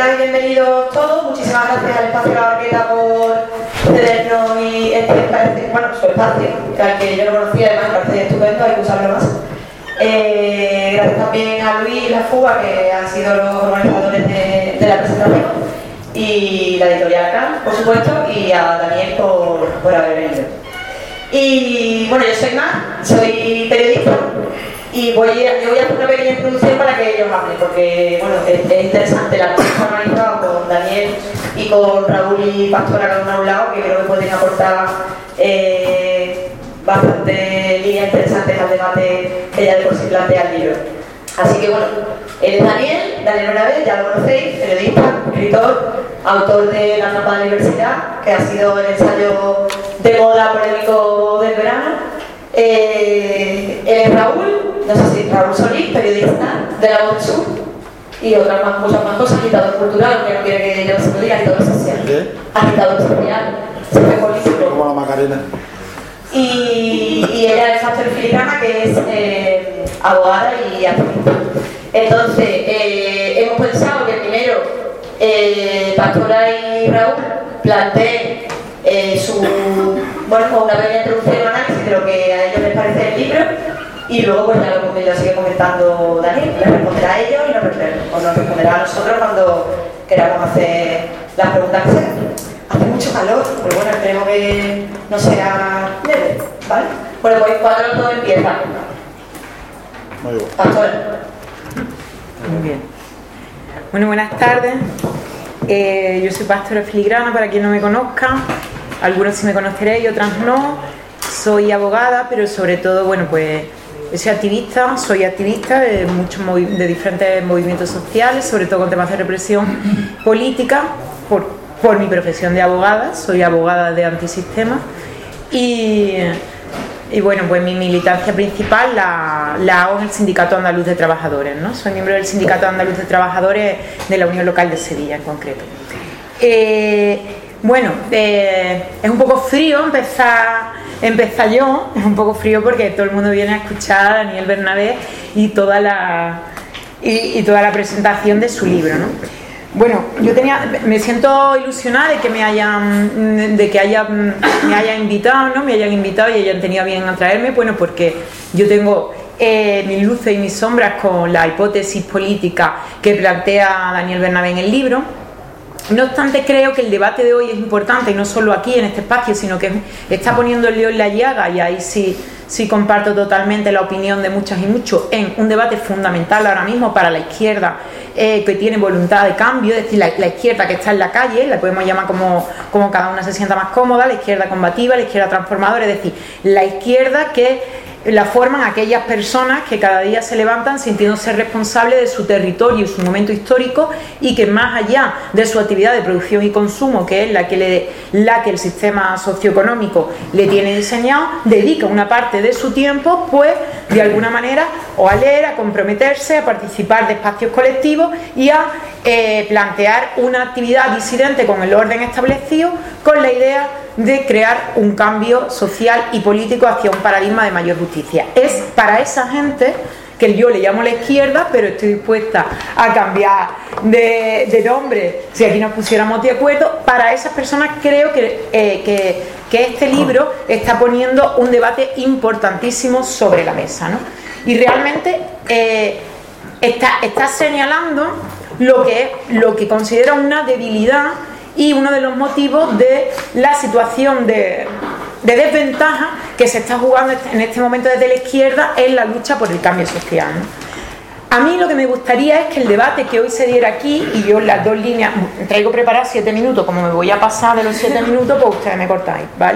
Buenas y bienvenidos todos. Muchísimas gracias al Espacio La Barqueta por cedernos y su espacio, al que yo no conocía, además me parece estupendo, hay que usarlo más. Gracias también a Luis y la Fuga, que han sido los organizadores de la presentación, y la editorial CAN, por supuesto, y a Daniel por haber venido. Y bueno, yo soy Mar, soy periodista. Y yo voy a hacer una pequeña introducción para que ellos hablen, porque bueno, es interesante la cosa que se ha organizado con Daniel y con Raúl y Pastora cada uno a un lado, que creo que pueden aportar bastante líneas interesantes al debate que ya de por sí plantea el libro. Así que bueno, él es Daniel Bernabé, ya lo conocéis, periodista, escritor, autor de La trampa de la diversidad, que ha sido el ensayo de moda polémico del verano. Él es Raúl, no sé si Raúl Solís, periodista de La Voz del Sur y muchas más cosas, agitador cultural, aunque no quiere que yo se lo diga, agitador social. ¿Qué? Agitador social, siempre político. Como la Macarena. Y ella es Pastora Filigrana, que es abogada y activista. Entonces, hemos pensado que primero Pastora y Raúl planteen una pequeña introducción y análisis de lo que a ellos les parece el libro, y luego pues ya lo sigue comentando Daniel, les responderá a ellos y nos responderá a nosotros cuando queramos hacer las preguntas que sean. Hace mucho calor, pero bueno, esperemos que no sea leve, ¿vale? Bueno, pues cuando todo empieza. Muy bien. Pastora. Muy bien. Bueno, buenas tardes. Yo soy Pastora Filigrana, para quien no me conozca. Algunos sí me conoceréis, otras no. Soy abogada, pero sobre todo, bueno, pues soy activista de diferentes movimientos sociales, sobre todo con temas de represión política, por mi profesión de abogada. Soy abogada de antisistema y bueno, pues mi militancia principal la hago en el Sindicato Andaluz de Trabajadores, ¿no? Soy miembro del Sindicato Andaluz de Trabajadores de la Unión Local de Sevilla en concreto. Bueno, es un poco frío empezar yo, es un poco frío porque todo el mundo viene a escuchar a Daniel Bernabé y toda la presentación de su libro, ¿no? Bueno, me siento ilusionada de que me hayan invitado, ¿no? Me hayan invitado y hayan tenido bien a traerme, bueno, porque yo tengo mis luces y mis sombras con la hipótesis política que plantea Daniel Bernabé en el libro. No obstante, creo que el debate de hoy es importante, y no solo aquí en este espacio, sino que está poniendo el dedo en la llaga, y ahí sí comparto totalmente la opinión de muchas y muchos, en un debate fundamental ahora mismo para la izquierda que tiene voluntad de cambio, es decir, la izquierda que está en la calle, la podemos llamar como cada una se sienta más cómoda, la izquierda combativa, la izquierda transformadora, es decir, la izquierda que la forman aquellas personas que cada día se levantan sintiéndose responsables de su territorio y su momento histórico, y que más allá de su actividad de producción y consumo, que es la que el sistema socioeconómico le tiene diseñado, dedica una parte de su tiempo, pues, de alguna manera, o a leer, a comprometerse, a participar de espacios colectivos y a plantear una actividad disidente con el orden establecido, con la idea de crear un cambio social y político hacia un paradigma de mayor justicia. Es para esa gente que yo le llamo la izquierda, pero estoy dispuesta a cambiar de nombre si aquí nos pusiéramos de acuerdo. Para esas personas creo que este libro está poniendo un debate importantísimo sobre la mesa, ¿no? Y realmente está señalando lo que considera una debilidad y uno de los motivos de la situación de desventaja que se está jugando en este momento desde la izquierda en la lucha por el cambio social, ¿no? A mí lo que me gustaría es que el debate que hoy se diera aquí, y yo las dos líneas, traigo preparadas 7 minutos, como me voy a pasar de los 7 minutos, pues ustedes me cortáis, ¿vale?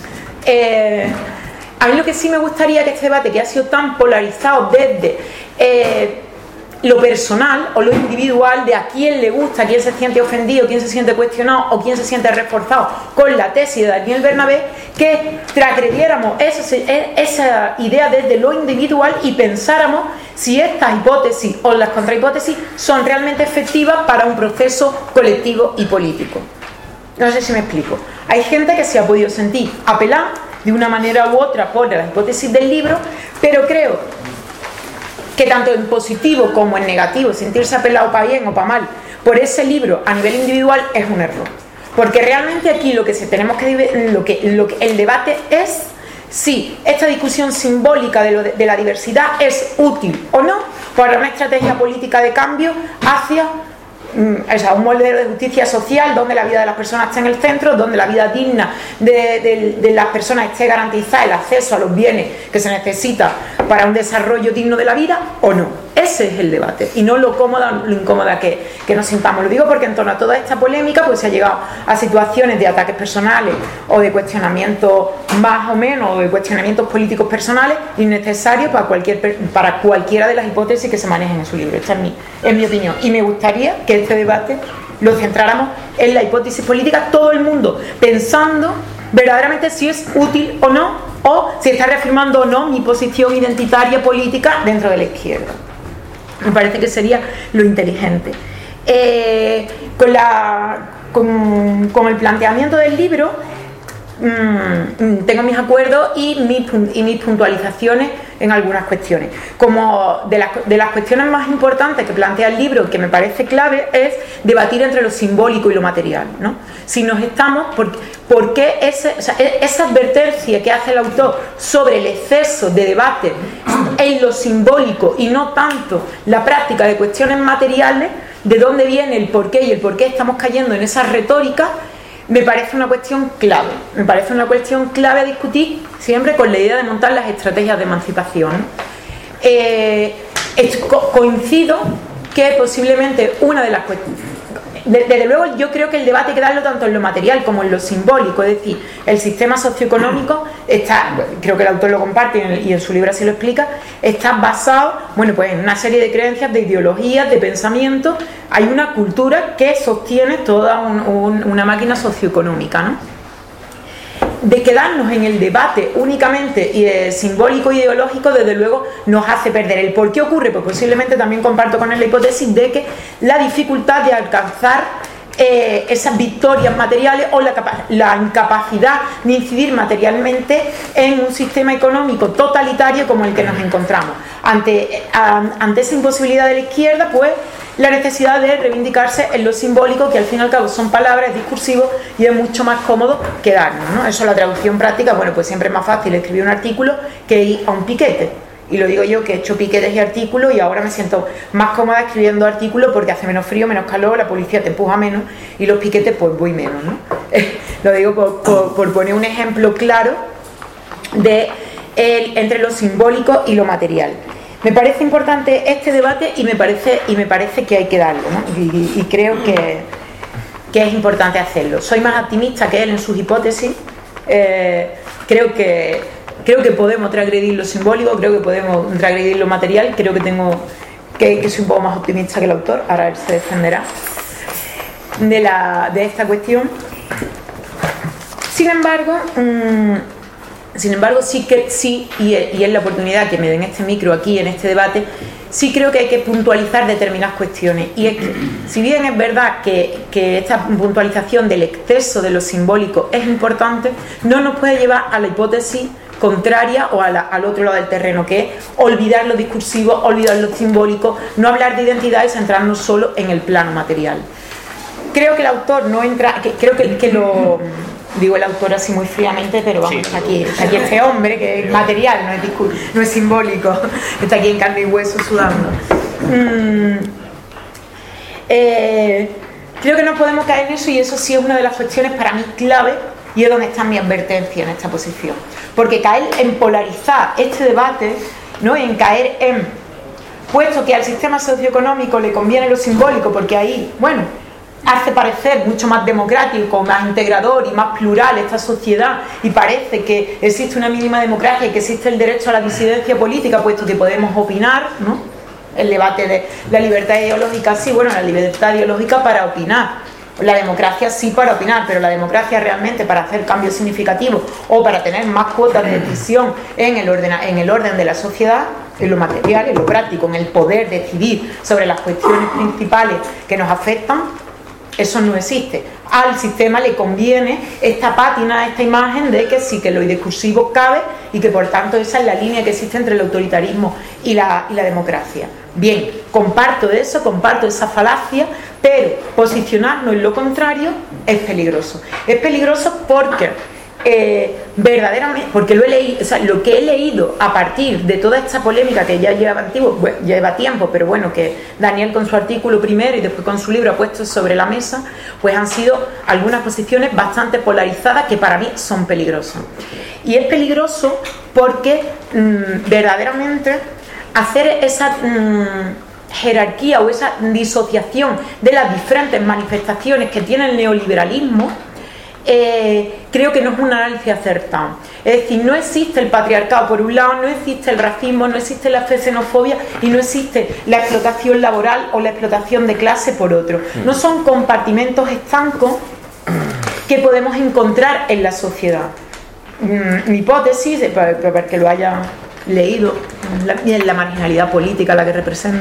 A mí lo que sí me gustaría que este debate, que ha sido tan polarizado desde lo personal o lo individual, de a quién le gusta, quién se siente ofendido, quién se siente cuestionado o quién se siente reforzado con la tesis de Daniel Bernabé, que transgrediéramos esa idea desde lo individual y pensáramos si estas hipótesis o las contrahipótesis son realmente efectivas para un proceso colectivo y político. No sé si me explico. Hay gente que se ha podido sentir apelada de una manera u otra por las hipótesis del libro, pero creo que tanto en positivo como en negativo, sentirse apelado para bien o para mal por ese libro a nivel individual es un error. Porque realmente aquí lo que el debate es si esta discusión simbólica de la diversidad es útil o no para una estrategia política de cambio hacia un modelo de justicia social donde la vida de las personas esté en el centro, donde la vida digna de las personas esté garantizada, el acceso a los bienes que se necesita para un desarrollo digno de la vida o no. Ese es el debate y no lo incómoda que nos sintamos. Lo digo porque en torno a toda esta polémica pues se ha llegado a situaciones de ataques personales o de cuestionamientos más o menos, o de cuestionamientos políticos personales innecesarios para cualquiera de las hipótesis que se manejen en su libro. Esta es mi opinión. Y me gustaría que este debate lo centráramos en la hipótesis política, todo el mundo pensando verdaderamente si es útil o no, o si está reafirmando o no mi posición identitaria política dentro de la izquierda. Me parece que sería lo inteligente. Con el planteamiento del libro tengo mis acuerdos y mis puntualizaciones en algunas cuestiones. Como de las cuestiones más importantes que plantea el libro, que me parece clave, es debatir entre lo simbólico y lo material, ¿no? Si nos estamos, ¿por qué esa advertencia que hace el autor sobre el exceso de debate en lo simbólico y no tanto la práctica de cuestiones materiales, de dónde viene el porqué y el por qué estamos cayendo en esa retórica? Me parece una cuestión clave. Me parece una cuestión clave a discutir siempre con la idea de montar las estrategias de emancipación. Coincido que posiblemente una de las cuestiones... Desde luego yo creo que el debate hay que darlo tanto en lo material como en lo simbólico, es decir, el sistema socioeconómico está, creo que el autor lo comparte y en su libro así lo explica, está basado, pues en una serie de creencias, de ideologías, de pensamientos. Hay una cultura que sostiene toda una máquina socioeconómica, ¿no? De quedarnos en el debate únicamente simbólico e ideológico, desde luego nos hace perder. ¿El por qué ocurre? Pues posiblemente también comparto con él la hipótesis de que la dificultad de alcanzar esas victorias materiales o la incapacidad de incidir materialmente en un sistema económico totalitario como el que nos encontramos. Ante esa imposibilidad de la izquierda, pues la necesidad de reivindicarse en lo simbólico, que al fin y al cabo son palabras, discursivos, y es mucho más cómodo quedarnos, ¿no? Eso, la traducción práctica, pues siempre es más fácil escribir un artículo que ir a un piquete. Y lo digo yo, que he hecho piquetes y artículos y ahora me siento más cómoda escribiendo artículos porque hace menos frío, menos calor, la policía te empuja menos y los piquetes pues voy menos, ¿no? Lo digo por poner un ejemplo claro entre lo simbólico y lo material. Me parece importante este debate y me parece que hay que darlo, ¿no? Y creo que es importante hacerlo. Soy más optimista que él en sus hipótesis. Creo que podemos transgredir lo simbólico, creo que podemos transgredir lo material. Creo que soy un poco más optimista que el autor. Ahora él se defenderá de esta cuestión. Sin embargo, sí, y es la oportunidad que me den este micro aquí en este debate, sí creo que hay que puntualizar determinadas cuestiones. Y es que, si bien es verdad que esta puntualización del exceso de lo simbólico es importante, no nos puede llevar a la hipótesis contraria o al otro lado del terreno, que es olvidar lo discursivo, olvidar lo simbólico, no hablar de identidad y centrarnos solo en el plano material. Creo que el autor no entra, creo que lo... Digo el autor así muy fríamente, pero vamos, está aquí este hombre que es material, no es simbólico, está aquí en carne y hueso sudando. Creo que no podemos caer en eso, y eso sí es una de las cuestiones para mí clave, y es donde está mi advertencia en esta posición. Porque caer en polarizar este debate, ¿no? En caer en, puesto que al sistema socioeconómico le conviene lo simbólico, porque ahí, hace parecer mucho más democrático, más integrador y más plural esta sociedad, y parece que existe una mínima democracia y que existe el derecho a la disidencia política, puesto que podemos opinar, ¿no? El debate de la libertad ideológica, sí, la libertad ideológica para opinar, la democracia sí para opinar, pero la democracia realmente para hacer cambios significativos o para tener más cuotas de decisión en el orden de la sociedad, en lo material, en lo práctico, en el poder decidir sobre las cuestiones principales que nos afectan, eso no existe. Al sistema le conviene esta pátina, esta imagen de que sí, que lo discursivo cabe y que por tanto esa es la línea que existe entre el autoritarismo y la democracia. Bien, comparto esa falacia, Pero posicionarnos en lo contrario es peligroso. Es peligroso porque verdaderamente, porque lo he leído, o sea, lo que he leído a partir de toda esta polémica que ya lleva tiempo, pero bueno, que Daniel con su artículo primero y después con su libro ha puesto sobre la mesa, pues han sido algunas posiciones bastante polarizadas que para mí son peligrosas. Y es peligroso porque verdaderamente hacer esa jerarquía o esa disociación de las diferentes manifestaciones que tiene el neoliberalismo, creo que no es un análisis acertado. Es decir, no existe el patriarcado por un lado, no existe el racismo, no existe la xenofobia y no existe la explotación laboral o la explotación de clase por otro. No son compartimentos estancos que podemos encontrar en la sociedad. Mi hipótesis, para que lo haya leído, en la marginalidad política la que represento,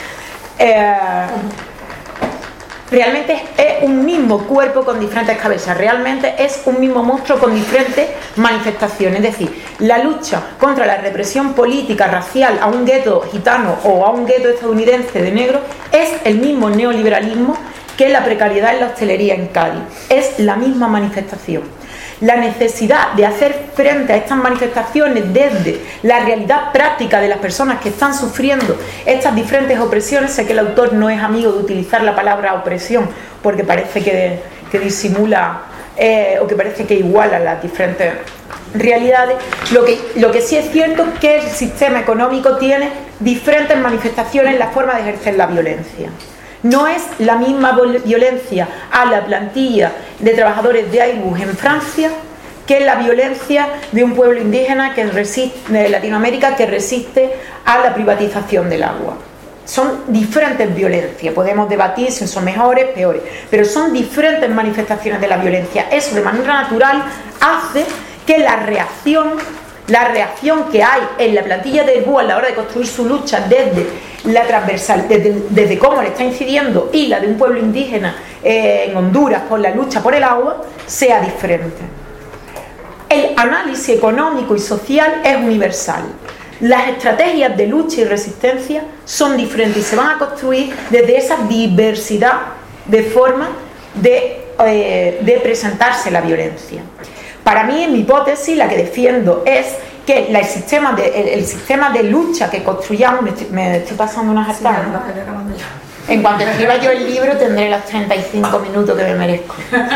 realmente es un mismo cuerpo con diferentes cabezas, realmente es un mismo monstruo con diferentes manifestaciones. Es decir, la lucha contra la represión política racial a un gueto gitano o a un gueto estadounidense de negro es el mismo neoliberalismo que la precariedad en la hostelería en Cádiz, es la misma manifestación. La necesidad de hacer frente a estas manifestaciones desde la realidad práctica de las personas que están sufriendo estas diferentes opresiones. Sé que el autor no es amigo de utilizar la palabra opresión porque parece que disimula o que parece que iguala las diferentes realidades. Lo que sí es cierto es que el sistema económico tiene diferentes manifestaciones en la forma de ejercer la violencia. No es la misma violencia a la plantilla de trabajadores de Airbus en Francia que la violencia de un pueblo indígena de Latinoamérica que resiste a la privatización del agua. Son diferentes violencias, podemos debatir si son mejores, peores, pero son diferentes manifestaciones de la violencia. Eso de manera natural hace que la reacción que hay en la plantilla de Airbus a la hora de construir su lucha desde la transversal, desde cómo le está incidiendo, y la de un pueblo indígena en Honduras por la lucha por el agua, sea diferente. El análisis económico y social es universal. Las estrategias de lucha y resistencia son diferentes y se van a construir desde esa diversidad de formas de presentarse la violencia. Para mí, en mi hipótesis, la que defiendo es que el sistema de lucha que construyamos... Me estoy pasando unas hartadas, ¿no? En cuanto escriba yo el libro tendré los 35 minutos que me merezco.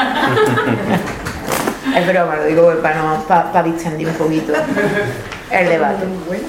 Es broma, lo digo para distender un poquito el debate.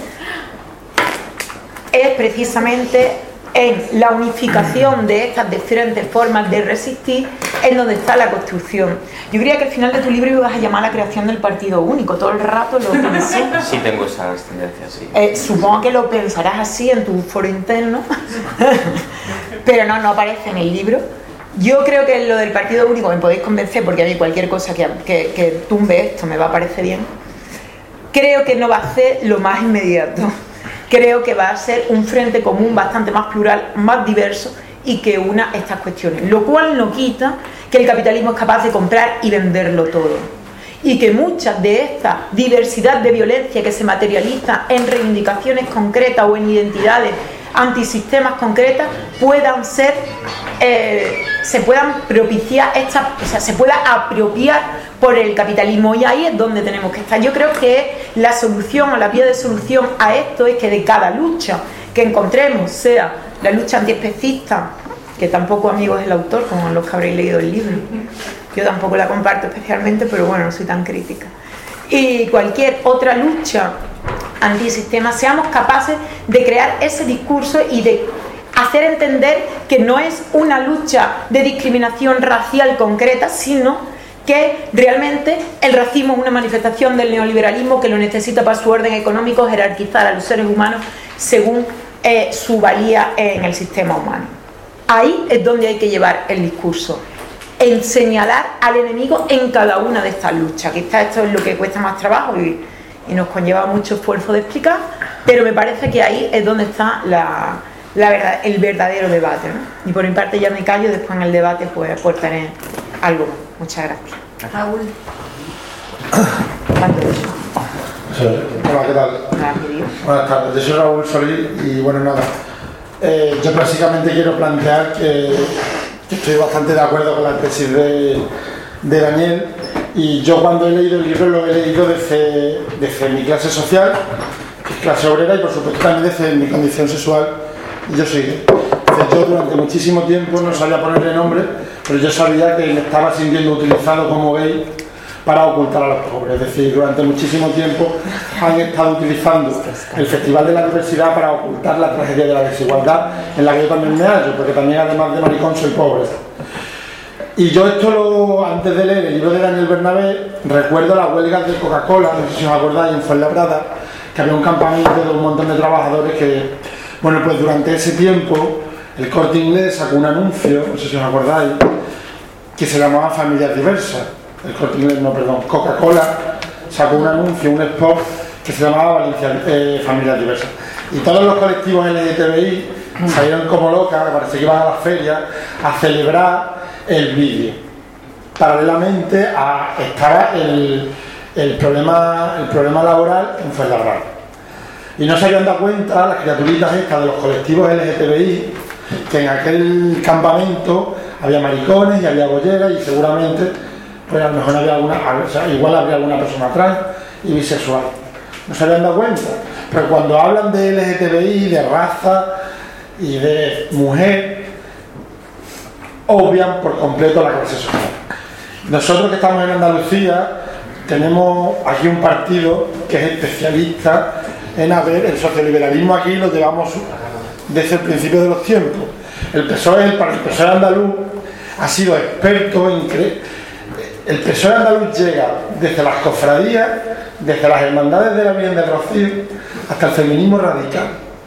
Es precisamente en la unificación de estas diferentes formas de resistir en donde está la construcción. Yo creía que al final de tu libro ibas a llamar a la creación del partido único. Todo el rato lo pensé. Sí, tengo esa tendencia, sí. Supongo que lo pensarás así en tu foro interno, pero no aparece en el libro. Yo creo que lo del partido único me podéis convencer, porque a mí cualquier cosa que tumbe esto me va a parecer bien. Creo que no va a ser lo más inmediato. Creo que va a ser un frente común bastante más plural, más diverso y que una estas cuestiones. Lo cual no quita que el capitalismo es capaz de comprar y venderlo todo. Y que muchas de esta diversidad de violencia que se materializa en reivindicaciones concretas o en identidades antisistemas concretas puedan ser, se puedan propiciar, se pueda apropiar por el capitalismo, y ahí es donde tenemos que estar. Yo creo que la solución o la vía de solución a esto es que de cada lucha que encontremos, sea la lucha antiespecista, que tampoco amigo es el autor, como los que habréis leído el libro, yo tampoco la comparto especialmente, pero bueno, no soy tan crítica, y cualquier otra lucha antisistema, seamos capaces de crear ese discurso y de hacer entender que no es una lucha de discriminación racial concreta, sino que realmente el racismo es una manifestación del neoliberalismo que lo necesita para su orden económico, jerarquizar a los seres humanos según su valía en el sistema humano. Ahí es donde hay que llevar el discurso, en señalar al enemigo en cada una de estas luchas. Quizás esto es lo que cuesta más trabajo y nos conlleva mucho esfuerzo de explicar, pero me parece que ahí es donde está el verdadero debate, ¿no? Y por mi parte ya me callo, después en el debate pues aportaré algo más. Muchas gracias. Raúl. Hola, ¿qué tal? Buenas tardes, yo soy Raúl Solís y bueno, nada. Yo básicamente quiero plantear que estoy bastante de acuerdo con la tesis de Daniel, y yo cuando he leído el libro lo he leído desde mi clase social, que es clase obrera, y por supuesto también desde mi condición sexual. Yo soy gay. Entonces yo durante muchísimo tiempo no sabía ponerle nombre, pero yo sabía que me estaba sintiendo utilizado como gay para ocultar a los pobres. Es decir, durante muchísimo tiempo han estado utilizando el Festival de la Diversidad para ocultar la tragedia de la desigualdad, en la que yo también me hallo, porque también además de maricón soy pobre. Y yo antes de leer el libro de Daniel Bernabé, recuerdo las huelgas de Coca-Cola, no sé si os acordáis, en Fuenlabrada, que había un campamento de un montón de trabajadores que, bueno, pues durante ese tiempo el Corte Inglés sacó un anuncio, no sé si os acordáis, que se llamaba Familias Diversas. El Corte Inglés, no, perdón, Coca-Cola sacó un anuncio, un spot que se llamaba Familias Diversas. Y todos los colectivos LGTBI salieron como locas, parece que iban a las ferias a celebrar el vídeo. Paralelamente estaba el problema laboral en Fuenlabrada. Y no se habían dado cuenta las criaturitas estas de los colectivos LGTBI que en aquel campamento había maricones y había bolleras, y seguramente pues a lo mejor había igual habría alguna persona trans y bisexual. No se habían dado cuenta. Pero cuando hablan de LGTBI, de raza y de mujer, obvian por completo la clase social. Nosotros que estamos en Andalucía tenemos aquí un partido que es especialista en el socioliberalismo. Aquí lo llevamos desde el principio de los tiempos. El PSOE andaluz ha sido experto en el PSOE andaluz llega desde las cofradías, desde las hermandades de la Virgen del Rocío, hasta el feminismo radical.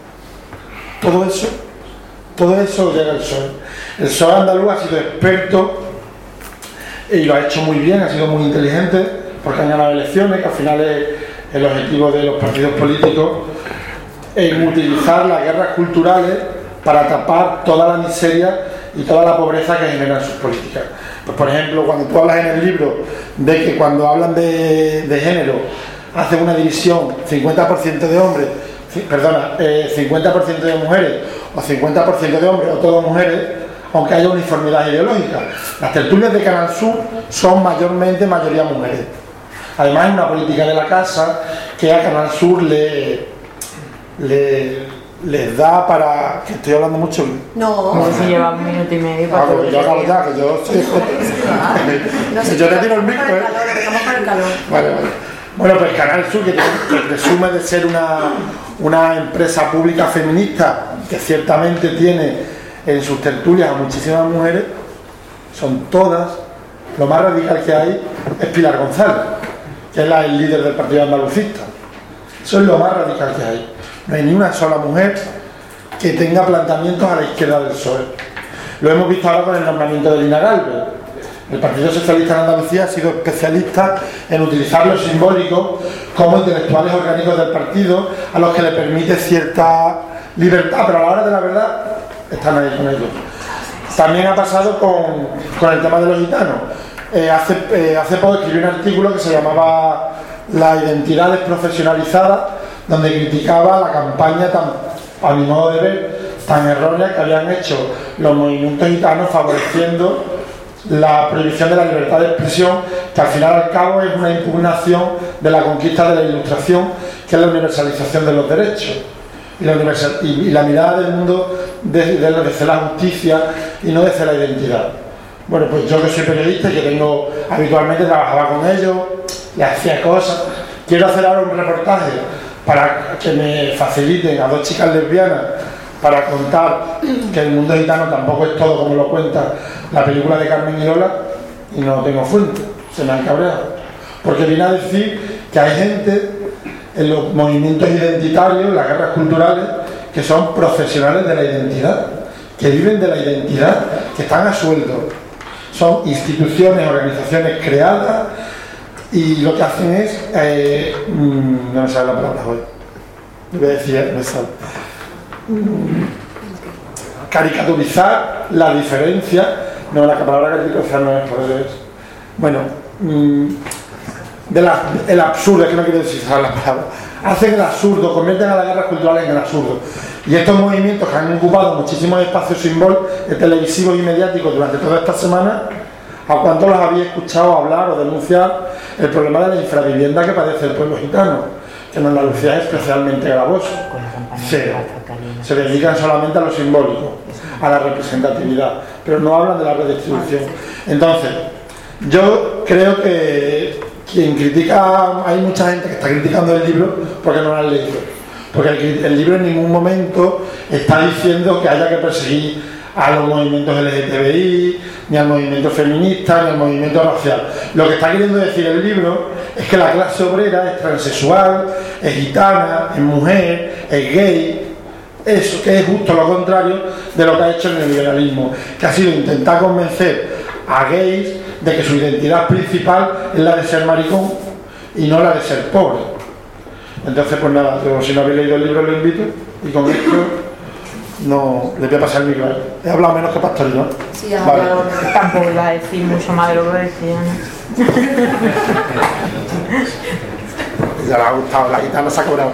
Todo eso llega al PSOE. El PSOE andaluz ha sido experto y lo ha hecho muy bien, ha sido muy inteligente, porque han ganado elecciones, que al final es el objetivo de los partidos políticos, en utilizar las guerras culturales para tapar toda la miseria y toda la pobreza que generan sus políticas. Pues, por ejemplo, cuando tú hablas en el libro de que cuando hablan de género hacen una división 50% de hombres, 50% de mujeres o 50% de hombres o todas mujeres, aunque haya uniformidad ideológica. Las tertulias de Canal Sur son mayoría mujeres. Además, es una política de la casa que a Canal Sur les da para... que estoy hablando mucho. No, se lleva un minuto y medio para que yo acabo ya, que yo soy... yo te tiro el micro, ¿eh? Vale. Bueno, pues Canal Sur, que presume de ser una empresa pública feminista, que ciertamente tiene en sus tertulias a muchísimas mujeres, son todas. Lo más radical que hay es Pilar González, que es el líder del partido andalucista. Eso es lo más radical que hay. No hay ni una sola mujer que tenga planteamientos a la izquierda del PSOE. Lo hemos visto ahora con el nombramiento de Lina Galvez. El Partido Socialista en Andalucía ha sido especialista en utilizar lo simbólico como intelectuales orgánicos del partido, a los que le permite cierta libertad, pero a la hora de la verdad están ahí con ellos. También ha pasado con el tema de los gitanos. Hace poco escribí un artículo que se llamaba La identidad desprofesionalizada, donde criticaba la campaña a mi modo de ver, tan errónea que habían hecho los movimientos gitanos favoreciendo la prohibición de la libertad de expresión, que al final al cabo es una impugnación de la conquista de la Ilustración, que es la universalización de los derechos y la mirada del mundo desde la justicia y no desde la identidad. Bueno, pues yo que soy periodista y que habitualmente trabajaba con ellos, les hacía cosas. Quiero hacer ahora un reportaje para que me faciliten a 2 chicas lesbianas para contar que el mundo gitano tampoco es todo como lo cuenta la película de Carmen y Lola, y no tengo fuente, se me han cabreado, porque viene a decir que hay gente en los movimientos identitarios, en las guerras culturales, que son profesionales de la identidad, que viven de la identidad, que están a sueldo. Son instituciones, organizaciones creadas, y lo que hacen es no me sale la palabra hoy, voy a decir, me sale, caricaturizar la diferencia. No, la palabra caricaturizar no es por eso. Bueno, el absurdo, es que no quiero decir la palabra. Hacen el absurdo, convierten a las guerras culturales en el absurdo. Y estos movimientos que han ocupado muchísimos espacios televisivos y mediáticos durante toda esta semana, ¿a cuántos los habéis escuchado hablar o denunciar el problema de la infravivienda que padece el pueblo gitano? Que en Andalucía es especialmente gravoso. Se dedican solamente a lo simbólico, a la representatividad, pero no hablan de la redistribución. Entonces, yo creo que quien critica, hay mucha gente que está criticando el libro porque no lo han leído. Porque el libro en ningún momento está diciendo que haya que perseguir a los movimientos LGTBI, ni al movimiento feminista, ni al movimiento racial. Lo que está queriendo decir el libro es que la clase obrera es transexual, es gitana, es mujer, es gay. Eso, que es justo lo contrario de lo que ha hecho el neoliberalismo, que ha sido intentar convencer a gays de que su identidad principal es la de ser maricón y no la de ser pobre. Entonces, pues nada, si no habéis leído el libro, lo invito, y con esto no le voy a pasar el micro. He hablado menos que Pastorino, ¿no? Sí, vale. Tampoco iba a decir mucho más de lo que decía, ¿no? Ya le ha gustado, la guitarra se ha cobrado.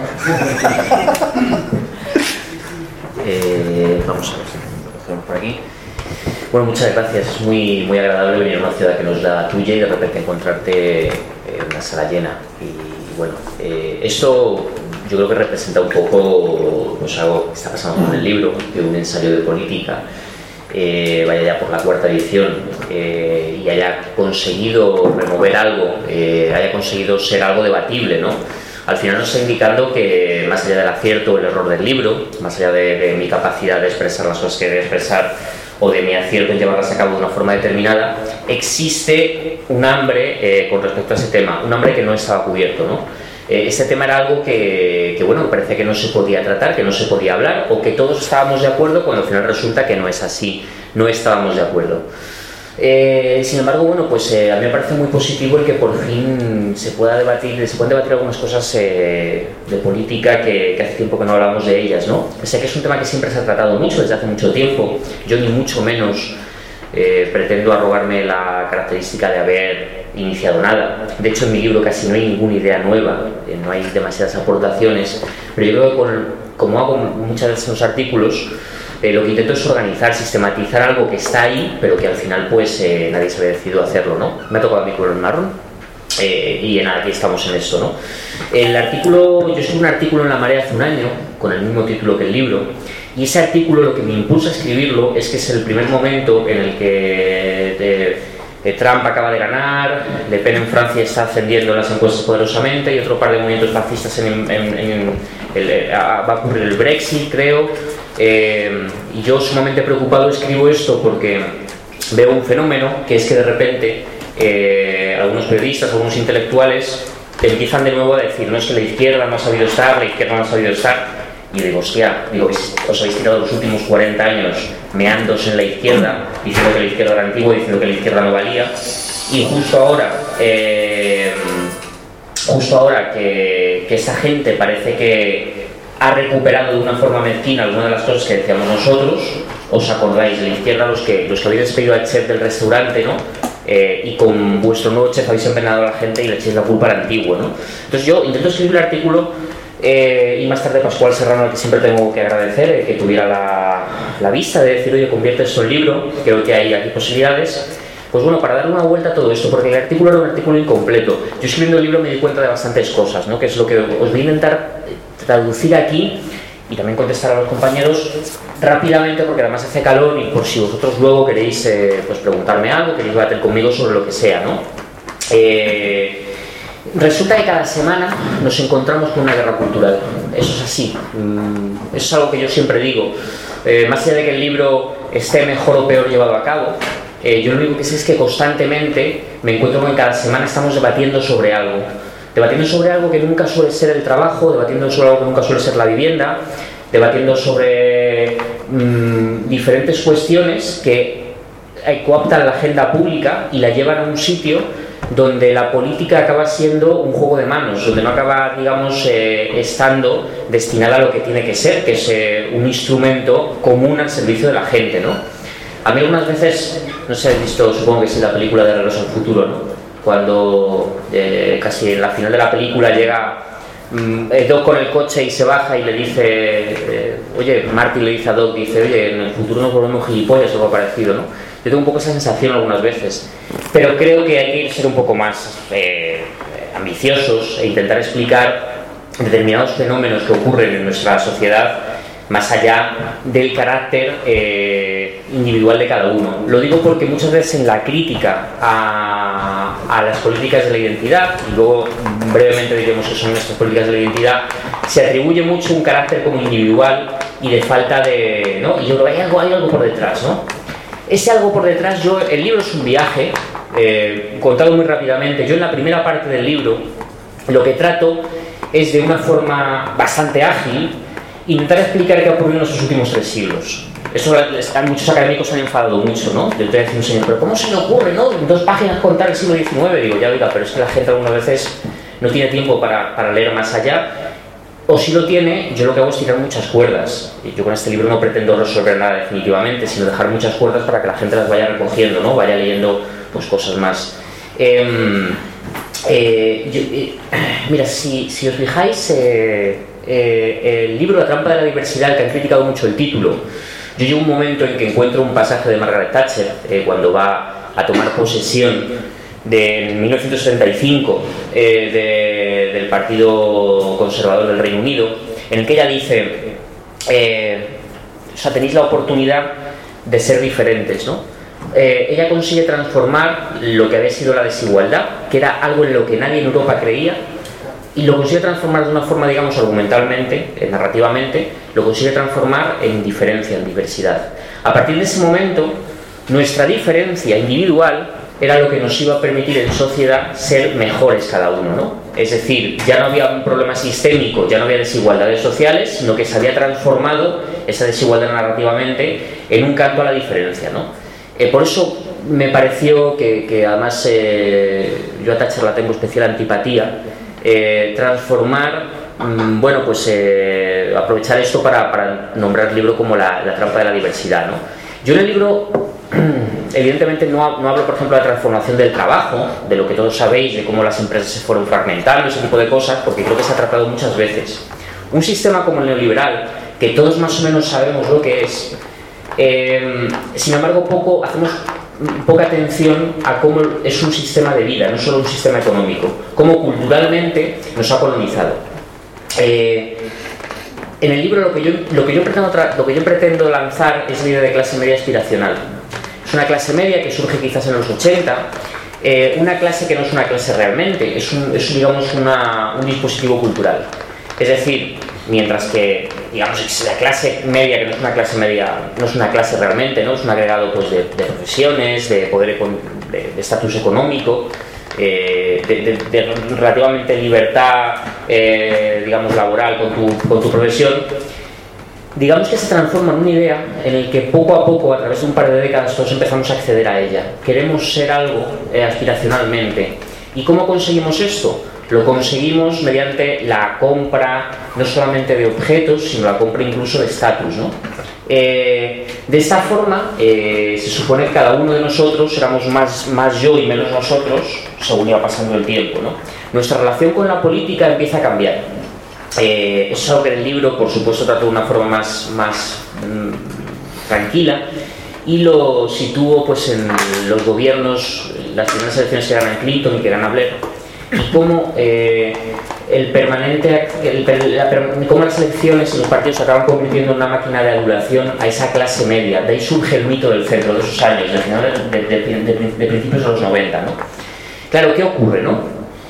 Vamos a ver si lo hacemos por aquí. Bueno, muchas gracias. Es muy agradable venir a una ciudad que no es la tuya y de repente encontrarte en una sala llena. Y bueno, esto yo creo que representa un poco pues, algo que está pasando con el libro, de un ensayo de política. Vaya ya por la 4ª edición y haya conseguido remover algo, haya conseguido ser algo debatible, ¿no? Al final nos está indicando que más allá del acierto o el error del libro, más allá de mi capacidad de expresar las cosas que he de expresar o de mi acierto en llevarlas a cabo de una forma determinada, existe un hambre con respecto a ese tema, un hambre que no estaba cubierto, ¿no? Este tema era algo que bueno, parece que no se podía tratar, que no se podía hablar, o que todos estábamos de acuerdo, cuando al final resulta que no es así, no estábamos de acuerdo. Sin embargo, bueno, pues a mí me parece muy positivo el que por fin se puedan debatir algunas cosas de política que hace tiempo que no hablamos de ellas, ¿no? Sé que es un tema que siempre se ha tratado mucho, desde hace mucho tiempo. Yo ni mucho menos pretendo arrogarme la característica de haber iniciado nada. De hecho, en mi libro casi no hay ninguna idea nueva, no hay demasiadas aportaciones, pero yo creo que como hago muchas veces en los artículos, lo que intento es organizar, sistematizar algo que está ahí, pero que al final pues nadie se había decidido hacerlo, ¿no? Me ha tocado mi color marrón y nada, aquí estamos en esto, ¿no? Yo escribí un artículo en La Marea hace un año, con el mismo título que el libro, y ese artículo lo que me impulsa a escribirlo es que es el primer momento en el que Trump acaba de ganar, Le Pen en Francia está ascendiendo en las encuestas poderosamente y otro par de movimientos fascistas va a ocurrir el Brexit, creo. Y yo sumamente preocupado escribo esto porque veo un fenómeno que es que de repente algunos periodistas, algunos intelectuales empiezan de nuevo a decir, no es que la izquierda no ha sabido estar, la izquierda no ha sabido estar. Y yo digo, hostia, os habéis tirado los últimos 40 años meándos en la izquierda, diciendo que la izquierda era antigua, diciendo que la izquierda no valía, y justo ahora que esta gente parece que ha recuperado de una forma mezquina algunas de las cosas que decíamos nosotros, os acordáis de la izquierda, los que habéis despedido al chef del restaurante, ¿no? Y con vuestro nuevo chef habéis envenenado a la gente y le echéis la culpa al antiguo, ¿no? Entonces yo intento escribir el artículo y más tarde Pascual Serrano, al que siempre tengo que agradecer que tuviera la vista de decir, oye, convierte esto en libro, creo que hay aquí posibilidades. Pues bueno, para darle una vuelta a todo esto, porque el artículo era un artículo incompleto. Yo escribiendo el libro me di cuenta de bastantes cosas, ¿no? Que es lo que os voy a intentar traducir aquí y también contestar a los compañeros rápidamente, porque además hace calor y por si vosotros luego queréis pues preguntarme algo, queréis debatir conmigo sobre lo que sea, ¿no? Resulta que cada semana nos encontramos con una guerra cultural. Eso es así. Eso es algo que yo siempre digo. Más allá de que el libro esté mejor o peor llevado a cabo, yo lo único que sé es que constantemente me encuentro con que cada semana estamos debatiendo sobre algo. Debatiendo sobre algo que nunca suele ser el trabajo, debatiendo sobre algo que nunca suele ser la vivienda, debatiendo sobre diferentes cuestiones que cooptan la agenda pública y la llevan a un sitio donde la política acaba siendo un juego de manos, donde no acaba, digamos, estando destinada a lo que tiene que ser, que es un instrumento común al servicio de la gente, ¿no? A mí algunas veces, no sé, he visto, supongo que sí, la película de Regreso al Futuro, ¿no? Cuando casi en la final de la película llega Doc con el coche y se baja y le dice, oye, Marty le dice a Doc, dice, oye, en el futuro nos volvemos gilipollas o algo parecido, ¿no? Yo tengo un poco esa sensación algunas veces, pero creo que hay que ser un poco más ambiciosos e intentar explicar determinados fenómenos que ocurren en nuestra sociedad más allá del carácter individual de cada uno. Lo digo porque muchas veces en la crítica a las políticas de la identidad, y luego brevemente diremos que son nuestras políticas de la identidad, se atribuye mucho un carácter como individual y de falta de, ¿no? Y yo creo que hay algo por detrás, ¿no? Ese algo por detrás, el libro es un viaje, contado muy rápidamente. Yo en la primera parte del libro lo que trato es de una forma bastante ágil intentar explicar qué ha ocurrido en los últimos 3 siglos. Eso muchos académicos se han enfadado mucho, ¿no? Yo te decía un señor, pero ¿cómo se le ocurre, no? En 2 páginas contar el siglo XIX. Digo, ya oiga, pero es que la gente algunas veces no tiene tiempo para leer más allá. O si lo tiene, yo lo que hago es tirar muchas cuerdas. Yo con este libro no pretendo resolver nada definitivamente, sino dejar muchas cuerdas para que la gente las vaya recogiendo, ¿no? Vaya leyendo pues cosas más. Mira, si os fijáis, el libro La trampa de la diversidad, que han criticado mucho el título, yo llego un momento en que encuentro un pasaje de Margaret Thatcher cuando va a tomar posesión de 1975 del Partido Conservador del Reino Unido, en el que ella dice, o sea, tenéis la oportunidad de ser diferentes, ¿no? Ella consigue transformar lo que había sido la desigualdad, que era algo en lo que nadie en Europa creía, y lo consigue transformar de una forma, digamos, argumentalmente, narrativamente, lo consigue transformar en diferencia, en diversidad. A partir de ese momento, nuestra diferencia individual era lo que nos iba a permitir en sociedad ser mejores cada uno, ¿no? Es decir, ya no había un problema sistémico, ya no había desigualdades sociales, sino que se había transformado esa desigualdad narrativamente en un canto a la diferencia, ¿no? Por eso me pareció que además yo a Thatcher la tengo especial antipatía, transformar, bueno, pues aprovechar esto para nombrar el libro como la trampa de la diversidad, ¿no? Yo en el libro evidentemente no hablo, por ejemplo, de la transformación del trabajo, de lo que todos sabéis, de cómo las empresas se fueron fragmentando, ese tipo de cosas, porque creo que se ha tratado muchas veces. Un sistema como el neoliberal, que todos más o menos sabemos lo que es, sin embargo hacemos poca atención a cómo es un sistema de vida, no solo un sistema económico, cómo culturalmente nos ha colonizado. En el libro lo que yo pretendo lanzar es la idea de clase media aspiracional. Es una clase media que surge quizás en los 80, una clase que no es una clase realmente, es digamos un dispositivo cultural. Es decir, mientras que digamos la clase media, que no es una clase media, no es una clase realmente, ¿no? Es un agregado pues de profesiones, de poder, de estatus económico, de relativamente libertad, digamos, laboral con tu profesión. Digamos que se transforma en una idea en la que poco a poco, a través de un par de décadas, todos empezamos a acceder a ella. Queremos ser algo aspiracionalmente. ¿Y cómo conseguimos esto? Lo conseguimos mediante la compra no solamente de objetos, sino la compra incluso de estatus, ¿no? De esta forma, se supone que cada uno de nosotros éramos más yo y menos nosotros según iba pasando el tiempo, ¿no? Nuestra relación con la política empieza a cambiar. Es algo que en el libro, por supuesto, trato de una forma más tranquila, y lo sitúo pues en los gobiernos, las primeras elecciones que ganan Clinton y que gana Blair, y cómo cómo las elecciones y los partidos se acaban convirtiendo en una máquina de adulación a esa clase media. De ahí surge el mito del centro, de esos años, de principios de los 90, ¿no? Claro, ¿qué ocurre, no?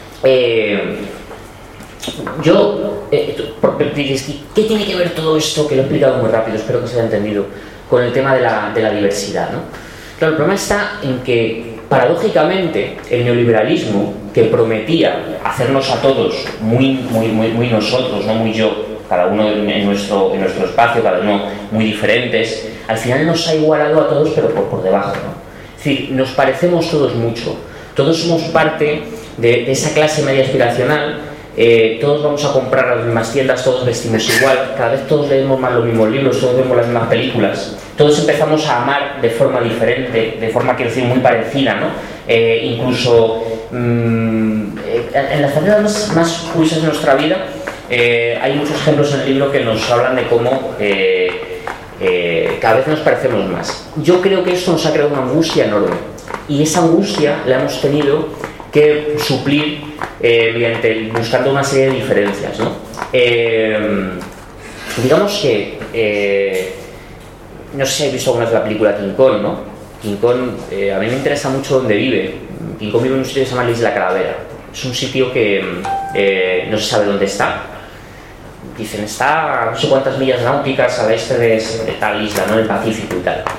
¿Qué tiene que ver todo esto, que lo he explicado muy rápido, espero que se haya entendido, con el tema de la diversidad, ¿no? Claro, el problema está en que, paradójicamente, el neoliberalismo, que prometía hacernos a todos muy nosotros, no muy yo, cada uno en nuestro espacio, cada uno muy diferentes, al final nos ha igualado a todos, pero por debajo, ¿no? Es decir, nos parecemos todos mucho, todos somos parte de esa clase media aspiracional. Todos vamos a comprar a las mismas tiendas, todos vestimos igual, cada vez todos leemos más los mismos libros, todos vemos las mismas películas, todos empezamos a amar de forma diferente, de forma, quiero decir, muy parecida, ¿no? Incluso en las tareas más curiosas de nuestra vida, hay muchos ejemplos en el libro que nos hablan de cómo cada vez nos parecemos más. Yo creo que esto nos ha creado una angustia enorme, y esa angustia la hemos tenido que suplir buscando una serie de diferencias, ¿no? Digamos que no sé si habéis visto alguna vez la película King Kong, ¿no? King Kong, a mí me interesa mucho dónde vive. King Kong vive en un sitio que se llama la Isla Calavera. Es un sitio que no se sabe dónde está. Dicen, está a no sé cuántas millas náuticas al este de tal isla, ¿no? En el Pacífico y tal.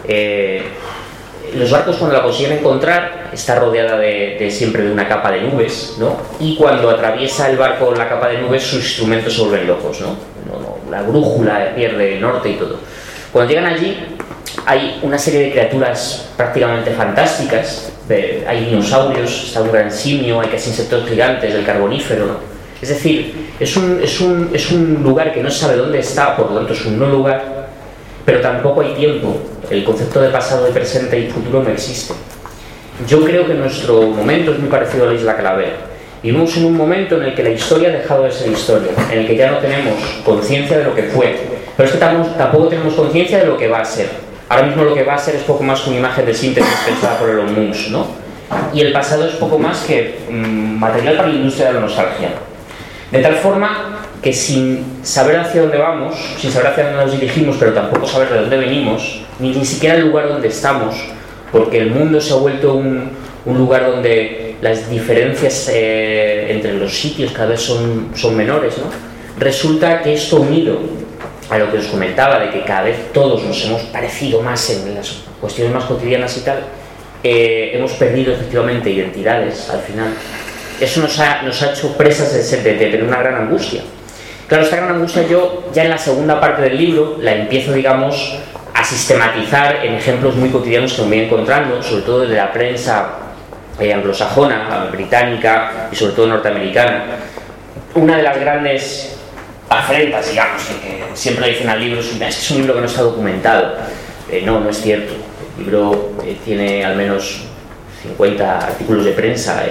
Los barcos, cuando la consiguen encontrar, está rodeada siempre de una capa de nubes, ¿no? Y cuando atraviesa el barco la capa de nubes, sus instrumentos se vuelven locos, ¿no? La brújula pierde el norte y todo. Cuando llegan allí, hay una serie de criaturas prácticamente fantásticas. Hay dinosaurios, está un gran simio, hay casi insectos gigantes del Carbonífero, ¿no? Es decir, es un lugar que no se sabe dónde está, por lo tanto es un no lugar, pero tampoco hay tiempo. El concepto de pasado, de presente y futuro no existe. Yo creo que nuestro momento es muy parecido a la Isla Calavera. Vivimos en un momento en el que la historia ha dejado de ser historia, en el que ya no tenemos conciencia de lo que fue, pero es que tampoco tenemos conciencia de lo que va a ser. Ahora mismo lo que va a ser es poco más que una imagen de síntesis pensada por Elon Musk, ¿no? Y el pasado es poco más que material para la industria de la nostalgia. De tal forma que sin saber hacia dónde vamos, sin saber hacia dónde nos dirigimos, pero tampoco saber de dónde venimos, ni siquiera el lugar donde estamos, porque el mundo se ha vuelto un lugar donde las diferencias entre los sitios cada vez son menores, ¿no? Resulta que esto, unido a lo que os comentaba, de que cada vez todos nos hemos parecido más en las cuestiones más cotidianas y tal, hemos perdido efectivamente identidades al final. Eso nos ha hecho presas de tener una gran angustia. Claro, esta gran angustia yo ya en la segunda parte del libro la empiezo, digamos, a sistematizar en ejemplos muy cotidianos que me voy encontrando, sobre todo de la prensa anglosajona, británica y sobre todo norteamericana. Una de las grandes afrentas, digamos, que siempre le dicen al libro es un libro que no está documentado. No es cierto. El libro tiene al menos 50 artículos de prensa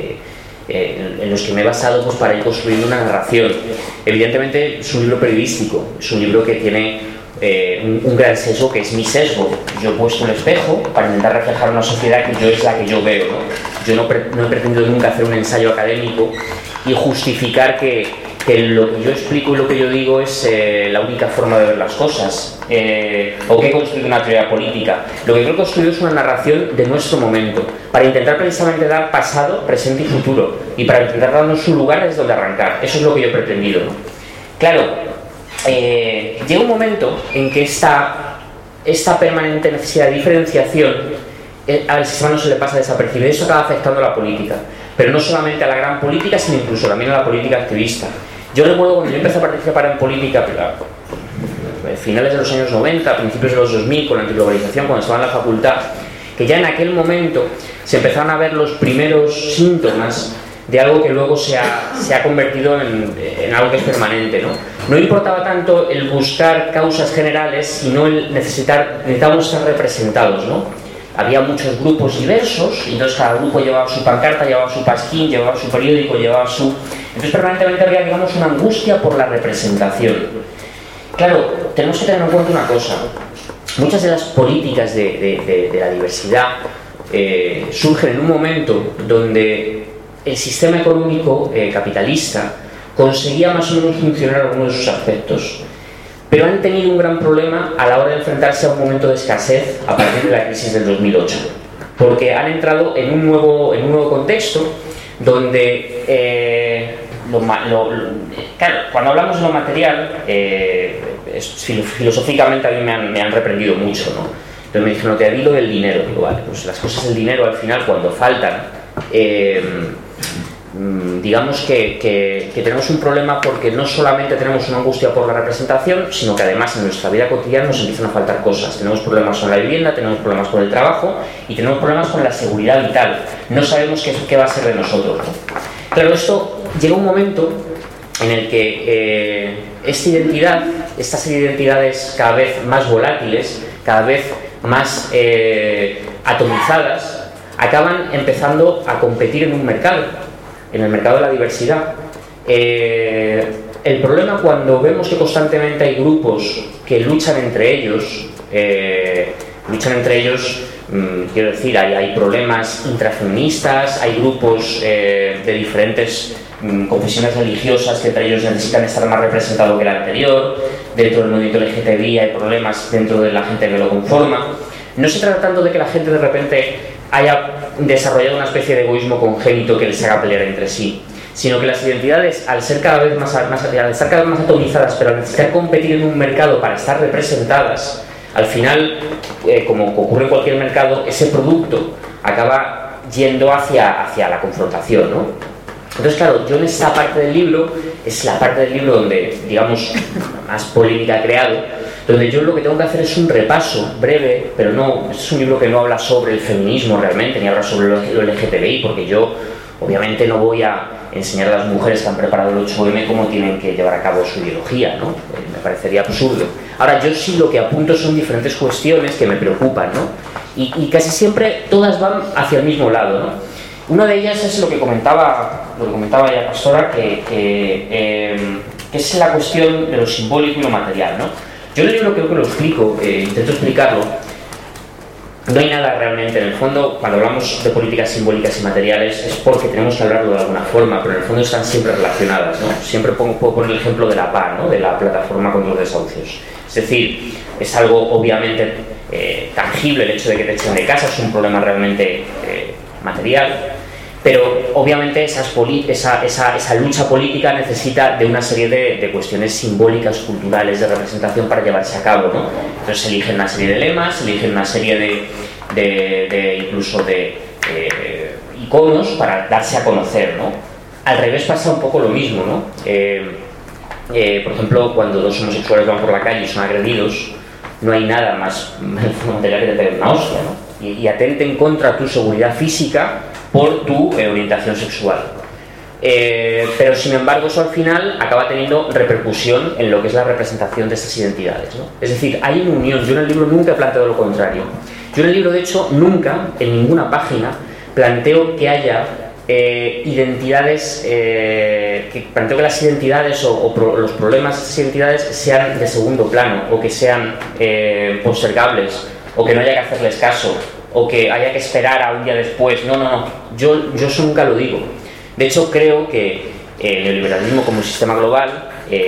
en los que me he basado, pues, para ir construyendo una narración. Evidentemente es un libro periodístico, es un libro que tiene un gran sesgo, que es mi sesgo. Yo he puesto un espejo para intentar reflejar una sociedad que es la que yo veo, ¿no? Yo no he pretendido nunca hacer un ensayo académico y justificar que lo que yo explico y lo que yo digo es la única forma de ver las cosas, o que he construido una teoría política. Lo que creo que he construido es una narración de nuestro momento, para intentar precisamente dar pasado, presente y futuro, y para intentar darnos un lugar desde donde arrancar. Eso es lo que yo he pretendido, ¿no? Claro, llega un momento en que esta permanente necesidad de diferenciación al sistema no se le pasa desapercibido, y eso acaba afectando a la política, pero no solamente a la gran política, sino incluso también a la política activista. Yo recuerdo cuando yo empecé a participar en política, a finales de los años 90, principios de los 2000, con la antiglobalización, cuando estaba en la facultad, que ya en aquel momento se empezaron a ver los primeros síntomas de algo que luego se ha convertido en algo que es permanente, ¿no? No importaba tanto el buscar causas generales, sino el necesitábamos estar representados, ¿no? Había muchos grupos diversos, y entonces cada grupo llevaba su pancarta, llevaba su pasquín, llevaba su periódico, llevaba su... Entonces permanentemente había, digamos, una angustia por la representación. Claro, tenemos que tener en cuenta una cosa. Muchas de las políticas de la diversidad surgen en un momento donde el sistema económico capitalista conseguía más o menos funcionar algunos de sus aspectos, pero han tenido un gran problema a la hora de enfrentarse a un momento de escasez a partir de la crisis del 2008, porque han entrado en un nuevo contexto donde claro, cuando hablamos de lo material, filosóficamente a mí me han reprendido mucho, ¿no? Entonces me dijeron, te lo del dinero. Digo, vale, pues las cosas del dinero al final, cuando faltan, digamos que tenemos un problema, porque no solamente tenemos una angustia por la representación, sino que además en nuestra vida cotidiana nos empiezan a faltar cosas. Tenemos problemas con la vivienda, tenemos problemas con el trabajo y tenemos problemas con la seguridad vital. No sabemos qué va a ser de nosotros, ¿no? Claro, esto llega un momento en el que estas identidades cada vez más volátiles, cada vez más atomizadas, acaban empezando a competir en un mercado, en el mercado de la diversidad. el problema cuando vemos que constantemente hay grupos que luchan entre ellos, quiero decir, hay problemas intrafeministas, hay grupos de diferentes confesiones religiosas que entre ellos necesitan estar más representados que el anterior, dentro del movimiento LGTBI hay problemas dentro de la gente que lo conforma. No se trata tanto de que la gente de repente haya desarrollado una especie de egoísmo congénito que les haga pelear entre sí, sino que las identidades, al ser cada vez más atomizadas, pero al necesitar competir en un mercado para estar representadas, al final, como ocurre en cualquier mercado, ese producto acaba yendo hacia la confrontación, ¿no? Entonces, claro, yo en esta parte del libro, es la parte del libro donde, digamos, más polémica he creado, donde yo lo que tengo que hacer es un repaso breve, pero no, es un libro que no habla sobre el feminismo realmente, ni habla sobre lo LGTBI, porque yo, obviamente, no voy a enseñar a las mujeres que han preparado el 8M cómo tienen que llevar a cabo su ideología, ¿no? Me parecería absurdo. Ahora, yo sí lo que apunto son diferentes cuestiones que me preocupan, ¿no? Y casi siempre todas van hacia el mismo lado, ¿no? Una de ellas es lo que comentaba ya Pastora, que es la cuestión de lo simbólico y lo material, ¿no? Yo en el libro creo que lo explico, intento explicarlo. No hay nada realmente, en el fondo, cuando hablamos de políticas simbólicas y materiales es porque tenemos que hablarlo de alguna forma, pero en el fondo están siempre relacionadas, ¿no? Siempre puedo poner el ejemplo de la PA, ¿no? De la Plataforma contra los Desahucios. Es decir, es algo obviamente tangible el hecho de que te echen de casa, es un problema realmente material, pero obviamente esa lucha política necesita de una serie de cuestiones simbólicas, culturales, de representación para llevarse a cabo, ¿no? Entonces se eligen una serie de lemas, se eligen una serie incluso de iconos para darse a conocer, ¿no? Al revés pasa un poco lo mismo, ¿no? Por ejemplo, cuando dos homosexuales van por la calle y son agredidos, no hay nada más material que te peguen una hostia, ¿no? Y atenten contra tu seguridad física por tu orientación sexual. Pero sin embargo eso al final acaba teniendo repercusión en lo que es la representación de estas identidades, ¿no? Es decir, hay una unión. Yo en el libro nunca he planteado lo contrario. Yo en el libro, de hecho, nunca, en ninguna página, planteo que haya identidades, planteo que las identidades o los problemas de esas identidades sean de segundo plano, o que sean postergables, o que no haya que hacerles caso, o que haya que esperar a un día después. No. Yo eso nunca lo digo. De hecho, creo que el neoliberalismo como sistema global,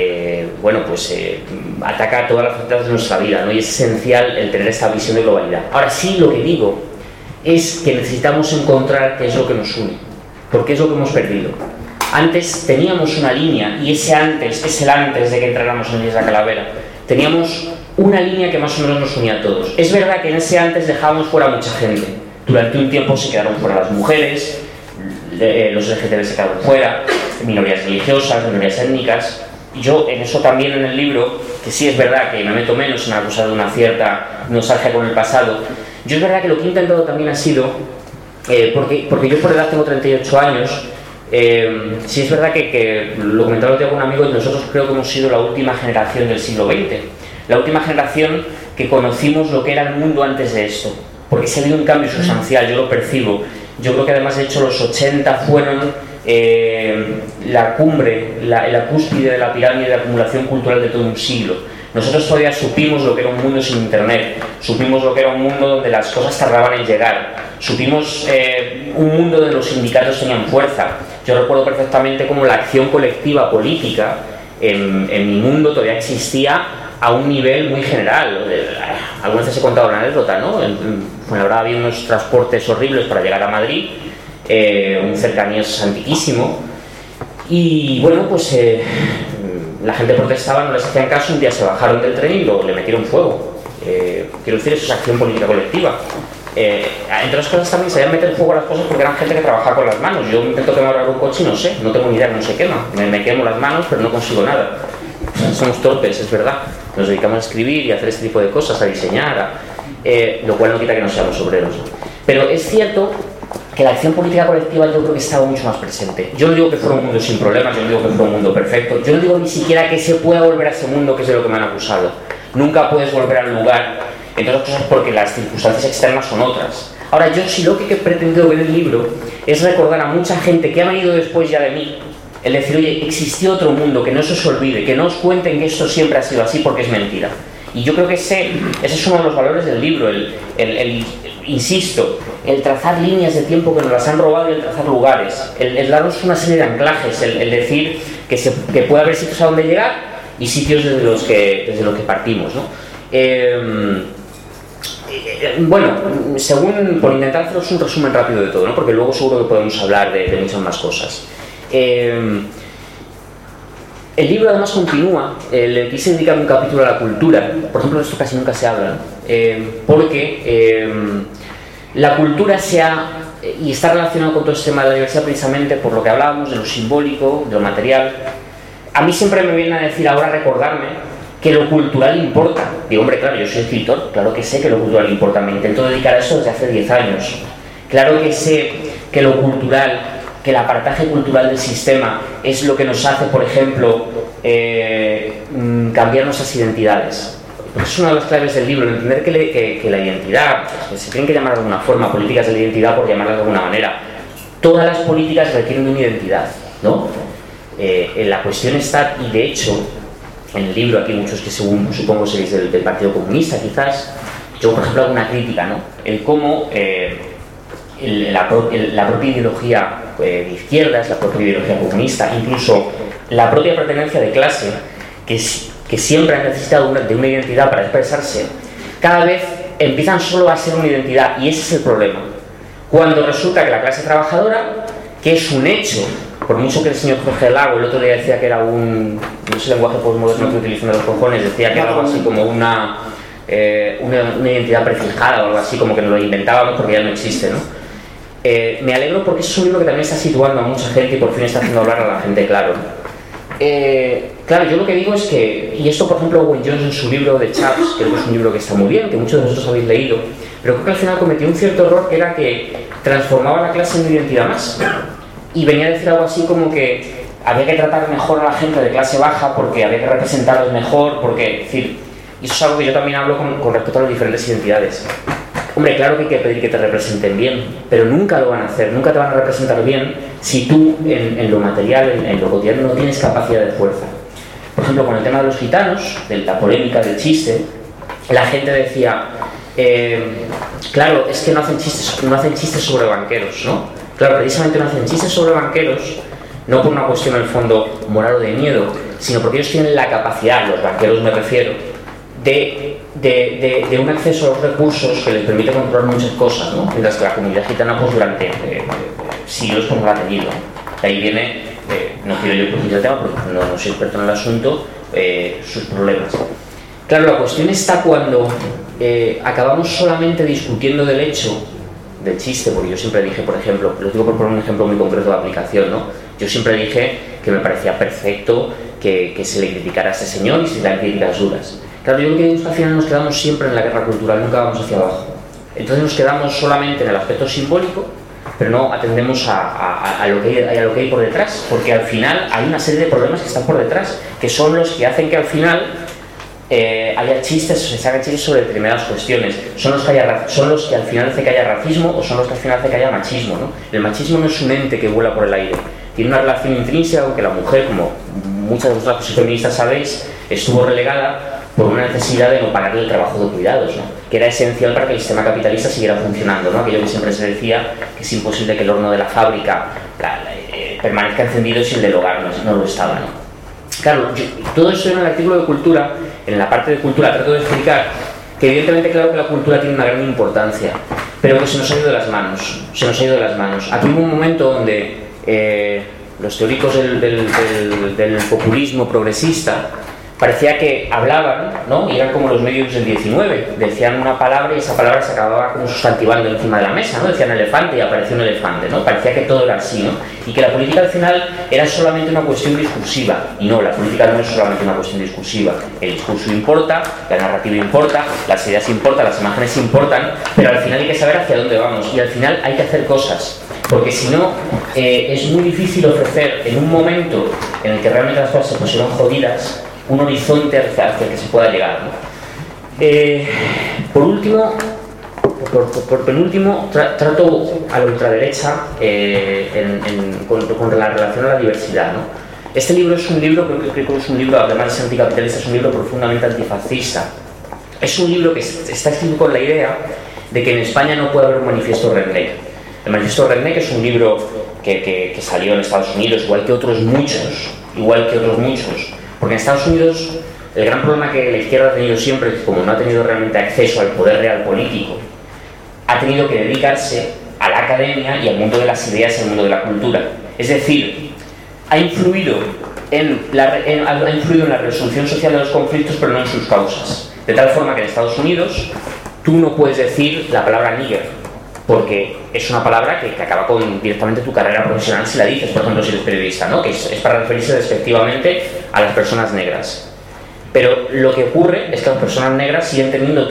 ataca a todas las facetas de nuestra vida, ¿no? Y es esencial el tener esta visión de globalidad. Ahora sí, lo que digo es que necesitamos encontrar qué es lo que nos une, porque es lo que hemos perdido. Antes teníamos una línea, y ese antes es el antes de que entráramos en Isla Calavera. Teníamos una línea que más o menos nos unía a todos. Es verdad que en ese antes dejábamos fuera a mucha gente. Durante un tiempo se quedaron fuera las mujeres, los LGTB se quedaron fuera, minorías religiosas, minorías étnicas. Y yo en eso también en el libro, que sí es verdad que me meto menos en acusar de una cierta nostalgia con el pasado, yo es verdad que lo que he intentado también ha sido, porque yo por edad tengo 38 años, sí es verdad que lo comentaba con un amigo, y nosotros creo que hemos sido la última generación del siglo XX, la última generación que conocimos lo que era el mundo antes de esto, porque se ha habido un cambio sustancial, yo lo percibo. Yo creo que además, de hecho, los 80 fueron la cumbre, la cúspide de la pirámide de acumulación cultural de todo un siglo. Nosotros todavía supimos lo que era un mundo sin internet, supimos lo que era un mundo donde las cosas tardaban en llegar, supimos un mundo donde los sindicatos tenían fuerza. Yo recuerdo perfectamente cómo la acción colectiva política en mi mundo todavía existía a un nivel muy general. Algunas veces he contado una anécdota, ¿no? Fuenlabrada había unos transportes horribles para llegar a Madrid, un cercanías antiquísimo, y bueno, pues la gente protestaba, no les hacían caso, un día se bajaron del tren y le metieron fuego. Quiero decir, eso es acción política colectiva. Entre otras cosas también se habían meter fuego a las cosas porque eran gente que trabajaba con las manos. Yo intento quemar un coche y no tengo ni idea cómo se quema. Me quemo las manos pero no consigo nada. Somos torpes, es verdad. Nos dedicamos a escribir y a hacer este tipo de cosas, a diseñar, lo cual no quita que no seamos obreros. Pero es cierto que la acción política colectiva yo creo que estaba mucho más presente. Yo no digo que fuera un mundo sin problemas, yo no digo que fuera un mundo perfecto, yo no digo ni siquiera que se pueda volver a ese mundo que es de lo que me han acusado. Nunca puedes volver al lugar, entre otras cosas porque las circunstancias externas son otras. Ahora, yo sí lo que he pretendido ver en el libro es recordar a mucha gente que ha venido después ya de mí, El decir, oye, existió otro mundo, que no se os olvide, que no os cuenten que esto siempre ha sido así porque es mentira. Y yo creo que ese es uno de los valores del libro, insisto, el trazar líneas de tiempo que nos las han robado y el trazar lugares, el darnos una serie de anclajes, el decir que puede haber sitios a donde llegar y sitios desde los que partimos, ¿no? Bueno, por intentar haceros un resumen rápido de todo, ¿no? Porque luego seguro que podemos hablar de muchas más cosas. El libro además continúa, le quise dedicar un capítulo a la cultura, por ejemplo de esto casi nunca se habla, porque la cultura y está relacionado con todo este tema de la diversidad precisamente por lo que hablábamos de lo simbólico, de lo material. A mí siempre me viene a decir ahora, recordarme que lo cultural importa. Digo, hombre, claro, yo soy escritor, claro que sé que lo cultural importa, me intento dedicar a eso desde hace 10 años. Claro que sé que lo cultural, que el aparataje cultural del sistema es lo que nos hace, por ejemplo, cambiar nuestras identidades. Porque es una de las claves del libro, entender que la identidad, pues, se tienen que llamar de alguna forma, políticas de la identidad por llamarlas de alguna manera. Todas las políticas requieren de una identidad, ¿no? La cuestión está, y de hecho, en el libro, aquí muchos que supongo seréis del Partido Comunista, quizás, yo por ejemplo hago una crítica, ¿no? El cómo la propia ideología de izquierdas, la propia ideología comunista, incluso la propia pertenencia de clase, que siempre han necesitado de una identidad para expresarse, cada vez empiezan solo a ser una identidad, y ese es el problema. Cuando resulta que la clase trabajadora, que es un hecho, por mucho que el señor Jorge Lago el otro día decía que era no sé, lenguaje postmoderno que utilizan los cojones, decía que era algo así como una identidad prefijada o algo así, como que nos lo inventábamos porque ya no existe, ¿no? Me alegro porque es un libro que también está situando a mucha gente y por fin está haciendo hablar a la gente, claro. Claro, yo lo que digo es que, y esto por ejemplo Owen Jones en su libro de Chaps, que es un libro que está muy bien, que muchos de vosotros habéis leído, pero creo que al final cometió un cierto error, que era que transformaba la clase en una identidad más, y venía a decir algo así como que había que tratar mejor a la gente de clase baja porque había que representarlos mejor, porque, es decir, y eso es algo que yo también hablo con respecto a las diferentes identidades. Hombre, claro que hay que pedir que te representen bien, pero nunca lo van a hacer, nunca te van a representar bien si tú en lo material, en lo cotidiano, no tienes capacidad de fuerza. Por ejemplo, con el tema de los gitanos, de la polémica del chiste, la gente decía, claro, es que no hacen chistes sobre banqueros, ¿no? Claro, precisamente no hacen chistes sobre banqueros, no por una cuestión en el fondo moral o de miedo, sino porque ellos tienen la capacidad, los banqueros me refiero, de un acceso a los recursos que les permite controlar muchas cosas, ¿no? Mientras que la comunidad gitana pues durante siglos pues no la ha tenido. De ahí viene, no quiero yo profundizar el tema porque no soy experto en el asunto, sus problemas. Claro, la cuestión está cuando acabamos solamente discutiendo del hecho del chiste, porque yo siempre dije, por ejemplo, lo digo por poner un ejemplo muy concreto de aplicación, ¿no? Yo siempre dije que me parecía perfecto que se le criticara a este señor y se le dan críticas duras. Claro, yo creo que al final nos quedamos siempre en la guerra cultural, nunca vamos hacia abajo. Entonces nos quedamos solamente en el aspecto simbólico, pero no atendemos a lo que hay por detrás, porque al final hay una serie de problemas que están por detrás, que son los que hacen que al final haya chistes, se hagan chistes sobre determinadas cuestiones, son los que al final hace que haya racismo o son los que al final hace que haya machismo, ¿no? El machismo no es un ente que vuela por el aire, tiene una relación intrínseca con que la mujer, como muchas de vosotras que sois feministas sabéis, estuvo relegada por una necesidad de no pagarle el trabajo de cuidados, ¿no? Que era esencial para que el sistema capitalista siguiera funcionando, ¿no? Aquello que siempre se decía, que es imposible que el horno de la fábrica permanezca encendido si el del hogar no lo estaba, ¿no? Claro, todo eso en el artículo de cultura, en la parte de cultura trato de explicar que evidentemente claro que la cultura tiene una gran importancia, pero que se nos ha ido de las manos, Aquí hubo un momento donde los teóricos del populismo progresista parecía que hablaban, ¿no? Y eran como los medios del 19, decían una palabra y esa palabra se acababa como sustantivando encima de la mesa, ¿no? Decían elefante y apareció un elefante, ¿no? Parecía que todo era así, ¿no? Y que la política al final era solamente una cuestión discursiva, y no, la política no es solamente una cuestión discursiva, el discurso importa, la narrativa importa, las ideas importan, las imágenes importan, pero al final hay que saber hacia dónde vamos, y al final hay que hacer cosas, porque si no, es muy difícil ofrecer en un momento en el que realmente las cosas se pusieron jodidas, un horizonte hacia el que se pueda llegar, ¿no? Por último, por penúltimo, trato a la ultraderecha con la relación a la diversidad, ¿no? Este libro es un libro, creo que es un libro, además de ser anticapitalista, es un libro profundamente antifascista. Es un libro que está escrito con la idea de que en España no puede haber un manifiesto redneck. El manifiesto redneck es un libro que salió en Estados Unidos, igual que otros muchos, porque en Estados Unidos el gran problema que la izquierda ha tenido siempre es que como no ha tenido realmente acceso al poder real político, ha tenido que dedicarse a la academia y al mundo de las ideas y al mundo de la cultura. Es decir, ha influido en la resolución social de los conflictos, pero no en sus causas. De tal forma que en Estados Unidos tú no puedes decir la palabra nigger, porque es una palabra que acaba con directamente tu carrera profesional si la dices, por ejemplo, si eres periodista, ¿no? Que es para referirse despectivamente a las personas negras. Pero lo que ocurre es que las personas negras siguen teniendo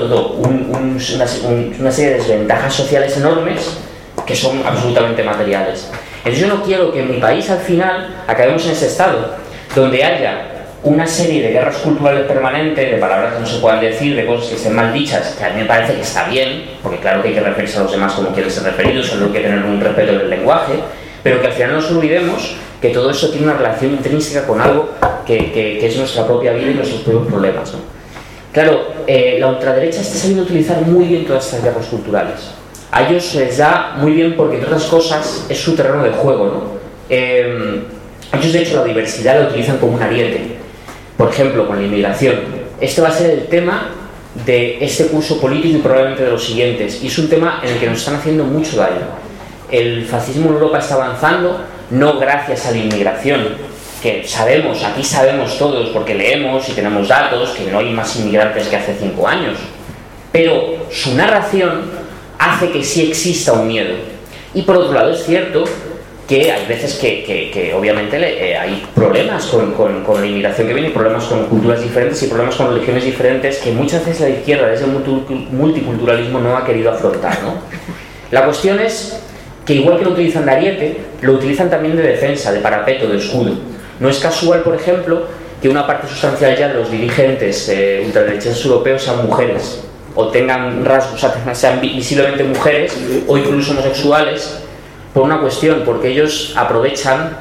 una serie de desventajas sociales enormes que son absolutamente materiales. Entonces yo no quiero que en mi país al final acabemos en ese estado, donde haya una serie de guerras culturales permanentes, de palabras que no se puedan decir, de cosas que estén mal dichas, que a mí me parece que está bien, porque claro que hay que referirse a los demás como quieren ser referidos, solo hay que tener un respeto del lenguaje, pero que al final no nos olvidemos que todo eso tiene una relación intrínseca con algo que es nuestra propia vida y nuestros propios problemas, ¿no? Claro, la ultraderecha está sabiendo utilizar muy bien todas estas guerras culturales. A ellos les da muy bien porque, entre otras cosas, es su terreno de juego, ¿no? Ellos, de hecho, la diversidad la utilizan como un ariete. Por ejemplo, con la inmigración. Este va a ser el tema de este curso político y probablemente de los siguientes. Y es un tema en el que nos están haciendo mucho daño. El fascismo en Europa está avanzando, no gracias a la inmigración, que sabemos, aquí sabemos todos, porque leemos y tenemos datos, que no hay más inmigrantes que hace 5 años. Pero su narración hace que sí exista un miedo. Y por otro lado es cierto que hay veces que obviamente hay problemas con la inmigración que viene, problemas con culturas diferentes y problemas con religiones diferentes que muchas veces la izquierda desde el multiculturalismo no ha querido afrontar, ¿no? La cuestión es que igual que lo utilizan de ariete, lo utilizan también de defensa, de parapeto, de escudo. No es casual, por ejemplo, que una parte sustancial ya de los dirigentes ultraderechistas europeos sean mujeres, o tengan rasgos, sean visiblemente mujeres, o incluso homosexuales, por una cuestión, porque ellos aprovechan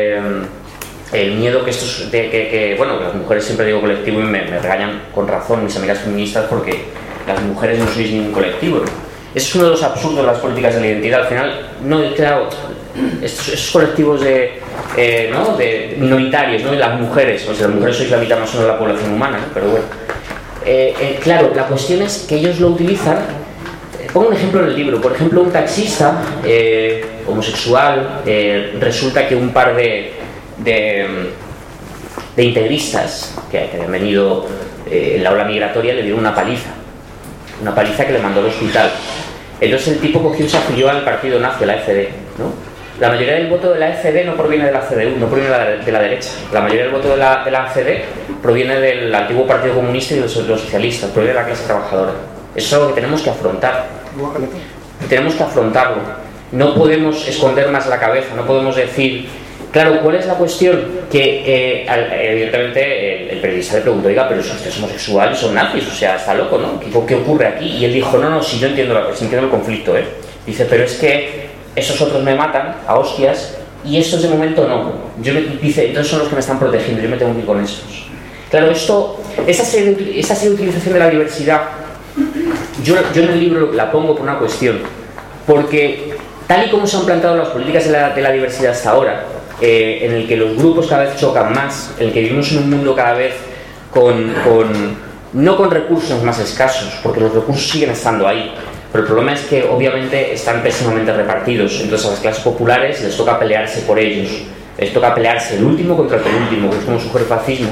el miedo que estos, bueno, que las mujeres, siempre digo colectivo y me regañan con razón mis amigas feministas porque las mujeres no sois ningún colectivo, ¿no? Ese es uno de los absurdos de las políticas de la identidad. Al final, no, claro, esos colectivos de minoritarios, ¿no? Y las mujeres, o sea, las mujeres sois la mitad más o menos de la población humana, ¿no? Pero bueno, claro, la cuestión es que ellos lo utilizan. Pongo un ejemplo en el libro. Por ejemplo, un taxista homosexual, resulta que un par de integristas que habían venido en la ola migratoria le dieron una paliza que le mandó al hospital. Entonces el tipo cogió y se afilió al partido nazi, a la AfD, ¿no? La mayoría del voto de la AfD no proviene de la CDU, no proviene de la derecha. La mayoría del voto de la AfD proviene del antiguo Partido Comunista y de los socialistas, proviene de la clase trabajadora. Eso es algo que tenemos que afrontar. Tenemos que afrontarlo. No podemos esconder más la cabeza, no podemos decir... Claro, ¿cuál es la cuestión? Que evidentemente el periodista le preguntó, oiga, pero si usted es homosexual y son nazis, o sea, está loco, ¿no? ¿Qué ocurre aquí? Y él dijo, no, si yo entiendo el conflicto, ¿eh? Dice, pero es que esos otros me matan a hostias y estos de momento no. Dice, entonces son los que me están protegiendo, yo me tengo que ir con estos. Claro, esa serie de utilización de la diversidad, yo en el libro la pongo por una cuestión, porque tal y como se han planteado las políticas de la diversidad hasta ahora, en el que los grupos cada vez chocan más, en el que vivimos en un mundo cada vez no con recursos más escasos, porque los recursos siguen estando ahí, pero el problema es que obviamente están pésimamente repartidos. Entonces a las clases populares les toca pelearse por ellos, les toca pelearse el último contra el penúltimo, que es como surge el fascismo.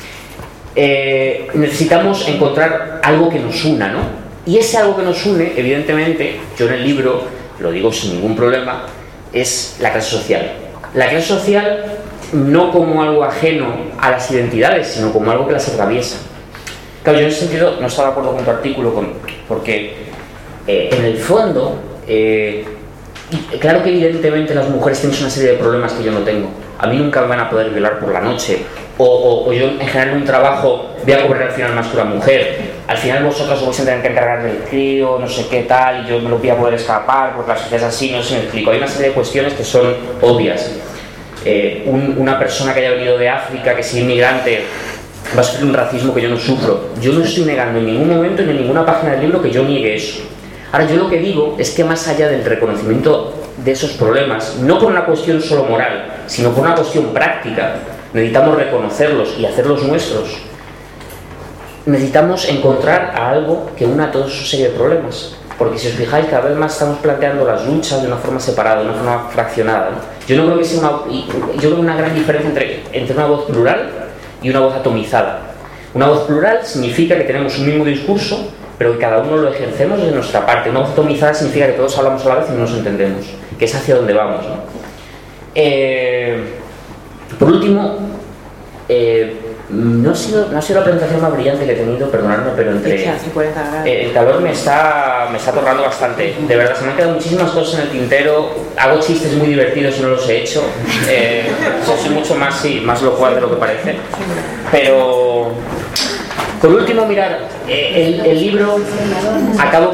Necesitamos encontrar algo que nos una, ¿no? Y ese algo que nos une, evidentemente, yo en el libro lo digo sin ningún problema, es la clase social. La clase social no como algo ajeno a las identidades, sino como algo que las atraviesa. Claro, yo en ese sentido no estaba de acuerdo con tu artículo, porque en el fondo, claro que evidentemente las mujeres tienen una serie de problemas que yo no tengo. a mí nunca me van a poder violar por la noche, o yo en general en un trabajo voy a cobrar al final más que una mujer, al final vosotros os vais a tener que encargar del crío, no sé qué tal, y yo me lo voy a poder escapar porque la sociedad es así, no sé si me explico. Hay una serie de cuestiones que son obvias. Una persona que haya venido de África, que sea inmigrante, va a sufrir un racismo que yo no sufro. Yo no estoy negando en ningún momento ni en ninguna página del libro que yo niegue eso. Ahora, yo lo que digo es que más allá del reconocimiento de esos problemas, no por una cuestión solo moral, sino por una cuestión práctica, necesitamos reconocerlos y hacerlos nuestros. Necesitamos encontrar a algo que una a toda esa serie de problemas. Porque si os fijáis, cada vez más estamos planteando las luchas de una forma separada, de una forma fraccionada, ¿no? Yo no creo que sea una gran diferencia entre una voz plural y una voz atomizada. Una voz plural significa que tenemos un mismo discurso, pero que cada uno lo ejercemos desde nuestra parte. Una voz atomizada significa que todos hablamos a la vez y no nos entendemos, que es hacia donde vamos, ¿no? Por último, no ha sido la presentación más brillante que he tenido, perdonadme, pero el calor me está atorrando bastante. De verdad, se me han quedado muchísimas cosas en el tintero. Hago chistes muy divertidos y no los he hecho. Soy mucho más locuaz de lo que parece. Pero por último, mirar, el libro acabo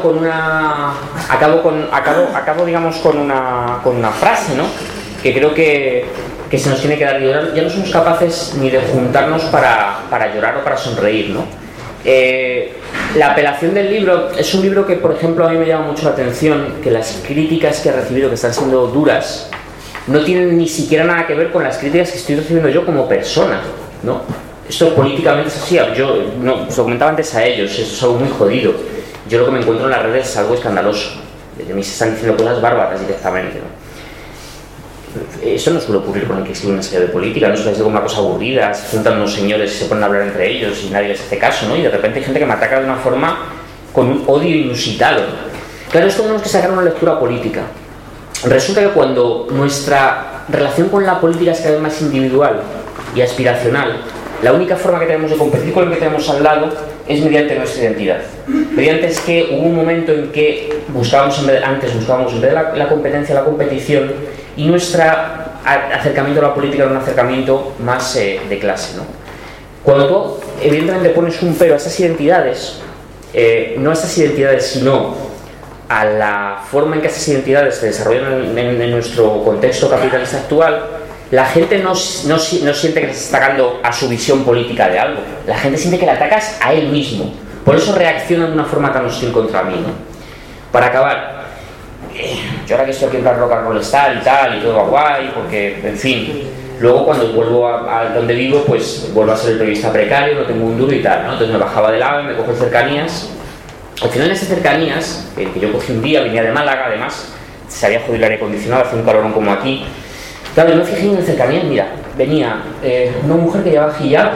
digamos con una frase, ¿no? Que creo que se nos tiene que dar. Ya no somos capaces ni de juntarnos para llorar o para sonreír, ¿no? La apelación del libro es un libro que, por ejemplo, a mí me llama mucho la atención, que las críticas que he recibido, que están siendo duras, no tienen ni siquiera nada que ver con las críticas que estoy recibiendo yo como persona, ¿no? Esto políticamente es así. Yo no, os lo comentaba antes a ellos, eso es algo muy jodido. Yo lo que me encuentro en las redes es algo escandaloso. De mí se están diciendo cosas bárbaras directamente, ¿no? Eso no suele ocurrir con el que escribe una serie de política, no suele ser como una cosa aburrida, se juntan unos señores y se ponen a hablar entre ellos y nadie les hace caso, ¿no? Y de repente hay gente que me ataca de una forma con un odio inusitado. Claro, esto tenemos que sacar una lectura política. Resulta que cuando nuestra relación con la política es cada vez más individual y aspiracional, la única forma que tenemos de competir con el que tenemos al lado es mediante nuestra identidad. Mediante es que hubo un momento en que buscábamos en vez de la competencia, la competición, y nuestro acercamiento a la política era un acercamiento más de clase, ¿no? Cuando tú evidentemente pones un pero a estas identidades, no a estas identidades sino a la forma en que estas identidades se desarrollan en nuestro contexto capitalista actual, la gente no siente que le estás atacando a su visión política de algo, la gente siente que le atacas a él mismo. Por eso reacciona de una forma tan hostil contra mí, ¿no? Para acabar, yo ahora que estoy aquí en plan rock and roll star y tal, y todo va guay, porque, en fin, luego cuando vuelvo a donde vivo, pues vuelvo a ser el periodista precario, no tengo un duro y tal, ¿no? Entonces me bajaba del AVE, me cojo Cercanías. Al final en esas Cercanías, que yo cogí un día, venía de Málaga, además, se había jodido el aire acondicionado, hacía un calorón como aquí. Claro, yo me fijé en Cercanías, mira, venía una mujer que llevaba hijab,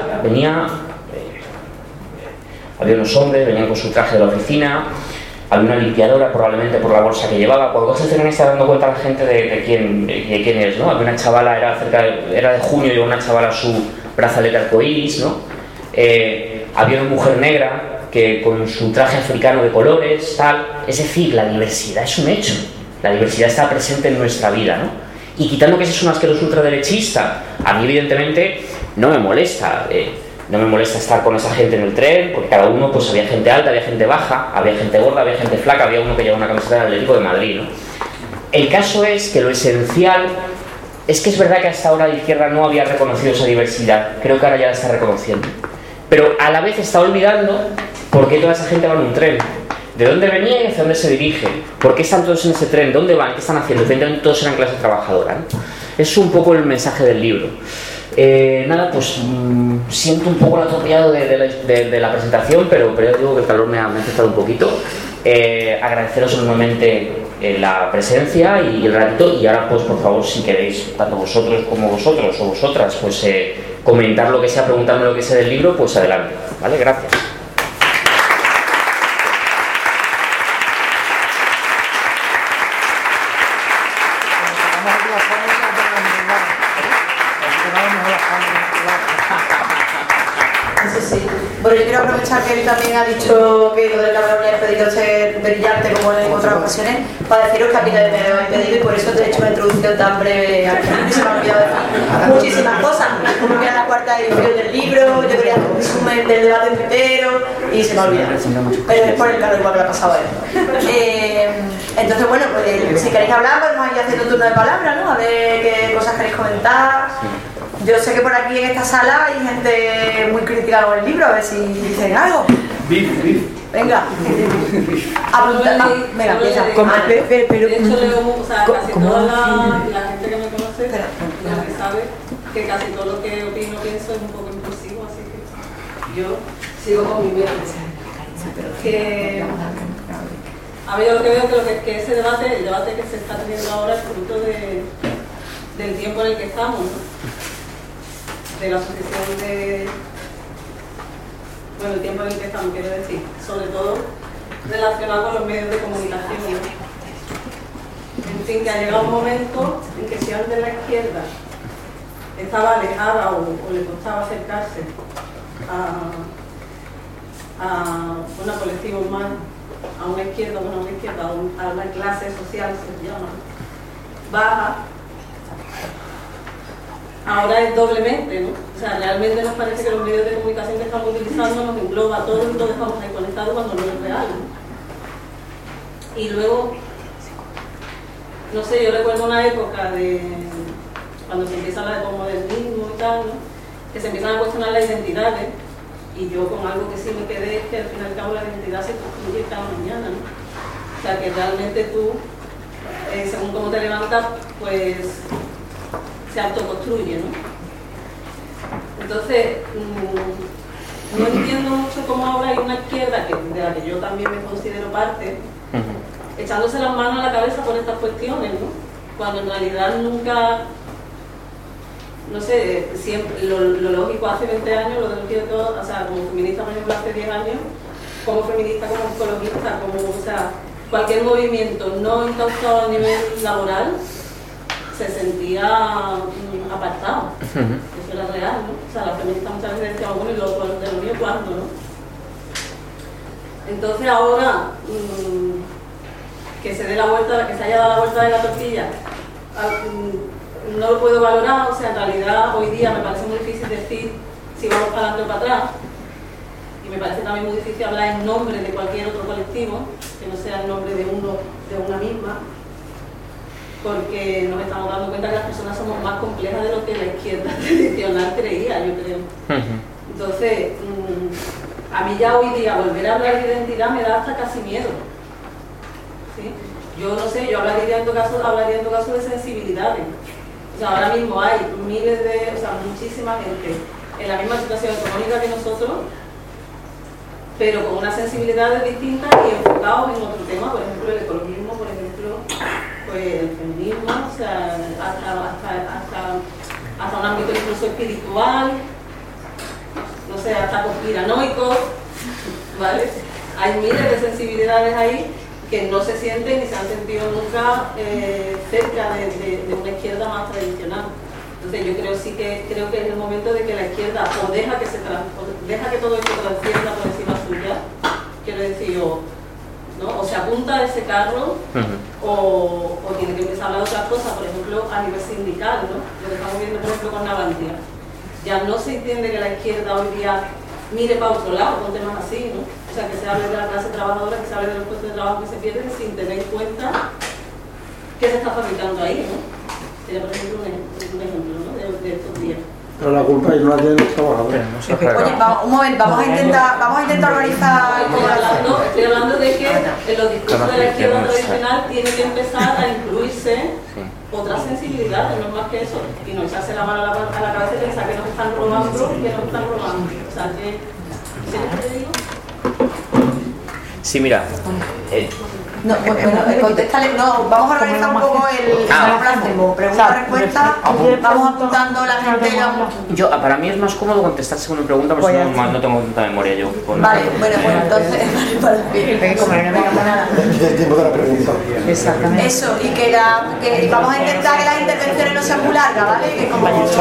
había unos hombres, venían con su traje de la oficina, había una limpiadora probablemente por la bolsa que llevaba. Cuando se tenían que estar dando cuenta a la gente de quién es, ¿no? Había una chavala, era de junio, llevaba una chavala su brazalete arcoíris, ¿no? Había una mujer negra que con su traje africano de colores, tal. Es decir, la diversidad es un hecho, la diversidad está presente en nuestra vida, ¿no? Y quitando que ese es un asqueroso ultraderechista, a mí evidentemente no me molesta. No me molesta estar con esa gente en el tren, porque cada uno, pues había gente alta, había gente baja, había gente gorda, había gente flaca, había uno que llevaba una camiseta del Atlético de Madrid, ¿no? El caso es que lo esencial es que es verdad que hasta ahora la izquierda no había reconocido esa diversidad, creo que ahora ya la está reconociendo, pero a la vez está olvidando por qué toda esa gente va en un tren, de dónde venía y hacia dónde se dirige, por qué están todos en ese tren, dónde van, qué están haciendo, evidentemente todos eran clase trabajadora, ¿no? Es un poco el mensaje del libro. Nada, pues siento un poco el atropellado de la presentación, pero ya digo que el calor me ha afectado un poquito. Agradeceros enormemente la presencia y el ratito, y ahora pues por favor, si queréis, tanto vosotros como vosotros o vosotras, pues comentar lo que sea, preguntarme lo que sea del libro, pues adelante, ¿vale? Gracias. Bueno, yo quiero aprovechar que él también ha dicho que lo del cabrón le ha impedido ser brillante como en otras ocasiones, para deciros que a mí nadie me lo ha impedido, y por eso de hecho una introducción tan breve aquí. Se me ha olvidado decir muchísimas cosas, como que era la cuarta edición del libro, yo quería hacer un resumen del debate entero y se me ha olvidado. Pero es por el calor igual que le ha pasado a él. Entonces, bueno, pues si queréis hablar, podemos ir haciendo un turno de palabras, ¿no? A ver qué cosas queréis comentar. Yo sé que por aquí en esta sala hay gente muy crítica con el libro, a ver si dicen algo. Venga, apunta. Venga, empieza. De hecho, leo, o sea, casi toda la gente que me conoce, la que sabe que casi todo lo que opino, pienso es un poco impulsivo, así que yo sigo con mi mente. A ver, yo lo que veo que ese debate, el debate que se está teniendo ahora es fruto del tiempo en el que estamos, ¿no? De la asociación de... Bueno, el tiempo en el que estamos, quiero decir, sobre todo relacionado con los medios de comunicación, ¿no? En fin, que ha llegado un momento en que si antes la izquierda estaba alejada o le costaba acercarse a una colectiva humana, a una izquierda, a una clase social, se llama, baja, ahora es doblemente, ¿no? O sea, realmente nos parece que los medios de comunicación que estamos utilizando nos engloba a todos y todos estamos ahí conectados cuando no es real, ¿no? Y luego, no sé, yo recuerdo una época de cuando se empieza a hablar de posmodernismo y tal, ¿no? Que se empiezan a cuestionar las identidades, y yo con algo que sí me quedé es que al fin y al cabo la identidad se construye cada mañana, ¿no? O sea, que realmente tú, según cómo te levantas, pues se autoconstruye, ¿no? Entonces, no entiendo mucho cómo ahora hay una izquierda, de la que yo también me considero parte, echándose las manos a la cabeza por estas cuestiones, ¿no? Cuando en realidad nunca, no sé, siempre, lo lógico hace 20 años, lo de todo, o sea, como feminista, por ejemplo, hace 10 años, como feminista, como ecologista, como, o sea, cualquier movimiento no incautado a nivel laboral se sentía apartado. Eso era real, ¿no? O sea, la feminista muchas veces decía, bueno, y luego de lo mío, ¿cuándo, no? Entonces ahora, que se dé la vuelta, que se haya dado la vuelta de la tortilla, no lo puedo valorar. O sea, en realidad hoy día me parece muy difícil decir si vamos para adelante o para atrás, y me parece también muy difícil hablar en nombre de cualquier otro colectivo que no sea en nombre de una misma, porque nos estamos dando cuenta que las personas somos más complejas de lo que la izquierda tradicional creía, yo creo. Entonces, a mí ya hoy día volver a hablar de identidad me da hasta casi miedo, ¿sí? Yo no sé, yo hablaría en todo caso de sensibilidades. O sea, ahora mismo hay miles de, o sea, muchísima gente en la misma situación económica que nosotros, pero con unas sensibilidades distintas y enfocados en otro tema, por ejemplo el ecologismo, por ejemplo, pues el feminismo, o sea, hasta un ámbito incluso espiritual, no sé, hasta conspiranoico, ¿vale? Hay miles de sensibilidades ahí que no se sienten ni se han sentido nunca cerca de una izquierda más tradicional. Entonces yo creo que es el momento de que la izquierda o deja que todo esto transcienda por encima suya, quiero decir, ¿no? O se apunta a ese carro, o tiene que empezar a hablar de otras cosas, por ejemplo a nivel sindical, ¿no? Lo que estamos viendo por ejemplo con Navantia. Ya no se entiende que la izquierda hoy día mire para otro lado con temas así, ¿no? O sea, que se hable de la clase trabajadora, que se hable de los puestos de trabajo que se pierden sin tener en cuenta qué se está fabricando ahí, ¿no? Sería por ejemplo un ejemplo, ¿no? de estos días. Pero la culpa ahí no la tienen los trabajadores. Oye, un momento, vamos a intentar organizar. Estoy hablando de que en los discursos de la izquierda tradicional tiene que empezar a incluirse otras sensibilidades, no más que eso, y no echarse la mano a la cabeza y pensar que nos están robando, O sea, que... ¿Sí te digo? Sí, mira. No, bueno, contéstale, no, vamos a organizar un poco el pregunta-respuesta, vamos apuntando la gente. Yo, para mí es más cómodo contestar según mi pregunta, porque no tengo tanta memoria yo. Vale, bueno, entonces, Como no me llamo nada. El tiempo de la pregunta. Exactamente. Eso, y que vamos a intentar que las intervenciones no sean muy largas, ¿vale? Que como mucho,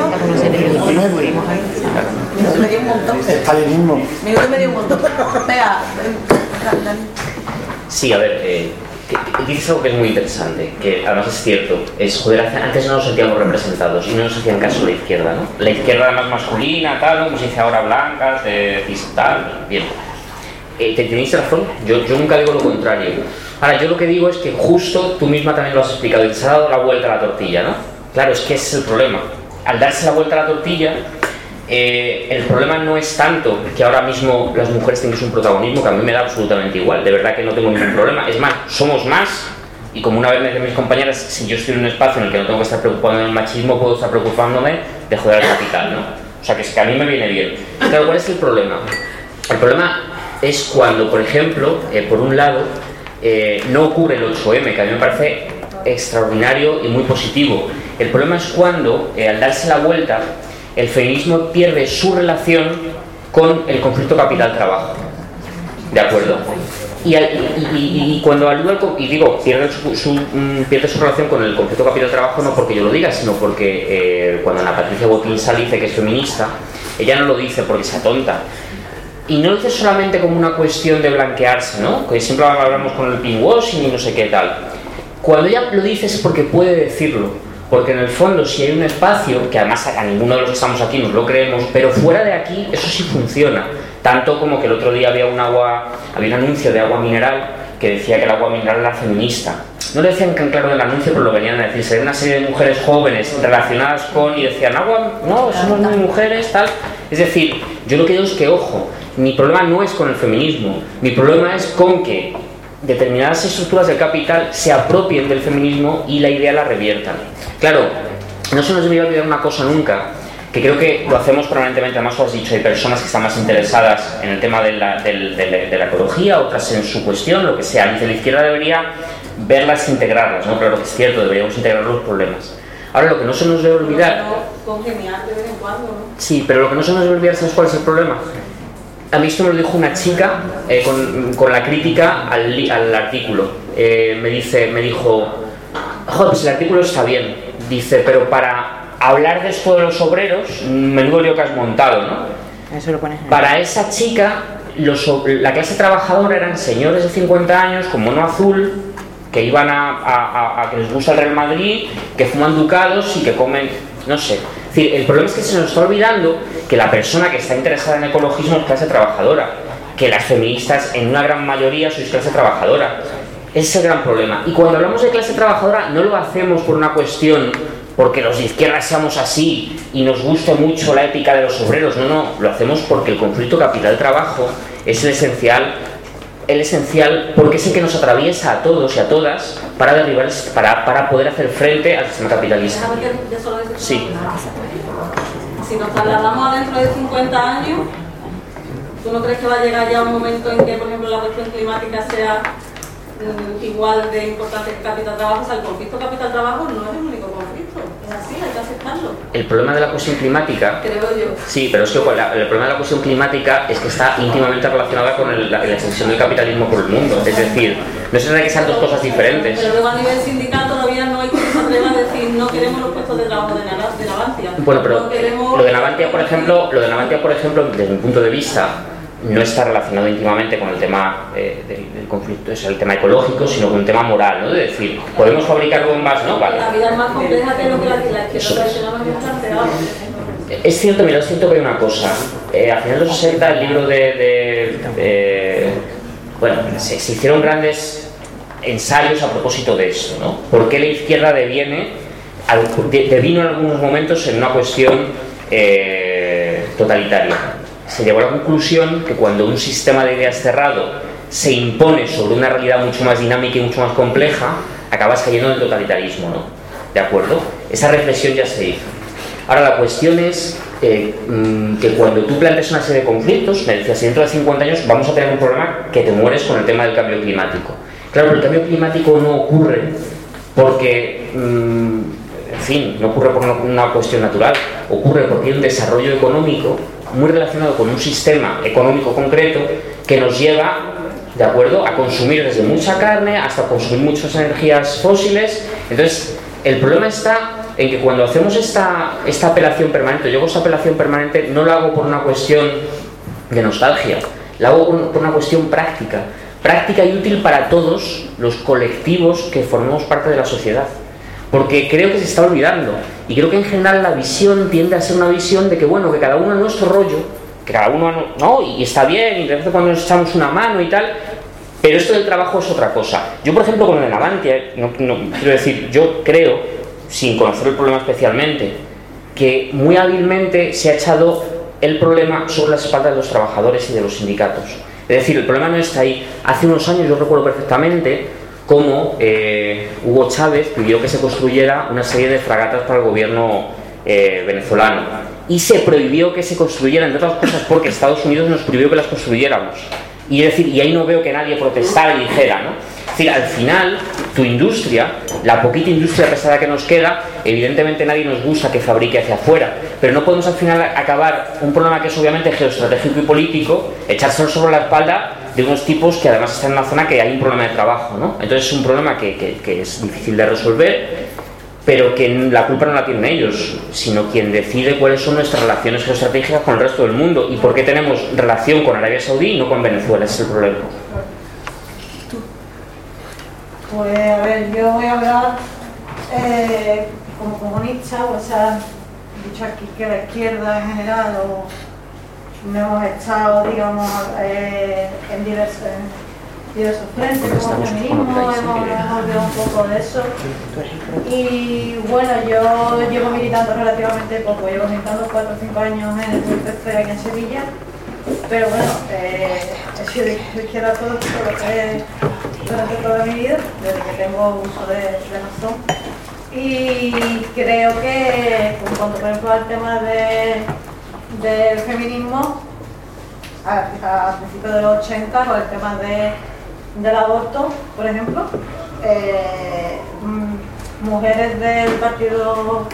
minuto y medio un montón. Estalinismo. Minuto y medio un montón. Venga, Sí, a ver, dices algo que es muy interesante, que además es cierto, es, joder, antes no nos sentíamos representados y no nos hacían caso la izquierda, ¿no? La izquierda además masculina, tal, ¿no? Como se dice ahora, blancas, tal, bien. Tenéis razón, yo nunca digo lo contrario. Ahora, yo lo que digo es que justo tú misma también lo has explicado, y se ha dado la vuelta a la tortilla, ¿no? Claro, es que ese es el problema. Al darse la vuelta a la tortilla, el problema no es tanto que ahora mismo las mujeres tengan un protagonismo, que a mí me da absolutamente igual, de verdad que no tengo ningún problema. Es más, somos más, y como una vez me decían mis compañeras, si yo estoy en un espacio en el que no tengo que estar preocupándome del machismo, puedo estar preocupándome de joder al capital, ¿no? O sea, que es que a mí me viene bien. Claro, ¿cuál es el problema? El problema es cuando, por ejemplo, por un lado, no ocurre el 8M, que a mí me parece extraordinario y muy positivo. El problema es cuando, al darse la vuelta, el feminismo pierde su relación con el conflicto capital-trabajo. ¿De acuerdo? Y cuando aludo al... Y digo, pierde su relación con el conflicto capital-trabajo no porque yo lo diga, sino porque cuando Ana Patricia Botín Sal dice que es feminista, ella no lo dice porque sea tonta. Y no lo dice solamente como una cuestión de blanquearse, ¿no? Que siempre hablamos con el pinkwashing y no sé qué tal. Cuando ella lo dice es porque puede decirlo. Porque en el fondo, si hay un espacio, que además a ninguno de los que estamos aquí nos lo creemos, pero fuera de aquí eso sí funciona. Tanto como que el otro día había un anuncio de agua mineral que decía que el agua mineral era feminista. No lo decían tan claro en el anuncio, pero lo venían a decir. Se ve una serie de mujeres jóvenes relacionadas con... y decían, agua, no, somos muy mujeres, tal. Es decir, yo lo que digo es que, ojo, mi problema no es con el feminismo, mi problema es con que determinadas estructuras del capital se apropien del feminismo y la idea la reviertan. Claro, no se nos debería olvidar una cosa nunca, que creo que lo hacemos permanentemente, además lo has dicho, hay personas que están más interesadas en el tema de la ecología, otras en su cuestión, lo que sea. Dice, la izquierda debería verlas e integrarlas, ¿no? Claro que es cierto, deberíamos integrar los problemas. Ahora, lo que no se nos debe olvidar... Congeniar de vez en cuando, ¿no? Sí, pero lo que no se nos debe olvidar, ¿sabes cuál es el problema? A mí esto me lo dijo una chica con la crítica al artículo. Me dijo, joder, pues el artículo está bien. Dice, pero para hablar de esto de los obreros, menudo lío que has montado, ¿no? Eso lo pones en... Para esa chica, la clase trabajadora eran señores de 50 años con mono azul, que iban a que les gusta el Real Madrid, que fuman ducados y que comen, no sé. Es decir, el problema es que se nos está olvidando que la persona que está interesada en ecologismo es clase trabajadora, que las feministas en una gran mayoría sois clase trabajadora. Ese es el gran problema. Y cuando hablamos de clase trabajadora no lo hacemos por una cuestión porque los de izquierda seamos así y nos guste mucho la ética de los obreros, no, lo hacemos porque el conflicto capital-trabajo es el esencial porque es el que nos atraviesa a todos y a todas para derribar, para poder hacer frente al sistema capitalista. Sí. Si nos trasladamos adentro de 50 años, ¿tú no crees que va a llegar ya un momento en que, por ejemplo, la cuestión climática sea igual de importante que capital-trabajo? O sea, el conflicto capital-trabajo no es el único conflicto, es así, hay que aceptarlo. El problema de la cuestión climática... Creo yo. Sí, pero es que el problema de la cuestión climática es que está íntimamente relacionada con la extensión del capitalismo por el mundo. Es decir, no se trata de que sean dos cosas diferentes. Pero luego a nivel sindical todavía no hay quien se atreva a decir no queremos los puestos de trabajo de Navantia. Bueno, pero no queremos... lo de Navantia, por ejemplo, desde mi punto de vista, no está relacionado íntimamente con el tema del conflicto, es el tema ecológico, sino con un tema moral, ¿no? De decir, ¿podemos fabricar bombas? No, vale. La vida es más compleja que lo que la izquierda tradicional nos ha planteado. Es cierto, mira, es cierto que hay una cosa. A finales de los 60, el libro bueno, se hicieron grandes ensayos a propósito de esto, ¿no? ¿Por qué la izquierda devino en algunos momentos en una cuestión totalitaria? Se llegó a la conclusión que cuando un sistema de ideas cerrado se impone sobre una realidad mucho más dinámica y mucho más compleja, acabas cayendo en el totalitarismo, ¿no? ¿De acuerdo? Esa reflexión ya se hizo. Ahora la cuestión es que cuando tú planteas una serie de conflictos, me decías, si dentro de 50 años vamos a tener un problema que te mueres con el tema del cambio climático. Claro, el cambio climático no ocurre porque, en fin, no ocurre por una cuestión natural, ocurre porque hay un desarrollo económico muy relacionado con un sistema económico concreto que nos lleva, ¿de acuerdo?, a consumir desde mucha carne hasta consumir muchas energías fósiles. Entonces, el problema está en que cuando hacemos esta apelación permanente, yo hago esta apelación permanente, no lo hago por una cuestión de nostalgia, lo hago por una cuestión práctica, práctica y útil para todos los colectivos que formamos parte de la sociedad. Porque creo que se está olvidando, y creo que en general la visión tiende a ser una visión de que, bueno, que cada uno a nuestro rollo, que cada uno no, y está bien, y de vez en cuando nos echamos una mano y tal, pero esto del trabajo es otra cosa. Yo, por ejemplo, con el Navantia, quiero decir, yo creo, sin conocer el problema especialmente, que muy hábilmente se ha echado el problema sobre las espaldas de los trabajadores y de los sindicatos. Es decir, el problema no está ahí. Hace unos años yo recuerdo perfectamente cómo Hugo Chávez pidió que se construyera una serie de fragatas para el gobierno venezolano, y se prohibió que se construyeran, entre otras cosas porque Estados Unidos nos prohibió que las construyéramos. Y es decir, y ahí no veo que nadie protestara y dijera, ¿no? Es decir, al final, tu industria, la poquita industria pesada que nos queda, evidentemente nadie nos gusta que fabrique hacia afuera, pero no podemos al final acabar un problema que es obviamente geoestratégico y político, echárselo sobre la espalda de unos tipos que además están en una zona que hay un problema de trabajo, ¿no? Entonces es un problema que es difícil de resolver, pero que la culpa no la tienen ellos, sino quien decide cuáles son nuestras relaciones geoestratégicas con el resto del mundo y por qué tenemos relación con Arabia Saudí y no con Venezuela. Ese es el problema. Pues a ver, yo voy a hablar como comunista, o sea, dicho aquí que la izquierda en general no hemos estado, digamos, en diversos frentes, como el feminismo, hemos hablado un poco de eso. Y bueno, yo llevo militando relativamente poco, llevo militando 4 o 5 años en el PCC aquí en Sevilla, pero bueno, he sido de izquierda todo lo que durante toda mi vida, desde que tengo uso de razón. Y creo que, en cuanto por ejemplo al tema del feminismo, a principios de los 80, con el tema del aborto, por ejemplo, mujeres del partido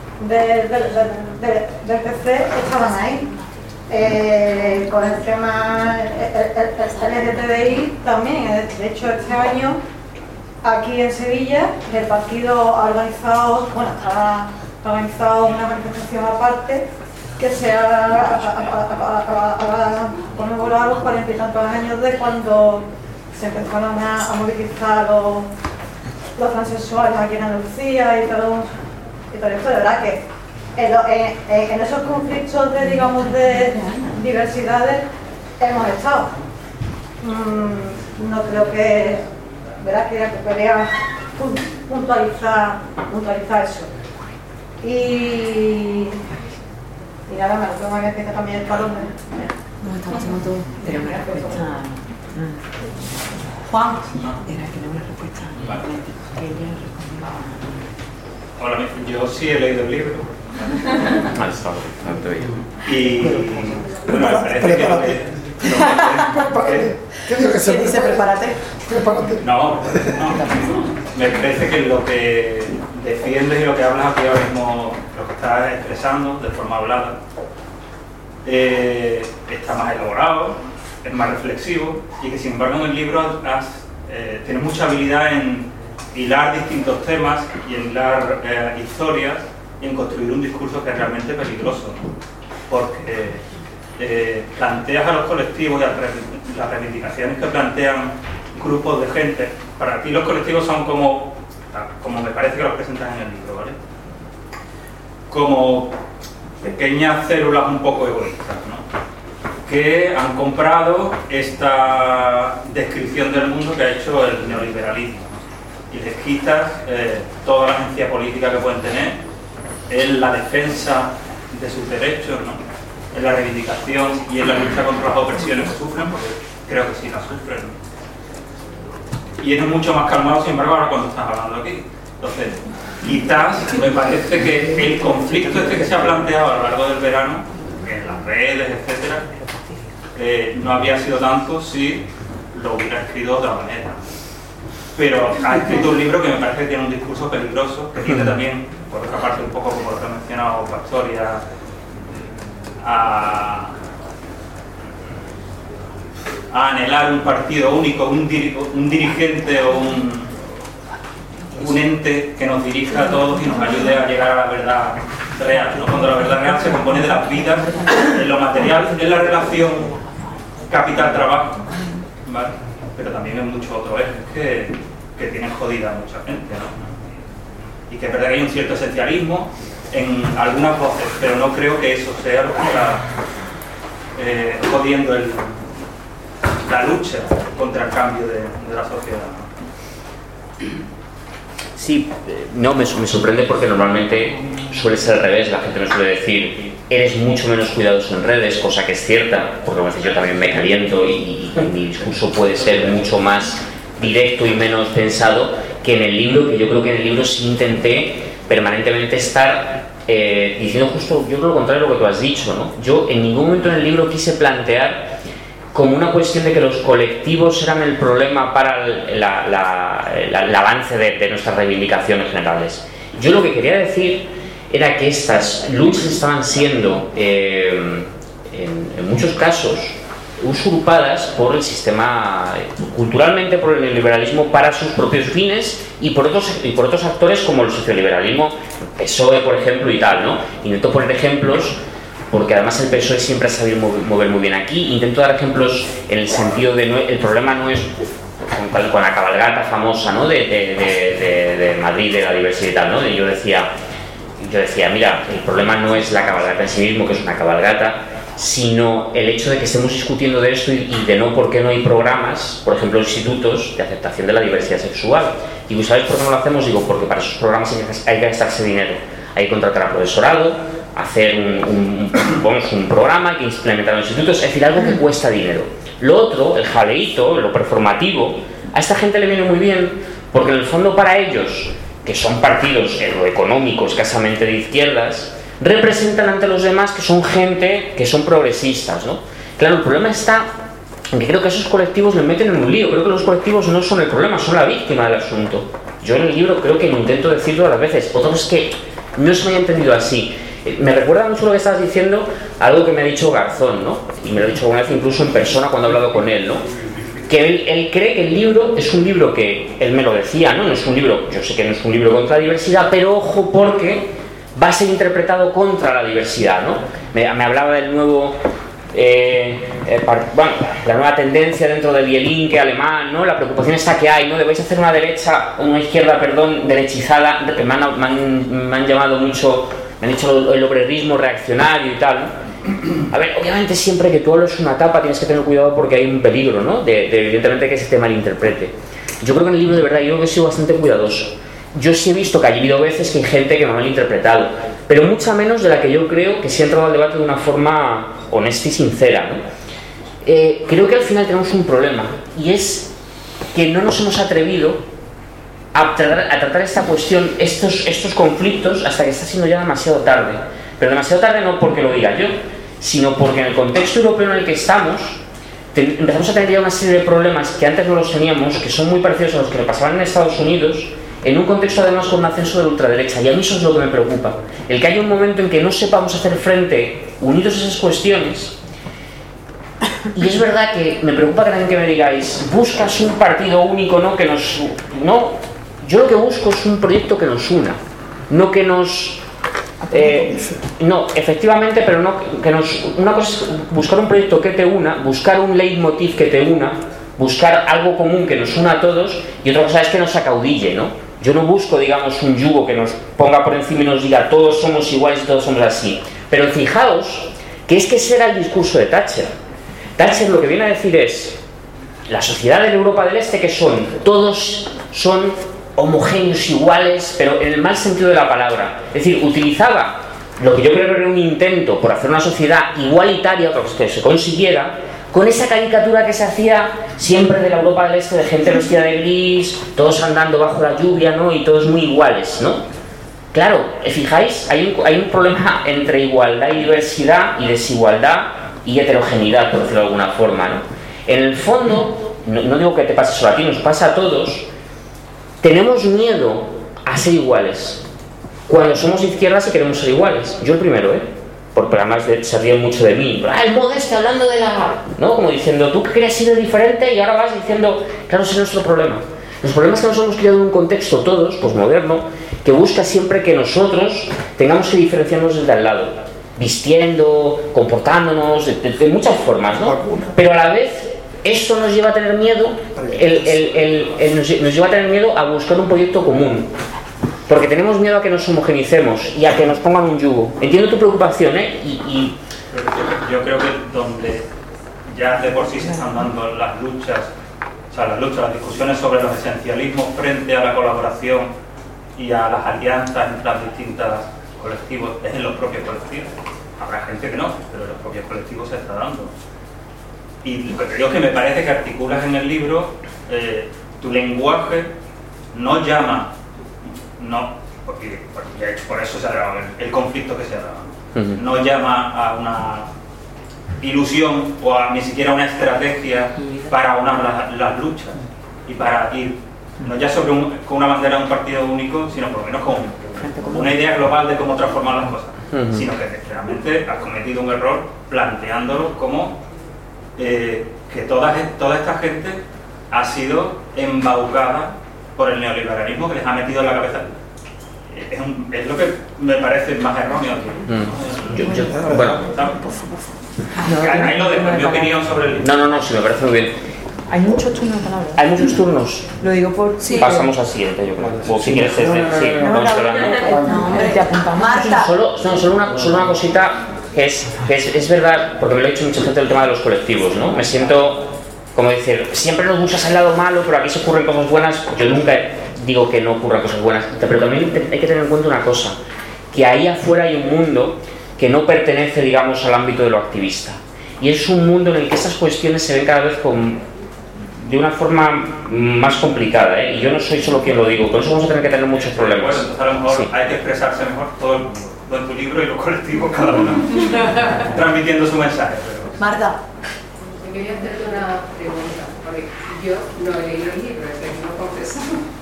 del PC estaban ahí. Con el tema LGTBI también. De hecho, este año aquí en Sevilla el partido ha organizado, está organizado una manifestación aparte que se ha conmemorado los 40 y tantos años de cuando se empezaron a movilizar los transexuales aquí en Andalucía y todo esto. De verdad que en esos conflictos de diversidades hemos estado. No creo que, ¿verdad? Que quería puntualizar eso. Y nada más, lo que me empieza también el calor. No, estamos haciendo todo. Pero una respuesta. Juan. Era que no una respuesta. Que ella respondió. Hola, yo sí he leído el libro. Y bueno, me parece que ¿Qué digo que se dice prepárate? no, me parece que lo que defiendes y lo que hablas aquí ahora mismo, lo que estás expresando de forma hablada, está más elaborado, es más reflexivo, y que sin embargo en el libro tienes mucha habilidad en hilar distintos temas y en hilar historias y en construir un discurso que es realmente peligroso, ¿no? Porque planteas a los colectivos y a las reivindicaciones que plantean grupos de gente. Para ti los colectivos son como me parece que los presentas en el libro, ¿vale? Como pequeñas células un poco egoístas, ¿no? Que han comprado esta descripción del mundo que ha hecho el neoliberalismo, ¿no? Y les quitas toda la agencia política que pueden tener en la defensa de sus derechos, ¿no? En la reivindicación y en la lucha contra las opresiones que sufren, porque creo que sí las sufren, ¿no? Y es mucho más calmado, sin embargo, ahora cuando estás hablando aquí. Entonces, quizás me parece que el conflicto que se ha planteado a lo largo del verano, en las redes, etcétera, no había sido tanto si lo hubiera escrito de otra manera. Pero ha escrito un libro que me parece que tiene un discurso peligroso, que tiene también, por otra parte, un poco como lo que ha mencionado Pastoria, a anhelar un partido único, un dirigente o un ente que nos dirija a todos y nos ayude a llegar a la verdad real, ¿no? Cuando la verdad real se compone de las vidas, en lo material, en la relación capital-trabajo, ¿vale? pero también en muchos otros ejes que tienen jodida a mucha gente, ¿no? Y que es verdad que hay un cierto esencialismo en algunas voces, pero no creo que eso sea lo que está jodiendo la lucha contra el cambio de la sociedad, ¿no? Sí, no, me sorprende porque normalmente suele ser al revés. La gente me suele decir, eres mucho menos cuidadoso en redes, cosa que es cierta, porque como yo también me caliento y mi discurso puede ser mucho más directo y menos pensado que en el libro, que yo creo que en el libro sí intenté permanentemente estar diciendo justo, yo creo lo contrario de lo que tú has dicho, ¿no? Yo en ningún momento en el libro quise plantear como una cuestión de que los colectivos eran el problema para el avance de nuestras reivindicaciones generales. Yo lo que quería decir era que estas luchas estaban siendo, en muchos casos, usurpadas por el sistema, culturalmente por el neoliberalismo para sus propios fines y por otros actores como el socioliberalismo, PSOE por ejemplo y tal, ¿no? Intento poner ejemplos porque además el PSOE siempre ha sabido mover muy bien aquí. Intento dar ejemplos en el sentido de el problema no es con la cabalgata famosa, ¿no? de Madrid, de la diversidad y tal, ¿no? Yo decía, mira, el problema no es la cabalgata en sí mismo, que es una cabalgata, sino el hecho de que estemos discutiendo de esto y de por qué no hay programas, por ejemplo, institutos de aceptación de la diversidad sexual. Y ¿sabes por qué no lo hacemos? Digo, porque para esos programas hay que gastarse dinero, hay que contratar a profesorado, hacer un programa, hay que implementar los institutos, es decir, algo que cuesta dinero. Lo otro, el jaleíto, lo performativo, a esta gente le viene muy bien, porque en el fondo para ellos, que son partidos en lo económico escasamente de izquierdas, representan ante los demás que son gente que son progresistas, ¿no? Claro, el problema está en que creo que esos colectivos le meten en un lío. Creo que los colectivos no son el problema, son la víctima del asunto. Yo en el libro creo que intento decirlo a las veces, otro es que no se me haya entendido así. Me recuerda mucho lo que estabas diciendo, algo que me ha dicho Garzón, ¿no? Y me lo ha dicho alguna vez incluso en persona cuando he hablado con él, ¿no? Que él cree que el libro es un libro que, él me lo decía, ¿no? No es un libro, yo sé que no es un libro contra la diversidad, pero ojo porque va a ser interpretado contra la diversidad, ¿no? Me hablaba del nuevo, la nueva tendencia dentro del Dielinke alemán, ¿no? La preocupación está que hay, ¿no? Debéis hacer una izquierda, derechizada, que me han llamado mucho, me han dicho el obrerismo reaccionario y tal, ¿no? A ver, obviamente siempre que tú hablas una etapa tienes que tener cuidado porque hay un peligro, ¿no? De evidentemente que se te malinterprete. Yo creo que en el libro de verdad yo creo que he sido bastante cuidadoso. Yo sí he visto que ha habido veces que hay gente que me ha malinterpretado, pero mucha menos de la que yo creo que sí ha entrado al debate de una forma honesta y sincera, ¿no? Creo que al final tenemos un problema y es que no nos hemos atrevido a tratar esta cuestión, estos conflictos, hasta que está siendo ya demasiado tarde. Pero demasiado tarde no porque lo diga yo, sino porque en el contexto europeo en el que estamos empezamos a tener ya una serie de problemas que antes no los teníamos, que son muy parecidos a los que le pasaban en Estados Unidos, en un contexto además con un ascenso de la ultraderecha. Y a mí eso es lo que me preocupa, el que haya un momento en que no sepamos hacer frente unidos a esas cuestiones. Y es verdad que me preocupa también que me digáis, buscas un partido único, ¿no? No, yo lo que busco es un proyecto que nos una, no que nos... no, efectivamente, pero no que una cosa es buscar un proyecto que te una, buscar un leitmotiv que te una, buscar algo común que nos una a todos, y otra cosa es que nos acaudille, ¿no? Yo no busco, digamos, un yugo que nos ponga por encima y nos diga todos somos iguales y todos somos así. Pero fijaos que es que ese era el discurso de Thatcher. Thatcher lo que viene a decir es la sociedad de la Europa del Este, que todos son homogéneos, iguales, pero en el mal sentido de la palabra. Es decir, utilizaba lo que yo creo que era un intento por hacer una sociedad igualitaria, que se consiguiera, con esa caricatura que se hacía siempre de la Europa del Este, de gente vestida de gris, todos andando bajo la lluvia, ¿no? Y todos muy iguales, ¿no? Claro, fijáis, hay un problema entre igualdad y diversidad, y desigualdad y heterogeneidad, por decirlo de alguna forma, ¿no? En el fondo, no digo que te pase solo a ti, nos pasa a todos. Tenemos miedo a ser iguales cuando somos izquierdas y queremos ser iguales. Yo el primero, porque además se ríen mucho de mí. El Modeste hablando de la... ¿no? Como diciendo, tú querías ser diferente y ahora vas diciendo, claro, ese es nuestro problema. Los problemas que nos hemos creado en un contexto todos, posmoderno, que busca siempre que nosotros tengamos que diferenciarnos desde al lado, vistiendo, comportándonos, de muchas formas, ¿no? Pero a la vez esto nos lleva a tener miedo, nos lleva a tener miedo a buscar un proyecto común. Porque tenemos miedo a que nos homogenicemos y a que nos pongan un yugo. Entiendo tu preocupación, ¿eh? Yo creo que donde ya de por sí se están dando las luchas, las discusiones sobre los esencialismos frente a la colaboración y a las alianzas entre las distintas colectivos, es en los propios colectivos. Habrá gente que no, pero en los propios colectivos se está dando. Y lo que creo que me parece que articulas en el libro, tu lenguaje no llama, porque por eso se ha dado el conflicto que se ha dado, no llama a una ilusión o a ni siquiera una estrategia para unar las luchas y para ir, no ya con una bandera de un partido único, sino por lo menos con una idea global de cómo transformar las cosas, sino que realmente has cometido un error planteándolo como que toda esta gente ha sido embaucada por el neoliberalismo que les ha metido en la cabeza. Es lo que me parece más erróneo. Bueno, ahí lo dejo, mi opinión sobre el libro. No, sí, me parece muy bien. Hay muchos turnos de palabra. ¿Hay muchos turnos? Lo digo por... Sí. Pasamos al siguiente, yo creo. O si quieres, sí, vamos hablando. No, hombre, te apuntamos. Marta. Solo una cosita que es verdad, porque me lo ha dicho mucha gente el tema de los colectivos, ¿no? Me siento, como decir, siempre nos buscas al lado malo, pero aquí se ocurren cosas buenas. Yo nunca digo que no ocurran cosas buenas, pero también hay que tener en cuenta una cosa, que ahí afuera hay un mundo que no pertenece, digamos, al ámbito de lo activista. Y es un mundo en el que estas cuestiones se ven cada vez de una forma más complicada, ¿eh? Y yo no soy solo quien lo digo, por eso vamos a tener que tener muchos problemas. Bueno, entonces a lo mejor hay que expresarse mejor todo el mundo, en tu libro y los colectivos, cada uno transmitiendo su mensaje. Pero... Marta. Yo quería hacerte una pregunta, porque yo no he leído el libro, es decir, no confieso.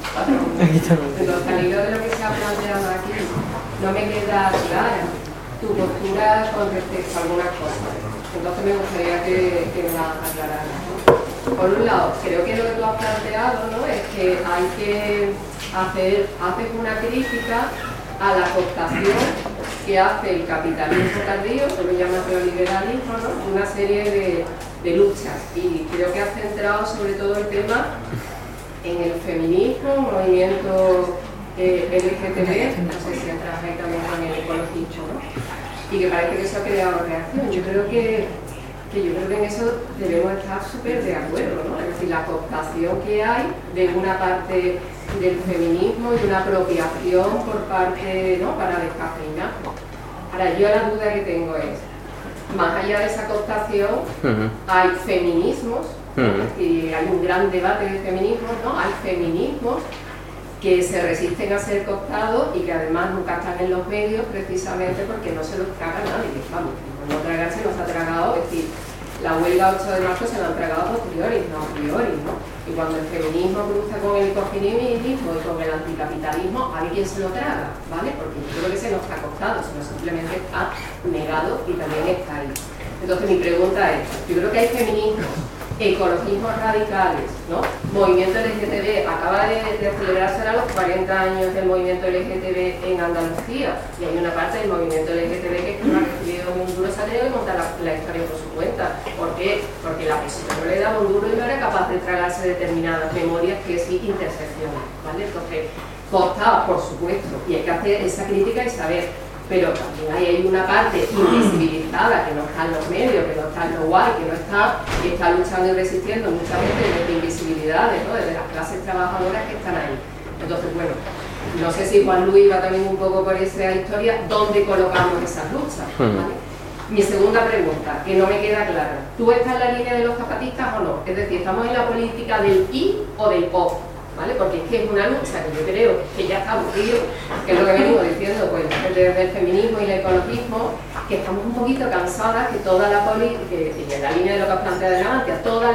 Entonces, al hilo de lo que se ha planteado aquí, no me queda clara tu postura con respecto a algunas cosas. Entonces me gustaría que me la aclararas, ¿no? Por un lado, creo que lo que tú has planteado, ¿no?, es que hay que hacer una crítica a la cooptación que hace el capitalismo tardío, que lo llamas neoliberalismo, ¿no?, una serie de luchas. Y creo que has centrado sobre todo el tema en el feminismo, movimiento LGTB, no sé si entras ahí también con el ecologismo, ¿no? Y que parece que eso ha creado reacción. Yo creo que en eso debemos estar súper de acuerdo, ¿no? Es decir, la cooptación que hay de una parte del feminismo y una apropiación por parte, ¿no?, para descafeinar. Ahora, yo la duda que tengo es, más allá de esa cooptación, hay feminismos, y hay un gran debate de feminismos, ¿no? Hay feminismos que se resisten a ser cooptados y que además nunca están en los medios precisamente porque no se los traga nadie. Vamos, no tragarse no se ha tragado, es decir, la huelga 8 de marzo se la han tragado a posteriori, no a priori, ¿no? Y cuando el feminismo cruza con el ecofeminismo y con el anticapitalismo, alguien se lo traga, ¿vale? Porque yo creo que se nos ha costado, sino simplemente está negado y también está ahí. Entonces mi pregunta es, yo creo que hay feminismos, ecologismos radicales, ¿no? Movimiento LGTB, acaba de celebrarse ahora los 40 años del movimiento LGTB en Andalucía, y hay una parte del movimiento LGTB que no ha recibido un duro, se ha tenido que montar la historia por su cuenta. ¿Por qué? Porque la oposición no le daba un duro y no era capaz de tragarse determinadas memorias que sí interseccionan, ¿vale? Entonces, costaba, por supuesto, y hay que hacer esa crítica y saber. Pero también hay una parte invisibilizada que no está en los medios, que no está en lo guay, que no está, y está luchando y resistiendo mucha gente desde invisibilidades, ¿no?, desde las clases trabajadoras que están ahí. Entonces, bueno, no sé si Juan Luis va también un poco por esa historia, ¿dónde colocamos esas luchas? ¿Vale? Mi segunda pregunta, que no me queda clara, ¿tú estás en la línea de los zapatistas o no? Es decir, ¿estamos en la política del I o del O? ¿Vale? Porque es que es una lucha que yo creo que ya está aburrido, que es lo que venimos diciendo, pues desde el feminismo y el ecologismo, que estamos un poquito cansadas que toda la política, y en la línea de lo que has planteado delante,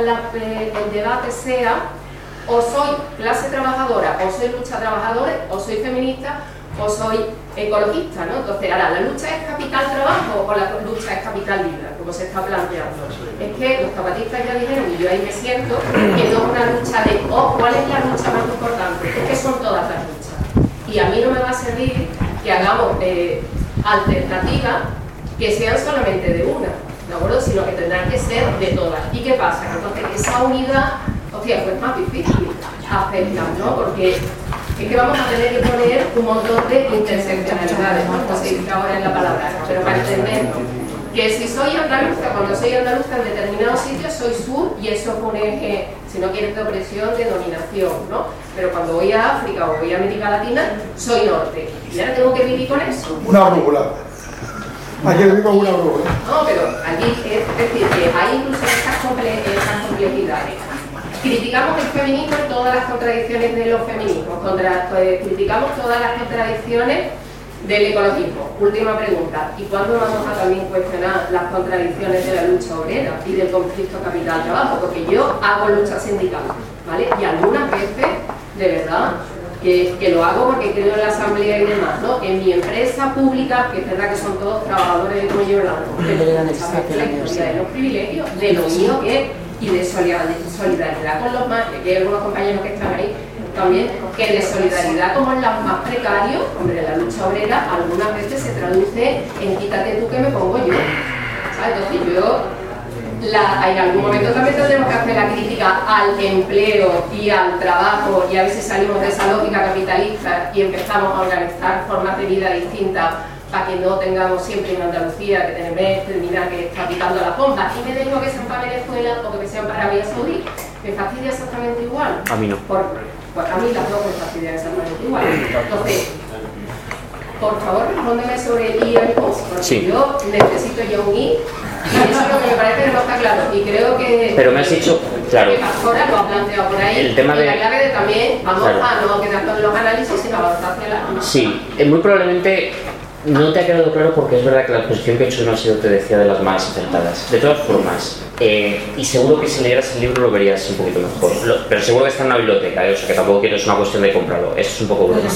el debate sea o soy clase trabajadora, o soy lucha trabajadora, o soy feminista, o soy ecologista, ¿no? Entonces, ahora, ¿la lucha es capital trabajo o la lucha es capital libre, como se está planteando? Es que los zapatistas ya dijeron, y yo ahí me siento, que no es una lucha de, ¿cuál es la lucha más importante? Es que son todas las luchas. Y a mí no me va a servir que hagamos alternativas que sean solamente de una. ¿de acuerdo? Sino que tendrán que ser de todas. ¿Y qué pasa? Entonces, esa unidad, hostia, pues es más difícil hacerla, ¿no? Porque es que vamos a tener que poner un montón de interseccionalidades, ¿no? Como se dice ahora en la palabra, pero para entenderlo. Que si soy andaluza, cuando soy andaluza en determinados sitios soy sur y eso es un eje, si no quieres, de opresión, de dominación, ¿no? Pero cuando voy a África o voy a América Latina, soy norte. Y ahora tengo que vivir con eso. Una brújula. Aquí le digo una brújula. No, pero aquí es decir, que hay incluso estas complejidades. Criticamos el feminismo en todas las contradicciones de los feminismos, criticamos todas las contradicciones del ecologismo. Última pregunta, ¿y cuándo vamos a también cuestionar las contradicciones de la lucha obrera y del conflicto capital-trabajo? Porque yo hago lucha sindical, ¿vale? Y algunas veces, de verdad, que lo hago porque creo en la asamblea y demás, ¿no? En mi empresa pública, que es verdad que son todos trabajadores de cuello blanco, pero muchas veces la historia de los privilegios, de lo mío que es, y de solidaridad con los más, que hay algunos compañeros que están ahí también, que de solidaridad como en los más precarios, hombre, la lucha obrera algunas veces se traduce en quítate tú que me pongo yo, ¿sabes? Entonces yo, en algún momento también tendremos que hacer la crítica al empleo y al trabajo y a ver si salimos de esa lógica capitalista y empezamos a organizar formas de vida distintas para que no tengamos siempre en Andalucía que terminar que está picando la pompa y me digo que sean para Venezuela o que sean para Arabia Saudí, me fastidia exactamente igual. A mí no. Pues a mí las dos me fastidian exactamente igual. Entonces, por favor, respóndeme sobre el I y el post, porque sí. Yo necesito ya un I y eso es lo que me parece que no está claro. Y creo que. Pero me has dicho, claro. Que Pastora lo ha planteado por ahí. El tema de. La clave de también, vamos claro. A no quedarnos en los análisis, sino avanzar hacia la. Sí, muy probablemente. No te ha quedado claro porque es verdad que la exposición que he hecho no ha sido, te decía, de las más acertadas. De todas formas, y seguro que si leyeras el libro lo verías un poquito mejor. Pero seguro que está en una biblioteca, o sea que tampoco quiero, es una cuestión de comprarlo. Eso es un poco broma.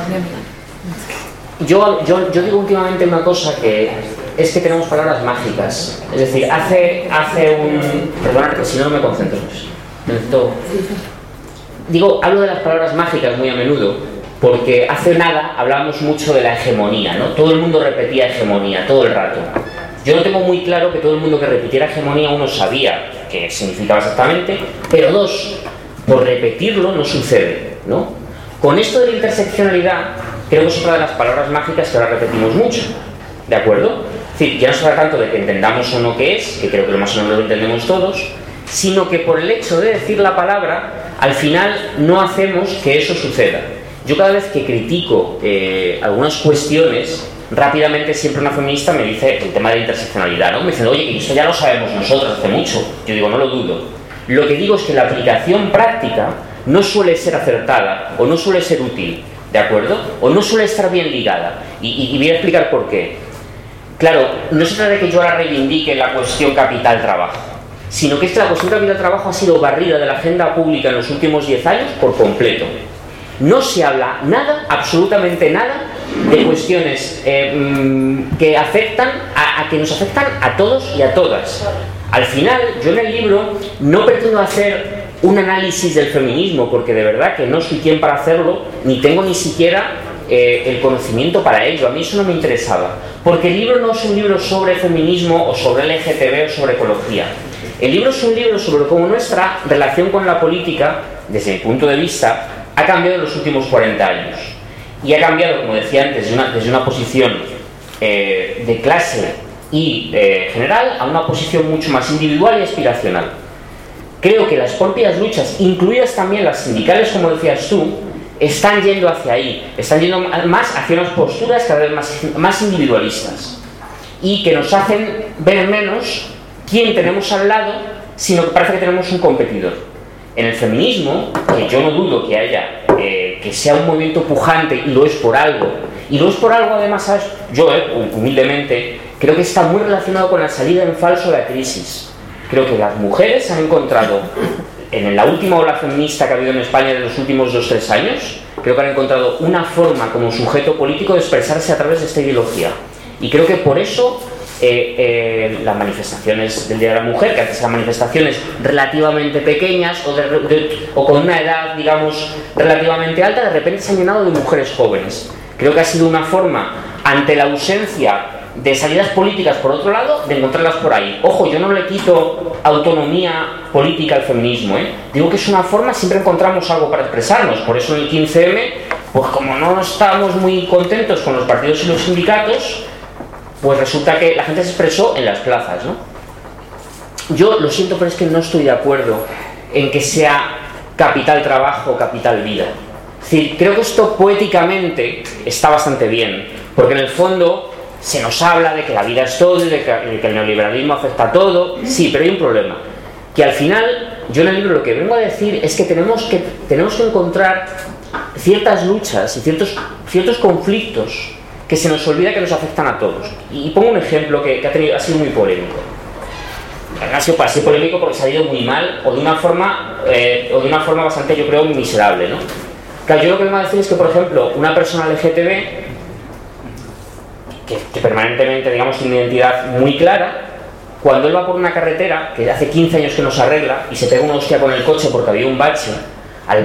Yo digo últimamente una cosa que es que tenemos palabras mágicas. Es decir, hace un... Perdona, que si no me concentro. Hablo de las palabras mágicas muy a menudo. Porque hace nada hablábamos mucho de la hegemonía, ¿no? Todo el mundo repetía hegemonía, todo el rato. Yo no tengo muy claro que todo el mundo que repitiera hegemonía, uno sabía qué significaba exactamente, pero dos, por repetirlo no sucede, ¿no? Con esto de la interseccionalidad, creo que es otra de las palabras mágicas que ahora repetimos mucho, ¿de acuerdo? Es decir, ya no se trata tanto de que entendamos o no qué es, que creo que más o menos lo entendemos todos, sino que por el hecho de decir la palabra, al final no hacemos que eso suceda. Yo cada vez que critico algunas cuestiones, rápidamente siempre una feminista me dice el tema de la interseccionalidad, ¿no? Me dicen, oye, que eso ya lo sabemos nosotros hace mucho. Yo digo, no lo dudo. Lo que digo es que la aplicación práctica no suele ser acertada o no suele ser útil, ¿de acuerdo? O no suele estar bien ligada. Y voy a explicar por qué. Claro, no se trata de que yo ahora reivindique la cuestión capital-trabajo, sino que es que la cuestión capital-trabajo ha sido barrida de la agenda pública en los últimos 10 años por completo. No se habla nada, absolutamente nada, de cuestiones que afectan que nos afectan a todos y a todas. Al final, yo en el libro no pretendo hacer un análisis del feminismo, porque de verdad que no soy quien para hacerlo, ni tengo ni siquiera el conocimiento para ello. A mí eso no me interesaba, porque el libro no es un libro sobre feminismo o sobre LGTB o sobre ecología. El libro es un libro sobre cómo nuestra relación con la política, desde mi punto de vista, ha cambiado en los últimos 40 años. Y ha cambiado, como decía antes, desde una posición de clase y general a una posición mucho más individual y aspiracional. Creo que las propias luchas, incluidas también las sindicales, como decías tú, están yendo hacia ahí, están yendo más hacia unas posturas cada vez más individualistas y que nos hacen ver menos quién tenemos al lado, sino que parece que tenemos un competidor. En el feminismo, que yo no dudo que haya, que sea un movimiento pujante y lo es por algo, y lo es por algo además, ¿sabes? Yo humildemente creo que está muy relacionado con la salida en falso de la crisis. Creo que las mujeres han encontrado, en la última ola feminista que ha habido en España de los últimos 2-3 años, creo que han encontrado una forma como sujeto político de expresarse a través de esta ideología. Y creo que por eso las manifestaciones del Día de la Mujer, que antes eran manifestaciones relativamente pequeñas o con una edad, digamos, relativamente alta, de repente se han llenado de mujeres jóvenes. Creo que ha sido una forma, ante la ausencia de salidas políticas por otro lado, de encontrarlas por ahí. Ojo, yo no le quito autonomía política al feminismo, ¿eh? Digo que es una forma, siempre encontramos algo para expresarnos. Por eso en el 15M, pues como no estamos muy contentos con los partidos y los sindicatos, pues resulta que la gente se expresó en las plazas, ¿no? Yo lo siento, pero es que no estoy de acuerdo en que sea capital trabajo, capital vida. Es decir, creo que esto poéticamente está bastante bien, porque en el fondo se nos habla de que la vida es todo, de que el neoliberalismo afecta a todo. Sí, pero hay un problema, que al final, yo en el libro lo que vengo a decir es que tenemos que encontrar ciertas luchas y ciertos conflictos que se nos olvida que nos afectan a todos. Y pongo un ejemplo que ha sido muy polémico. Ha sido polémico porque se ha ido muy mal o de una forma bastante, yo creo, miserable, ¿no? Claro, yo lo que vengo a decir es que, por ejemplo, una persona LGTB que permanentemente, digamos, tiene una identidad muy clara, cuando él va por una carretera que hace 15 años que no se arregla y se pega una hostia con el coche porque había un bache, al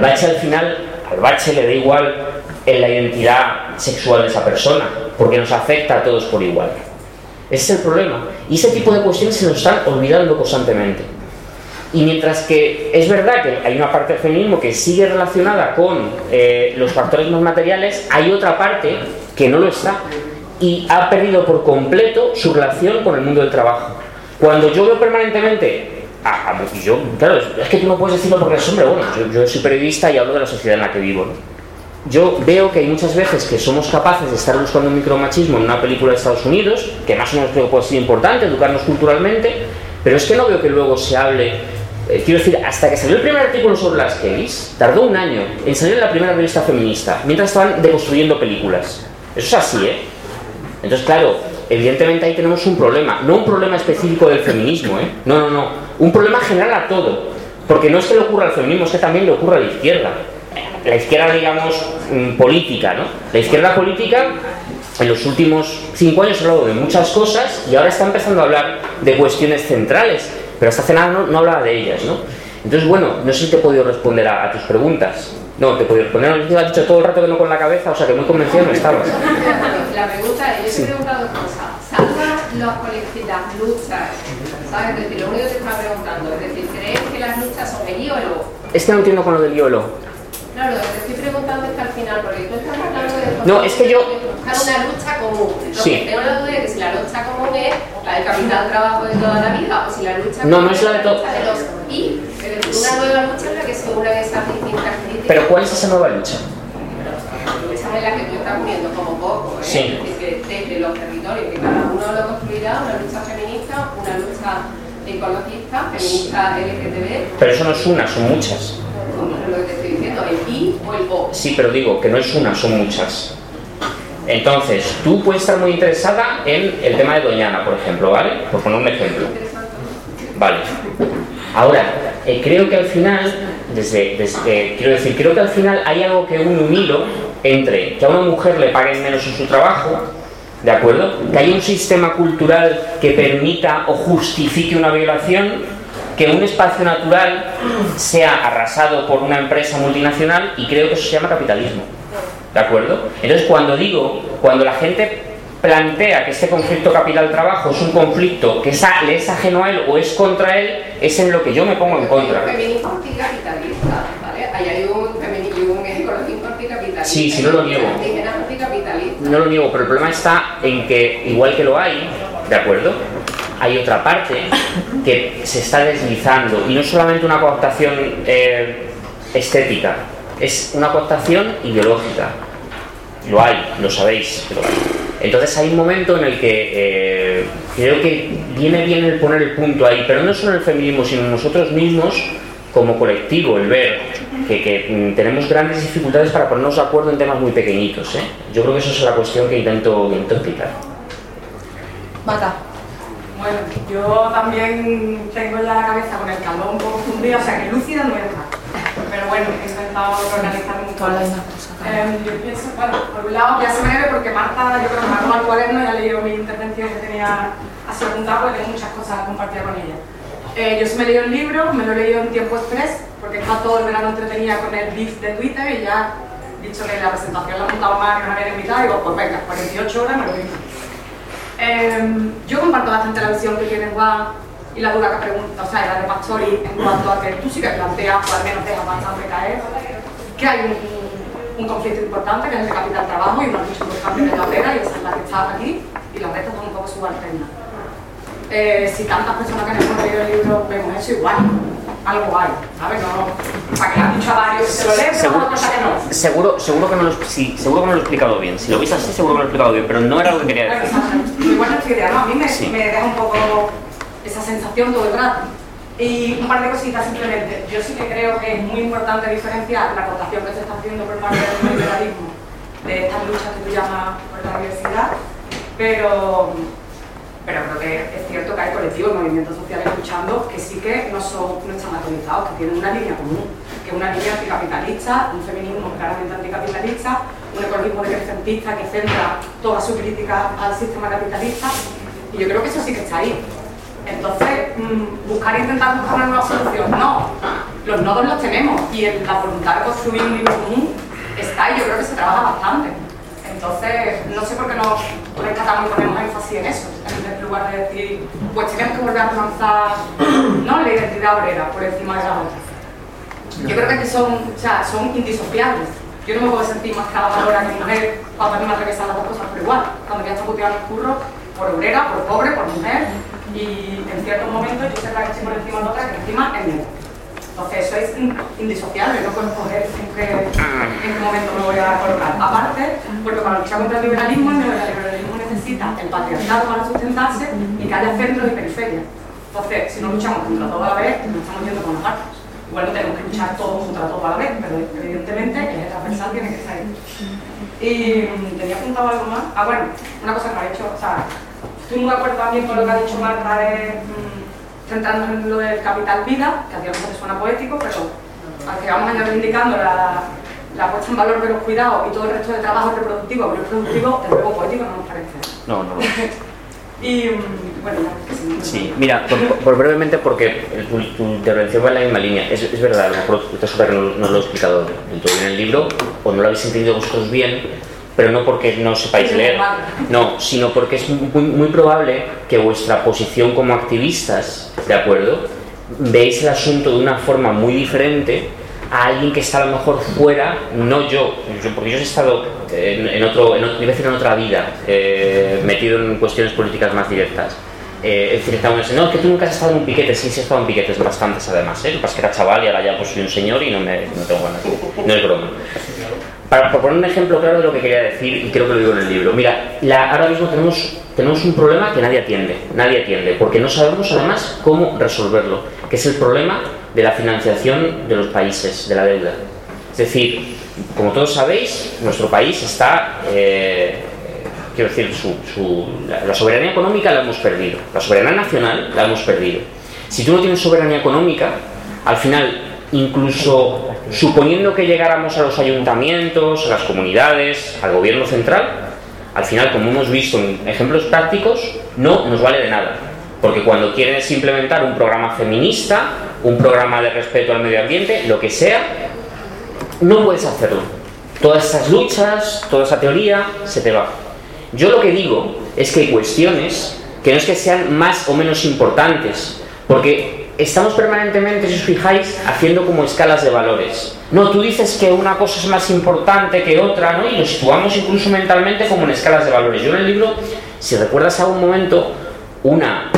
bache le da igual en la identidad sexual de esa persona, porque nos afecta a todos por igual. Ese es el problema. Y ese tipo de cuestiones se nos están olvidando constantemente. Y mientras que es verdad que hay una parte del feminismo que sigue relacionada con los factores más materiales, hay otra parte que no lo está y ha perdido por completo su relación con el mundo del trabajo. Cuando yo veo permanentemente claro, es que tú no puedes decirlo porque eres hombre. Bueno, yo soy periodista y hablo de la sociedad en la que vivo, ¿no? Yo veo que hay muchas veces que somos capaces de estar buscando un micromachismo en una película de Estados Unidos, que más o menos creo que puede ser importante, educarnos culturalmente, pero es que no veo que luego se hable. Quiero decir, hasta que salió el primer artículo sobre las gays, tardó un año en salir en la primera revista feminista, mientras estaban deconstruyendo películas. Eso es así, ¿eh? Entonces, claro, evidentemente ahí tenemos un problema, no un problema específico del feminismo, ¿eh? No, un problema general a todo, porque no es que le ocurra al feminismo, es que también le ocurre a la izquierda. La izquierda, digamos, política, ¿no? La izquierda política en los últimos 5 años ha hablado de muchas cosas y ahora está empezando a hablar de cuestiones centrales, pero hasta hace nada no hablaba de ellas, ¿no? Entonces, bueno, no sé si te he podido responder a tus preguntas. No, te he podido responder, no, has dicho todo el rato que no con la cabeza, o sea que muy convencido no estabas. La pregunta es, yo te he preguntado dos cosas. ¿Salvan las luchas? ¿Sabes? Es decir, lo único que te está preguntando, es decir, ¿crees que las luchas son el IOLO? Es que no entiendo con lo del IOLO. Claro, lo que te estoy preguntando es que al final, porque tú estás hablando de no, es que yo buscar una lucha común. Entonces, sí. Tengo la duda de que si la lucha común es la del capital trabajo de toda la vida o si la lucha común no es la de todo. Y es decir, una nueva lucha en la que se unan esas distintas críticas. ¿Pero cuál es esa nueva lucha? Esa es la que tú estás poniendo como poco, ¿eh? Sí. Es decir, que desde los territorios, que cada uno lo construirá, una lucha feminista, una lucha ecologista, feminista LGTB. Pero eso no es una, son muchas. Lo que te estoy diciendo, el I o el O. Sí, pero digo que no es una, son muchas. Entonces, tú puedes estar muy interesada en el tema de Doñana, por ejemplo, ¿vale? Por poner un ejemplo. Vale. Ahora, creo que al final, creo que al final hay algo que une un hilo entre que a una mujer le paguen menos en su trabajo, ¿de acuerdo? Que haya un sistema cultural que permita o justifique una violación, que un espacio natural sea arrasado por una empresa multinacional, y creo que eso se llama capitalismo, ¿de acuerdo? Entonces, cuando la gente plantea que este conflicto capital-trabajo es un conflicto que le es ajeno a él o es contra él, es en lo que yo me pongo en contra. Hay un feminismo anticapitalista, ¿vale? Ahí hay un ecologismo anticapitalista. Sí, no lo niego. No lo niego, pero el problema está en que, igual que lo hay, ¿de acuerdo?, hay otra parte que se está deslizando, y no es solamente una cooptación estética, es una cooptación ideológica. Lo hay, lo sabéis. Pero... Entonces hay un momento en el que creo que viene bien el poner el punto ahí, pero no solo en el feminismo, sino en nosotros mismos como colectivo, el ver que tenemos grandes dificultades para ponernos de acuerdo en temas muy pequeñitos, ¿eh? Yo creo que eso es la cuestión que intento explicar. Marta. Bueno, yo también tengo ya la cabeza con el calor un poco fundida, o sea que lúcida no está. Pero bueno, he intentado organizarme un poco. Yo pienso, bueno, por un lado ya se me debe porque Marta, yo creo que me ha tomado el cuaderno y ha leído mi intervención que tenía así apuntada porque tengo muchas cosas a compartir con ella. Yo sí me he leído el libro, me lo he leído en tiempo express porque estaba todo el verano entretenida con el beef de Twitter y ya, dicho que la presentación la montaba más que me habían invitado, digo, pues venga, 48 horas me lo mismo. Yo comparto bastante la visión que tiene Juan y la duda que pregunta, o sea, la de Pastori, en cuanto a que tú sí que planteas, o al menos dejas bastante caer, que hay un conflicto importante, que es el de capital-trabajo, y una lucha importante de la obrera, y esa es la que está aquí, y los restos son un poco subalternas. Si tantas personas que hemos leído el libro vemos eso, igual, algo hay, ¿sabes? No, para que lo han dicho a varios, se lo leen, pero una cosa que no. Seguro que no lo he explicado bien. Si lo veis así, seguro que lo he explicado bien, pero no era lo que quería decir. Igual no estoy idea, ¿no? A mí me deja un poco esa sensación todo el rato. Y un par de cositas simplemente. Yo sí que creo que es muy importante diferenciar la acotación que se está haciendo por parte del liberalismo de estas luchas que tú llamas por la diversidad, pero creo que es cierto que hay colectivos y movimientos sociales luchando que sí que no están atomizados, que tienen una línea común, que es una línea anticapitalista, un feminismo claramente anticapitalista, un ecologismo decrecentista que centra toda su crítica al sistema capitalista, y yo creo que eso sí que está ahí. Entonces, intentar buscar una nueva solución, no. Los nodos los tenemos y la voluntad de construir un libro común está y yo creo que se trabaja bastante. Entonces, no sé por qué no rescatamos y ponemos énfasis en eso, en lugar de decir, pues tenemos que volver a lanzar, ¿no?, la identidad obrera por encima de la otra. Yo creo que son indisociables. Yo no me puedo sentir más trabajadora que mujer cuando a mí me atraviesan las dos cosas por igual. Cuando ya está puteando el curro, por obrera, por pobre, por mujer. Y en ciertos momentos yo sé que estoy por encima de otra, que encima es negro. Entonces eso es indisociable, no puedo escoger en qué momento me voy a colocar. Aparte, porque para luchar contra el liberalismo necesita el patriarcado para sustentarse y que haya centros y periferias. Entonces, si no luchamos contra todo a la vez, nos estamos yendo con las partes. Igual no tenemos que luchar todos contra todo a la vez, pero evidentemente el transversal tiene que estar ahí. Y tenía apuntado algo más. Bueno, una cosa que me ha dicho, o sea, estoy muy de acuerdo también con lo que ha dicho Marta de centrarnos en lo del capital vida, que a ti a lo mejor suena poético, pero al que vamos a ir reivindicando la puesta en valor de los cuidados y todo el resto de trabajo reproductivo, pero es productivo, desde luego poético no nos parece. No. Y bueno, sí, mira, por brevemente, porque tu intervención va en la misma línea. Es verdad, a lo mejor que no lo he explicado del todo bien en el libro, o no lo habéis entendido vosotros bien, pero no porque no sepáis leer, no, sino porque es muy probable que vuestra posición como activistas, ¿de acuerdo?, veis el asunto de una forma muy diferente a alguien que está a lo mejor fuera, no yo porque yo he estado en otra vida, metido en cuestiones políticas más directas. Es decir, estamos no, es que tú nunca has estado en un piquete. Sí, he estado en piquetes bastantes además, lo que pasa es que era chaval y ahora ya pues soy un señor y no tengo ganas, no es broma. Para poner un ejemplo claro de lo que quería decir, y creo que lo digo en el libro, mira, ahora mismo tenemos un problema que nadie atiende, porque no sabemos además cómo resolverlo, que es el problema de la financiación de los países, de la deuda. Es decir, como todos sabéis, nuestro país está, quiero decir, la soberanía económica la hemos perdido, la soberanía nacional la hemos perdido. Si tú no tienes soberanía económica, al final, incluso suponiendo que llegáramos a los ayuntamientos, a las comunidades, al gobierno central, al final, como hemos visto en ejemplos prácticos, no nos vale de nada. Porque cuando quieres implementar un programa feminista, un programa de respeto al medio ambiente, lo que sea, no puedes hacerlo. Todas esas luchas, toda esa teoría, se te va. Yo lo que digo es que hay cuestiones que no es que sean más o menos importantes, porque estamos permanentemente, si os fijáis, haciendo como escalas de valores. No, tú dices que una cosa es más importante que otra, ¿no? Y lo situamos incluso mentalmente como en escalas de valores. Yo en el libro, si recuerdas a un momento, una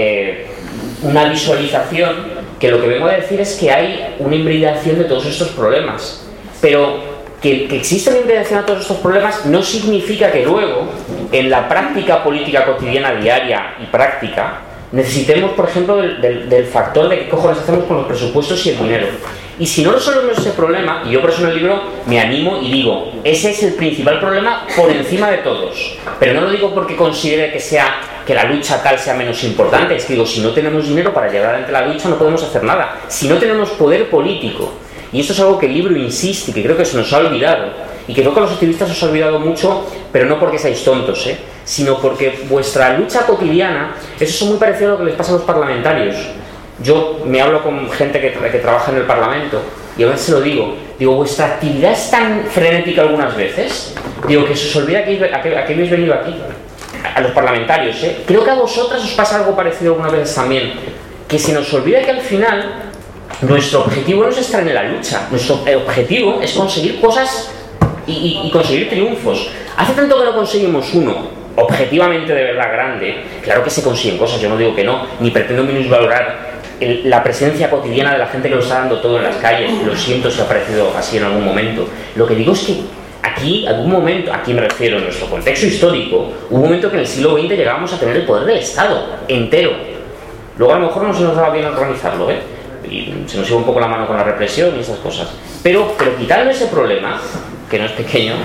visualización que lo que vengo a decir es que hay una hibridación de todos estos problemas. Pero que existe una hibridación de todos estos problemas no significa que luego, en la práctica política cotidiana, diaria y práctica, necesitemos, por ejemplo, del factor de qué cojones hacemos con los presupuestos y el dinero. Y si no resolvemos ese problema, y yo por eso en el libro me animo y digo, ese es el principal problema por encima de todos. Pero no lo digo porque considere que la lucha tal sea menos importante, es que digo, si no tenemos dinero para llevar adelante la lucha no podemos hacer nada. Si no tenemos poder político, y esto es algo que el libro insiste, que creo que se nos ha olvidado, y que creo que a los activistas os ha olvidado mucho, pero no porque seáis tontos, sino porque vuestra lucha cotidiana, eso es muy parecido a lo que les pasa a los parlamentarios. Yo me hablo con gente que trabaja en el Parlamento y a veces se lo digo, vuestra actividad es tan frenética algunas veces, que se os olvida a qué habéis venido aquí. a los parlamentarios, creo que a vosotras os pasa algo parecido algunas veces también, que se nos olvida que al final nuestro objetivo no es estar en la lucha, nuestro objetivo es conseguir cosas y conseguir triunfos. Hace tanto que no conseguimos uno objetivamente de verdad grande. Claro que se consiguen cosas, yo no digo que no, ni pretendo minusvalorar la presencia cotidiana de la gente que lo está dando todo en las calles. Lo siento si ha parecido así en algún momento. Lo que digo es que aquí, algún momento, aquí me refiero en nuestro contexto histórico, hubo un momento que en el siglo XX llegábamos a tener el poder del Estado entero. Luego a lo mejor no se nos daba bien organizarlo, y se nos iba un poco la mano con la represión y esas cosas. Pero quitando ese problema, que no es pequeño,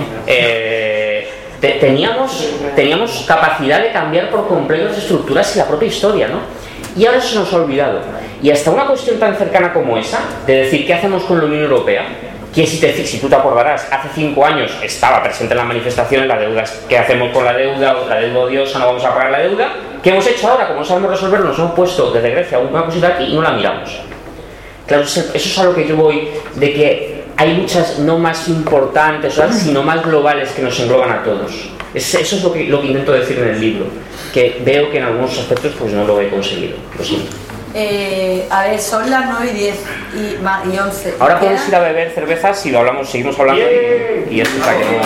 teníamos capacidad de cambiar por completo las estructuras y la propia historia, ¿no? Y ahora eso se nos ha olvidado. Y hasta una cuestión tan cercana como esa, de decir qué hacemos con la Unión Europea, que si tú te acordarás, hace 5 años estaba presente en las manifestaciones la deuda, ¿qué hacemos con la deuda odiosa? No vamos a pagar la deuda. ¿Qué hemos hecho ahora? Como no sabemos resolverlo, nos hemos puesto desde Grecia una cosita aquí y no la miramos. Claro, eso es a lo que yo voy, de que hay luchas no más importantes, sino más globales que nos engloban a todos. Eso es lo que intento decir en el libro, que veo que en algunos aspectos pues no lo he conseguido, lo siento. A ver, son las 9:10 y 11. Ahora podemos ir a beber cervezas si lo hablamos, seguimos hablando y esto está que no.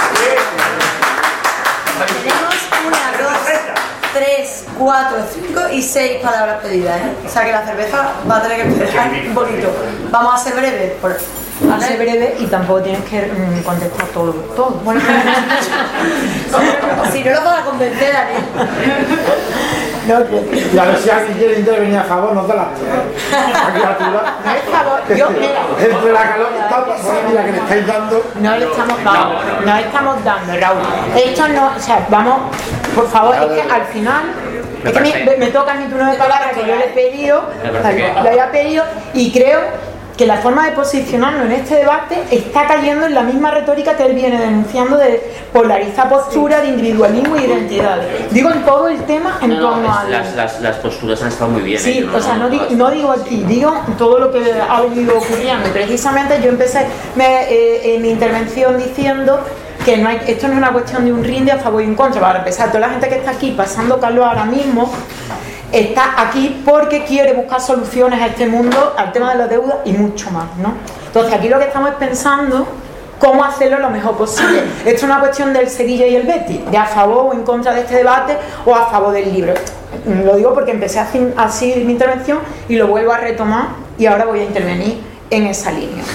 Tenemos 1, 2, 3, 4, 5 y 6 palabras pedidas, O sea que la cerveza va a tener que esperar un poquito. Vamos a ser breves. A ser breve y tampoco tienes que contestar todo. Bueno, si no lo vas a convencer, Daniel. Y a ver si alguien quiere intervenir a favor, no te la criatura. No es favor, entre la calor que está pasando y la que le estáis dando. No le estamos dando, no estamos dando, Raúl. Esto no, o sea, vamos, por favor, es que al final. Es que me toca mi turno de palabra que yo le he pedido, lo había pedido, y creo que la forma de posicionarnos en este debate está cayendo en la misma retórica que él viene denunciando de polarizar posturas, de individualismo y identidades. Digo en todo el tema en torno a... Las posturas han estado muy bien. Sí, o sea, no digo aquí, digo todo lo que ha venido ocurriendo. Y precisamente yo empecé mi intervención diciendo que esto no es una cuestión de un rinde a favor y en contra. Para empezar, toda la gente que está aquí pasando calor ahora mismo está aquí porque quiere buscar soluciones a este mundo, al tema de la deuda y mucho más, ¿no? Entonces aquí lo que estamos es pensando cómo hacerlo lo mejor posible. Esto es una cuestión del Sevilla y el Betis, de a favor o en contra de este debate o a favor del libro. Lo digo porque empecé así mi intervención y lo vuelvo a retomar y ahora voy a intervenir en esa línea.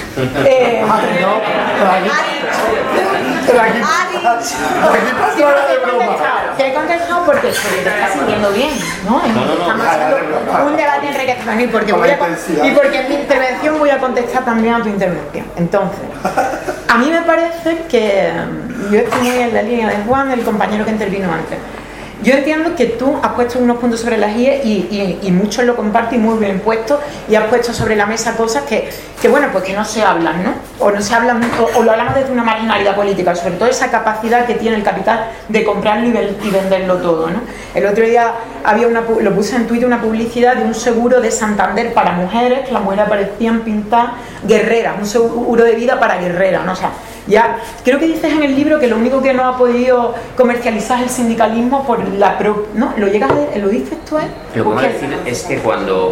Te he contestado porque te estás sintiendo bien, ¿no? Estamos haciendo un debate enriquecedor y porque en mi intervención voy a contestar también a tu intervención. Entonces, a mí me parece que yo estoy muy en la línea de Juan, el compañero que intervino antes. Yo entiendo que tú has puesto unos puntos sobre las IES y muchos lo comparten muy bien puestos y has puesto sobre la mesa cosas que bueno, pues que no se hablan, ¿no? O no se hablan, o lo hablamos desde una marginalidad política, sobre todo esa capacidad que tiene el capital de comprarlo y venderlo todo, ¿no? El otro día lo puse en Twitter, una publicidad de un seguro de Santander para mujeres, que las mujeres aparecían pintadas guerreras, un seguro de vida para guerreras, ¿no? O sea, ya, creo que dices en el libro que lo único que no ha podido comercializar es el sindicalismo por la ¿no? ¿Lo dices tú, Lo que voy a decir es que cuando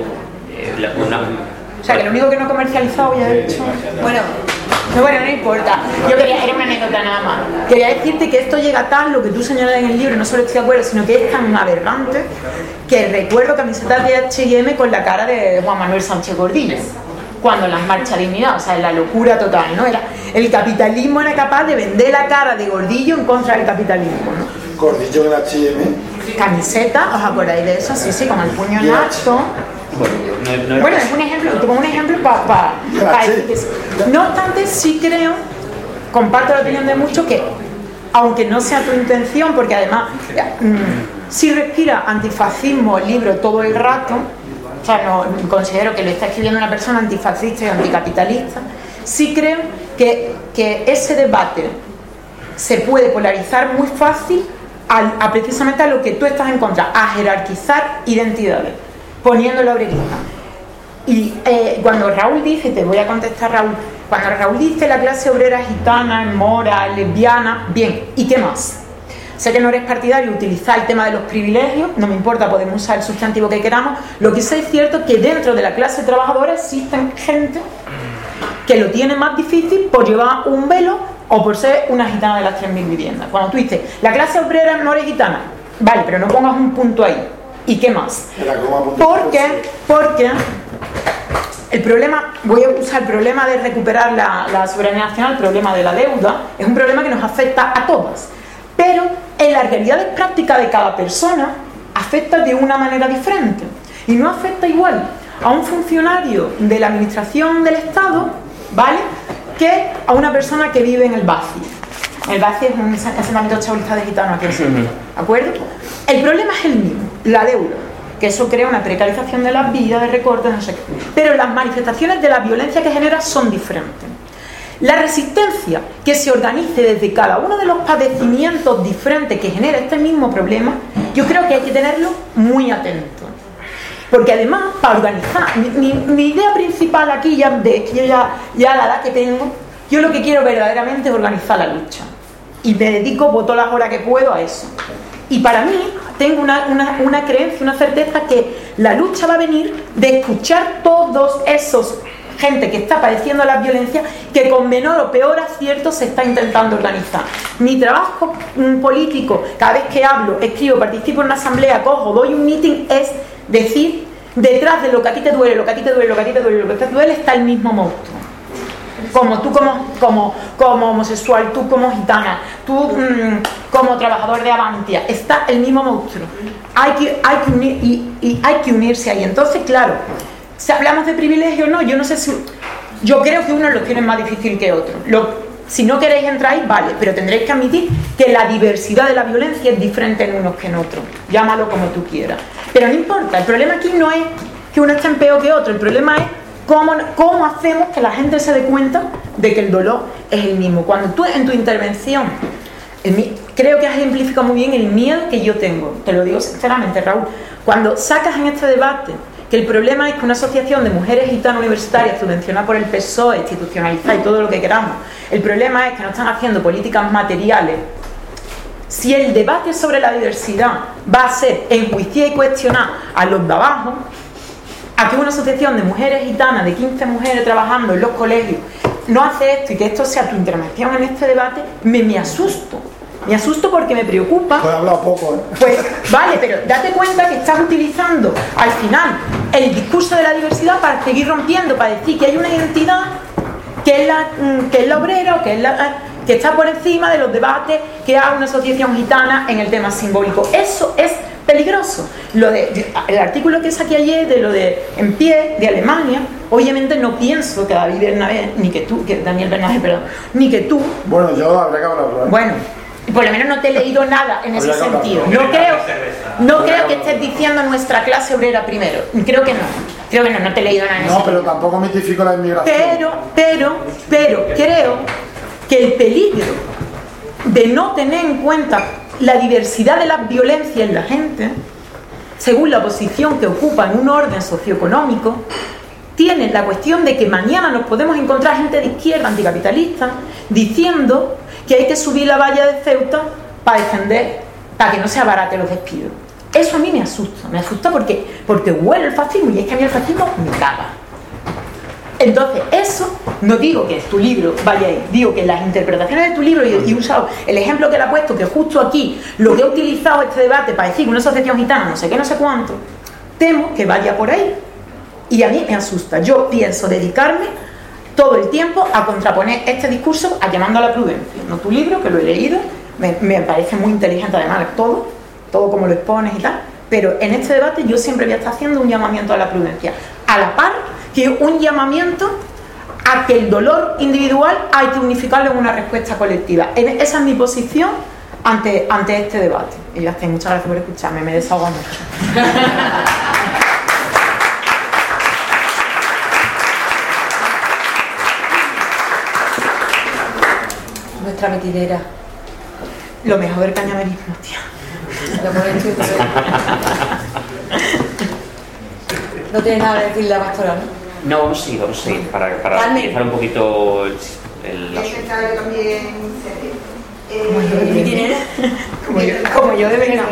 o sea, que lo único que no ha comercializado ya he hecho... Bueno, no importa. Era una anécdota nada más. Quería decirte que esto llega tan, lo que tú señalas en el libro, no solo estoy de acuerdo, sino que es tan aberrante que recuerdo camisetas de H&M con la cara de Juan Manuel Sánchez Gordillo. Cuando las marchas dignidad, o sea, la locura total, ¿no? El capitalismo era capaz de vender la cara de Gordillo en contra del capitalismo, ¿no? Gordillo en H&M. Camiseta, ¿os acordáis de eso? Sí, con el puño en alto. Bueno, es un ejemplo, te pongo un ejemplo para decir que sí. No obstante, sí creo, comparto la opinión de muchos, que aunque no sea tu intención, porque además sí respira antifascismo el libro todo el rato. O sea, no considero que lo está escribiendo una persona antifascista y anticapitalista. Sí creo que ese debate se puede polarizar muy fácil precisamente a lo que tú estás en contra, a jerarquizar identidades, poniendo la obrerista. Y cuando Raúl dice, te voy a contestar Raúl, cuando Raúl dice la clase obrera gitana, mora, lesbiana, bien, ¿y qué más? sé que no eres partidario de utilizar el tema de los privilegios, no me importa, podemos usar el sustantivo que queramos. Lo que sí es cierto es que dentro de la clase trabajadora existen gente que lo tiene más difícil por llevar un velo o por ser una gitana de las 3.000 viviendas. Cuando tú dices, la clase obrera no es gitana, vale, pero no pongas un punto ahí. ¿Y qué más? Porque el problema, voy a usar el problema de recuperar la soberanía nacional, el problema de la deuda, es un problema que nos afecta a todas. Pero en las realidades prácticas de cada persona afecta de una manera diferente. Y no afecta igual a un funcionario de la administración del Estado, ¿vale?, que a una persona que vive en el BACI. El BACI es un asentamiento chabolista de gitanos aquí en Sevilla, ¿de acuerdo? El problema es el mismo, la deuda, que eso crea una precarización de las vidas, de recortes, no sé qué. Pero las manifestaciones de la violencia que genera son diferentes. La resistencia que se organice desde cada uno de los padecimientos diferentes que genera este mismo problema, yo creo que hay que tenerlo muy atento. Porque además, para organizar, mi idea principal aquí, ya a la edad que tengo, yo lo que quiero verdaderamente es organizar la lucha. Y me dedico todas las horas que puedo a eso. Y para mí, tengo una creencia, una certeza que la lucha va a venir de escuchar todos esos gente que está padeciendo la violencia, que con menor o peor acierto se está intentando organizar. Mi trabajo político, cada vez que hablo, escribo, participo en una asamblea, cojo, doy un meeting, es decir, detrás de lo que a ti te duele, lo que a ti te duele, lo que a ti te duele, lo que te duele, está el mismo monstruo. Como tú como homosexual, tú como gitana, tú como trabajador de Avantia, está el mismo monstruo. Hay que unirse ahí. Entonces, claro, si hablamos de privilegios, no, yo no sé si... Yo creo que unos los tienen más difícil que otros. Si no queréis entrar ahí, vale, pero tendréis que admitir que la diversidad de la violencia es diferente en unos que en otros. Llámalo como tú quieras. Pero no importa, el problema aquí no es que uno esté peor que otro, el problema es cómo hacemos que la gente se dé cuenta de que el dolor es el mismo. Cuando tú en tu intervención, creo que has ejemplificado muy bien el miedo que yo tengo, te lo digo sinceramente, Raúl, cuando sacas en este debate que el problema es que una asociación de mujeres gitanas universitarias subvencionada por el PSOE, institucionalizada y todo lo que queramos, el problema es que no están haciendo políticas materiales. Si el debate sobre la diversidad va a ser enjuiciar y cuestionar a los de abajo, a que una asociación de mujeres gitanas, de 15 mujeres trabajando en los colegios, no hace esto y que esto sea tu intervención en este debate, me asusto. Me asusto porque me preocupa. Pues he hablado poco, ¿eh? Pues vale, pero date cuenta que estás utilizando al final el discurso de la diversidad para seguir rompiendo, para decir que hay una identidad que es la obrera o que está por encima de los debates que haga una asociación gitana en el tema simbólico. Eso es peligroso. El artículo que saqué ayer de lo de En Pie de Alemania, obviamente no pienso que David Bernabé, ni que tú, que Daniel Bernabé, perdón, ni que tú. Bueno, yo habré que hablar. Bueno, por lo menos no te he leído nada en ese sentido. No creo que estés diciendo nuestra clase obrera primero. Creo que no te he leído nada en ese sentido. No, pero tampoco mitifico la inmigración. Pero creo que el peligro de no tener en cuenta la diversidad de las violencias en la gente, según la posición que ocupa en un orden socioeconómico, tiene la cuestión de que mañana nos podemos encontrar gente de izquierda anticapitalista diciendo que hay que subir la valla de Ceuta para defender, para que no se abarate los despidos. Eso a mí me asusta porque huele el fascismo, y es que a mí el fascismo me caga. Entonces, eso, no digo que tu libro vaya ahí, digo que las interpretaciones de tu libro, y he usado el ejemplo que le he puesto, que justo aquí, lo que he utilizado este debate para decir que una asociación gitana, no sé qué, no sé cuánto, temo que vaya por ahí. Y a mí me asusta. Yo pienso dedicarme todo el tiempo a contraponer este discurso a llamando a la prudencia. No tu libro, que lo he leído, me parece muy inteligente además todo como lo expones y tal, pero en este debate yo siempre voy a estar haciendo un llamamiento a la prudencia, a la par que un llamamiento a que el dolor individual hay que unificarlo en una respuesta colectiva. Esa es mi posición ante este debate. Y ya está, muchas gracias por escucharme, me desahogo mucho. Nuestra metidera. Lo mejor del cañamerismo, tía. No tiene nada que decir la pastoral, ¿no? No, vamos a seguir para empezar un poquito el también ¿Como Como yo de veneno.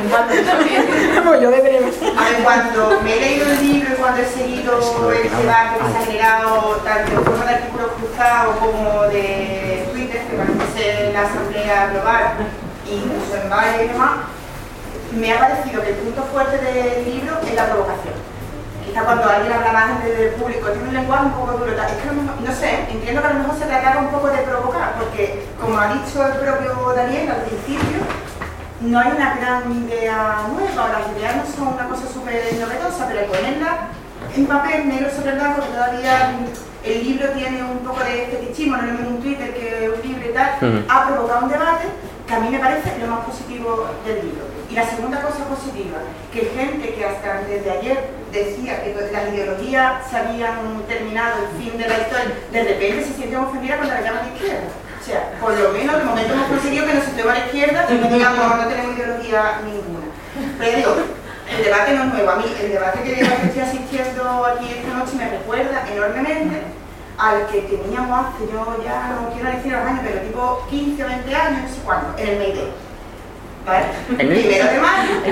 Como yo de veneno. A ver, cuando me he leído el libro y cuando he seguido el debate que se ha generado tanto en forma de artículos cruzados como de Twitter, que parece ser la Asamblea Global, incluso en Valle y demás, me ha parecido que el punto fuerte del libro es la provocación. Quizá cuando alguien habla más del público, tiene un lenguaje un poco duro, es que no sé, entiendo que a lo mejor se trataba un poco de provocar, porque como ha dicho el propio Daniel al principio, no hay una gran idea nueva, las ideas no son una cosa súper novedosa, pero al ponerla en papel negro sobre blanco, que todavía el libro tiene un poco de fetichismo, no es lo mismo un Twitter que un libro y tal, ha provocado un debate que a mí me parece lo más positivo del libro. Y la segunda cosa positiva, que gente que hasta antes de ayer decía que las ideologías se habían terminado, el fin de la historia, de repente se sienten ofendidas cuando la llaman de izquierda. O sea, por lo menos de momento hemos conseguido que nos situemos a la izquierda y no digamos no tenemos ideología ninguna. Pero digo, el debate no es nuevo. A mí el debate que estoy asistiendo aquí esta noche me recuerda enormemente al que teníamos hace, yo ya no quiero decir los años, pero tipo 15 o 20 años, no sé cuándo, en el Mayday. ¿Vale? El 1 de mayo. El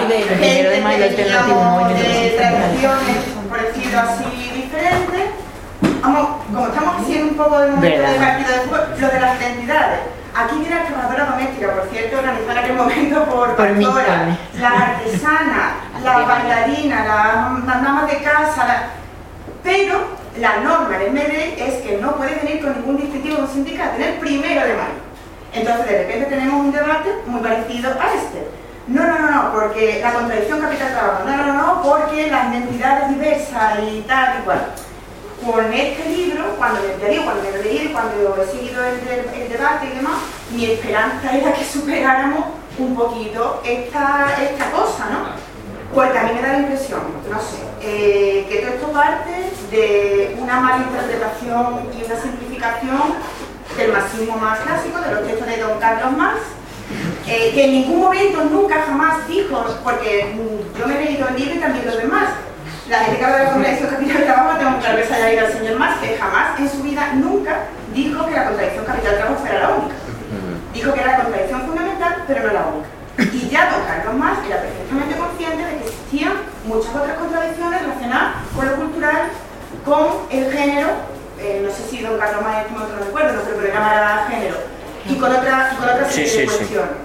1 de mayo alternativo. De tradiciones, por decirlo así, diferentes. Vamos, como estamos haciendo un poco de momento de partido de fútbol, lo de las identidades. Aquí viene la trabajadora doméstica, por cierto, organizada en aquel momento por pastora, las artesanas, las bailarinas, las damas de casa, pero la norma del MEDEI es que no puede venir con ningún distintivo de un sindicato, en el 1 de mayo. Entonces, de repente tenemos un debate muy parecido a este. No, porque la contradicción capital-trabajo. No, porque las identidades diversas y tal y cual. Con este libro, cuando me lo leí, cuando he seguido el debate y demás, mi esperanza era que superáramos un poquito esta cosa, ¿no? Porque a mí me da la impresión, no sé, que todo esto parte de una mala interpretación y una simplificación del marxismo más clásico, de los textos de Don Carlos Marx, que en ningún momento, nunca jamás dijo, porque yo me he leído el libro y también los demás, la gente que habla de la contradicción capital-trabajo, tengo que vez haya ido al señor Marx, que jamás en su vida nunca dijo que la contradicción capital-trabajo fuera la única. Dijo que era la contradicción fundamental, pero no la única. Y ya don Carlos Marx era perfectamente consciente de que existían muchas otras contradicciones relacionadas con lo cultural, con el género, no sé si don Carlos Marx en este momento no recuerdo, no creo que lo llamara género, y con otras serie de cuestiones.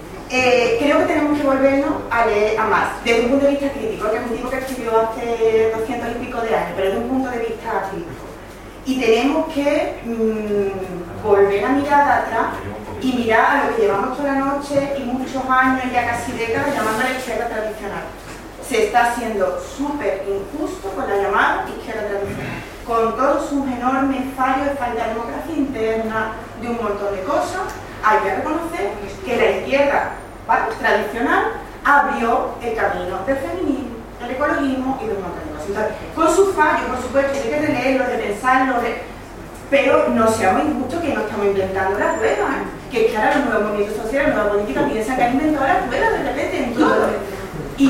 Creo que tenemos que volvernos a leer a Marx desde un punto de vista crítico, que es un tipo que escribió hace 200 y pico de años, pero desde un punto de vista crítico. Y tenemos que volver a mirar atrás y mirar a lo que llevamos toda la noche y muchos años, ya casi décadas, llamando a la izquierda tradicional. Se está haciendo súper injusto con la llamada izquierda tradicional, con todos sus enormes fallos de falta de democracia interna, de un montón de cosas. Hay que reconocer que la izquierda tradicional abrió el camino del feminismo, del ecologismo y de un montón de cosas. Entonces, con sus fallos, por supuesto, hay que leerlos, de pensarlos, pero no seamos injustos que no estamos inventando la rueda, que ahora los nuevos movimientos sociales, las nuevas políticas piensan que han inventado la rueda de repente en todo. Y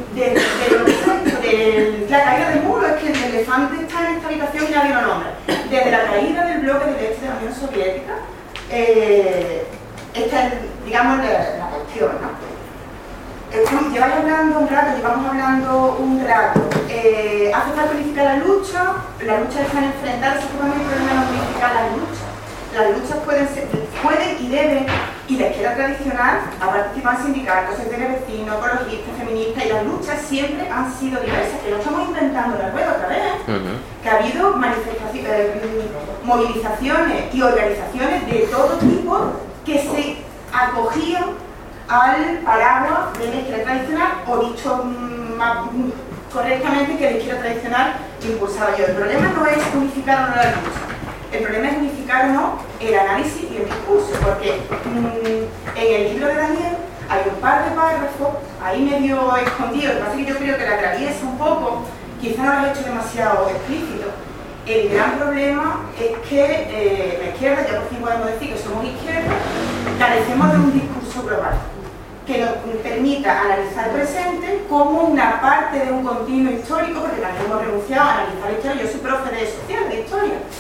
de la caída del muro, es que el elefante está en esta habitación y nadie lo nombra. Desde la caída del bloque del este de la Unión Soviética, esta es, digamos, la cuestión, ¿no? Llevamos hablando un rato. Hace falta unificar la lucha está en enfrentarse con el problema de unificar las luchas. Las luchas pueden y deben, y la izquierda tradicional ha participado en sindicatos, sectores vecinos, ecologistas, feministas, y las luchas siempre han sido diversas, que no estamos inventando la rueda otra vez, que ha habido movilizaciones y organizaciones de todo tipo que se acogían al paraguas de la izquierda tradicional, o dicho más correctamente, que la izquierda tradicional impulsaba yo. El problema no es unificar o no la lucha. El problema es unificar o no el análisis y el discurso, porque en el libro de Daniel hay un par de párrafos ahí medio escondidos. Lo que pasa es que yo creo que la atraviesa un poco, quizá no lo he hecho demasiado explícito. El gran problema es que la izquierda, ya por fin podemos decir que somos izquierda, carecemos de un discurso global que nos permita analizar el presente como una parte de un continuo histórico, porque también hemos renunciado a analizar la historia. Yo soy profe de social, de historia.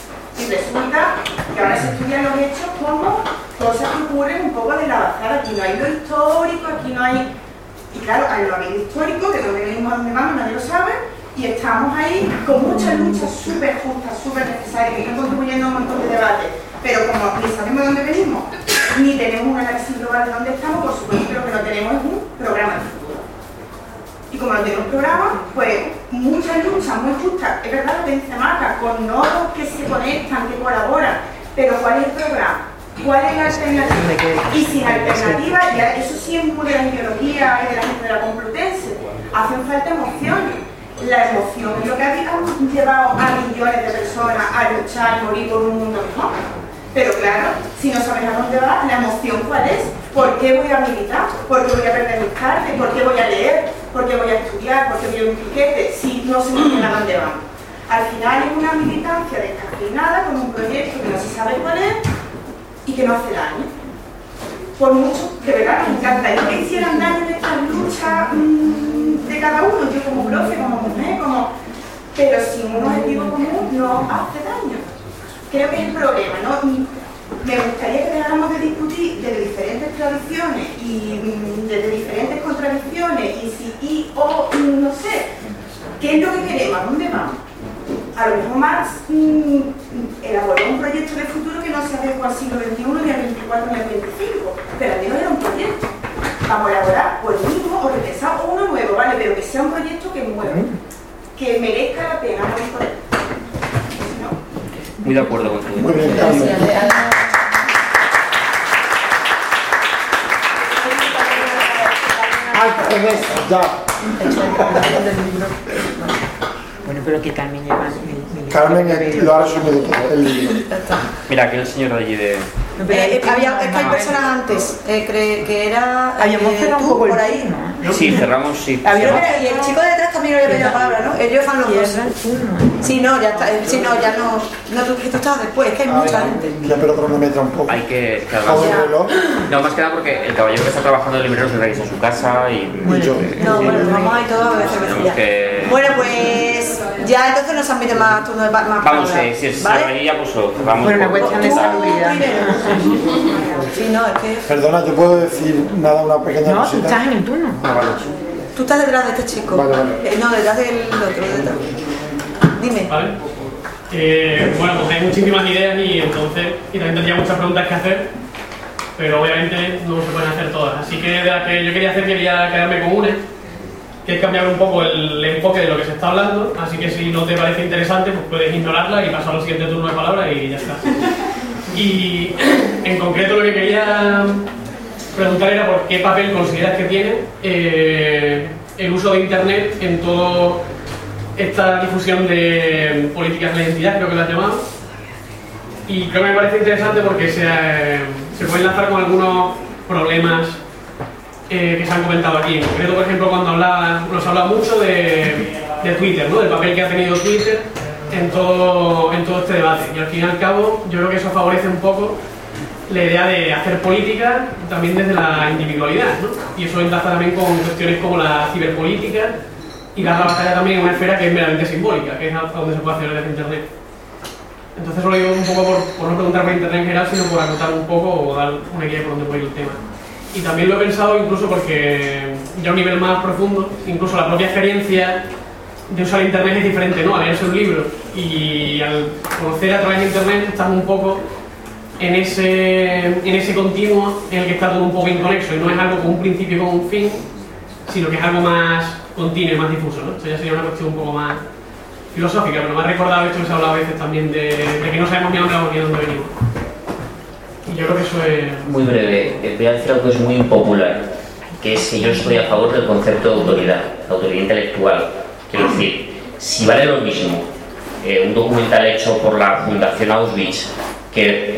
Y resulta que ahora se estudian los hechos como cosas que ocurren un poco de la bazar. Aquí no hay lo histórico, aquí no hay... Y claro, hay lo habido histórico, que donde venimos a donde vamos, nadie lo sabe, y estamos ahí con muchas luchas súper justas, súper necesarias, que están contribuyendo a un montón de debates. Pero como ni sabemos de dónde venimos, ni tenemos un análisis global de dónde estamos, por supuesto que lo que no tenemos es un programa de futuro. Y como no tenemos programa, pues muchas luchas muy justas, es verdad lo que dice Marta, con nodos que se conectan, que colaboran, pero ¿cuál es el programa? ¿Cuál es la alternativa? Y sin alternativa, ya eso sí es muy de la ideología y de la gente de la Complutense, hacen falta emociones. La emoción es lo que ha llevado a millones de personas a luchar y morir por un mundo mejor. Pero claro, si no sabes a dónde va, la emoción ¿cuál es? ¿Por qué voy a militar? ¿Por qué voy a aprender mis cartas? ¿Por qué voy a leer? ¿Por qué voy a estudiar? ¿Por qué voy a un piquete? Si no se entiende a dónde va. Al final es una militancia descafeinada con un proyecto que no se sabe cuál es y que no hace daño. Por mucho, de verdad, me encantaría que hicieran daño en estas luchas de cada uno, yo como profe, como mujer, pero sin un objetivo común no hace daño. Creo que es el problema, ¿no? Me gustaría que dejáramos de discutir desde diferentes tradiciones y desde diferentes contradicciones no sé, ¿qué es lo que queremos? ¿A dónde vamos? A lo mejor Marx elaboró un proyecto de futuro que no se adecuó al siglo XXI, ni al XXIV, ni al XXV, pero al menos era un proyecto. Vamos a elaborar o el mismo, o repensar, o uno nuevo, ¿vale? Pero que sea un proyecto que mueva, que merezca la pena morir por él. Muy de acuerdo contigo. Muy bien, Carmen. Ya. Bueno, pero que Carmen lleva... Carmen lo ha resumido todo, el libro. Mira, aquí el señor de allí de... Es que hay personas antes, que era... Habíamos cerrado un poco por el ahí, ¿no? Sí, cerramos, sí. Y el chico de detrás también había pedido la palabra, ¿no? Ellos fan los dos. Sí, no, ya está. Sí, no, ya no. No, tú estabas después, es que hay mucha gente. Ya, pero cronometra un poco. Hay que reloj. No, más que nada porque el caballero que está trabajando en el librero se regresa a su casa y... No, bueno, vamos ahí todos a ver cervecilla. Bueno, pues ya entonces nos admite más turno de más vamos, si es cervecería, pues lo cerramos. Bueno, una cuestión de salubridad. Sí, no, es que... Perdona, ¿yo puedo decir nada, una pequeña No, cosita? tú estás en el turno. Ah, vale. Tú estás detrás de este chico. Vale. No, detrás del otro, detrás. Dime. Vale. Bueno, pues hay muchísimas ideas y también tendría muchas preguntas que hacer, pero obviamente no se pueden hacer todas. Así que de las que yo quería hacer, quería quedarme con una, que es cambiar un poco el enfoque de lo que se está hablando. Así que si no te parece interesante, pues puedes ignorarla y pasar al siguiente turno de palabra y ya está. Y en concreto lo que quería preguntar era por qué papel consideras que tiene el uso de Internet en toda esta difusión de políticas de identidad, creo que lo has llamado. Y creo que me parece interesante porque se puede enlazar con algunos problemas que se han comentado aquí. En concreto, por ejemplo, cuando nos habla mucho de Twitter, ¿no? Del papel que ha tenido Twitter en todo este debate. Y al fin y al cabo, yo creo que eso favorece un poco la idea de hacer política también desde la individualidad, ¿no? Y eso enlaza también con cuestiones como la ciberpolítica y dar la batalla también en una esfera que es meramente simbólica, que es a donde se puede hacer desde Internet. Entonces eso lo digo un poco por no preguntar por Internet en general, sino por acotar un poco o dar una idea de por dónde puede ir el tema. Y también lo he pensado incluso porque ya a un nivel más profundo, incluso la propia experiencia de usar Internet es diferente, ¿no? Al leerse un libro y al conocer a través de Internet estás un poco en ese continuo en el que está todo un poco inconexo y no es algo con un principio y con un fin, sino que es algo más continuo y más difuso, ¿no? Esto ya sería una cuestión un poco más filosófica, pero me ha recordado esto que se ha hablado a veces también de que no sabemos ni a dónde vamos ni a dónde venimos. Y yo creo que eso es... Muy breve, voy a decir algo que es muy impopular, que es que yo estoy a favor del concepto de autoridad intelectual. Quiero decir, si vale lo mismo un documental hecho por la Fundación Auschwitz que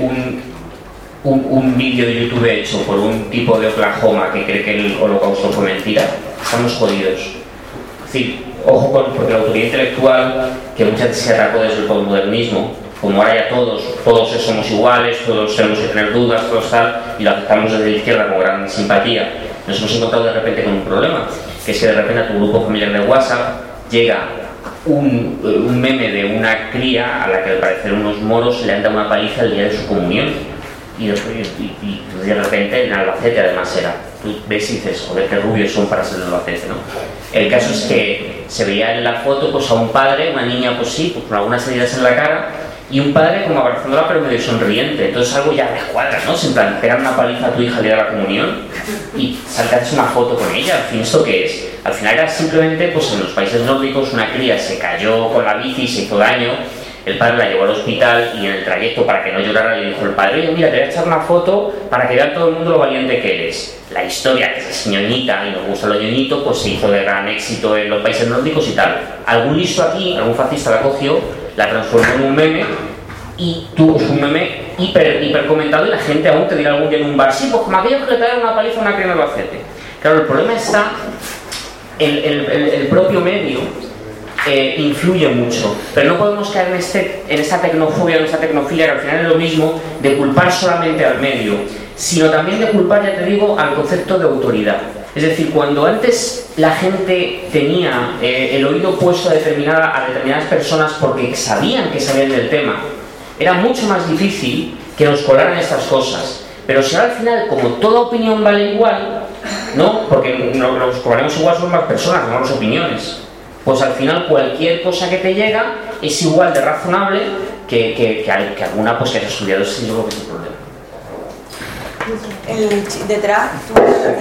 un vídeo de YouTube hecho por un tipo de Oklahoma que cree que el holocausto fue mentira, estamos jodidos. Es decir, ojo porque la autoridad intelectual, que muchas veces se atacó desde el postmodernismo, como ahora ya todos somos iguales, todos tenemos que tener dudas, todos tal, y lo aceptamos desde la izquierda con gran simpatía, nos hemos encontrado de repente con un problema, que es que de repente a tu grupo familiar de WhatsApp llega un meme de una cría a la que al parecer unos moros le han dado una paliza el día de su comunión. Y de repente en Albacete además era. Tú ves y dices, joder, qué rubios son para ser de Albacete, ¿no? El caso es que se veía en la foto pues a un padre, una niña pues sí, pues con algunas heridas en la cara, y un padre como abrazándola pero medio sonriente. Entonces algo ya descuadra, ¿no? En plan, pegar una paliza a tu hija el día de la comunión y saltarse una foto con ella. Al fin, ¿esto qué es? Al final era simplemente, pues en los países nórdicos una cría se cayó con la bici, se hizo daño, el padre la llevó al hospital y en el trayecto, para que no llorara, le dijo el padre, oye, mira, te voy a echar una foto para que vea todo el mundo lo valiente que eres. La historia, que es así ñoñita y nos gusta lo ñoñito, pues se hizo de gran éxito en los países nórdicos y tal. Algún listo aquí, algún fascista la cogió, la transformó en un meme y tuvo un meme hiper comentado, y la gente aún te dirá algún día en un bar, sí, pues como aquellos que le traen una paliza a una cría en Albacete. Claro, el problema está el propio medio. Influye mucho, pero no podemos caer en esa tecnofobia, en esa tecnofilia, que al final es lo mismo de culpar solamente al medio, sino también de culpar, ya te digo, al concepto de autoridad. Es decir, cuando antes la gente tenía el oído puesto a determinadas personas porque sabían del tema, era mucho más difícil que nos colaran estas cosas. Pero si ahora al final, como toda opinión vale igual, ¿no? Porque nos colaremos igual, son más personas, no las opiniones. Pues al final cualquier cosa que te llega es igual de razonable que alguna pues que has estudiado. Ese yo creo que es el problema. Detrás, tú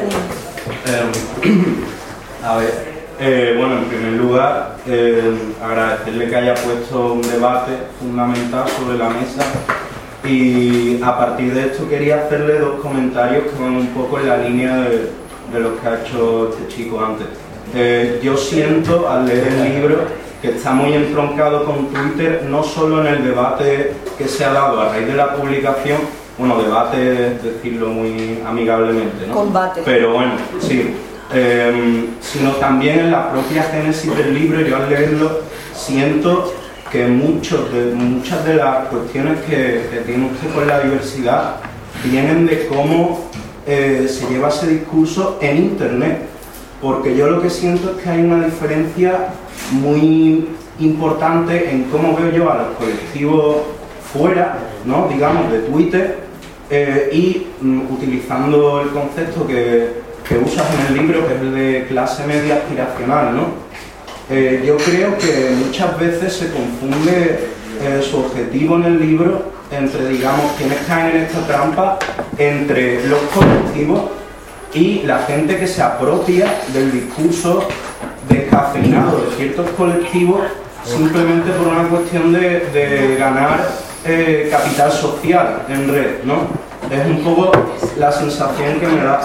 a ver, bueno, en primer lugar, agradecerle que haya puesto un debate fundamental sobre la mesa, y a partir de esto quería hacerle dos comentarios que van un poco en la línea de lo que ha hecho este chico antes. Yo siento al leer el libro que está muy entroncado con Twitter, no solo en el debate que se ha dado a raíz de la publicación, bueno, debate, decirlo muy amigablemente, ¿no? Combate. Pero bueno, sí, sino también en la propia génesis del libro. Yo al leerlo siento que muchas de las cuestiones que tiene usted con la diversidad vienen de cómo se lleva ese discurso en Internet. Porque yo lo que siento es que hay una diferencia muy importante en cómo veo yo a los colectivos fuera, ¿no? Digamos, de Twitter, y utilizando el concepto que usas en el libro, que es el de clase media aspiracional, ¿no? Yo creo que muchas veces se confunde su objetivo en el libro entre, digamos, quienes caen en esta trampa, entre los colectivos y la gente que se apropia del discurso descafeinado de ciertos colectivos simplemente por una cuestión de ganar capital social en red, ¿no? Es un poco la sensación que me da.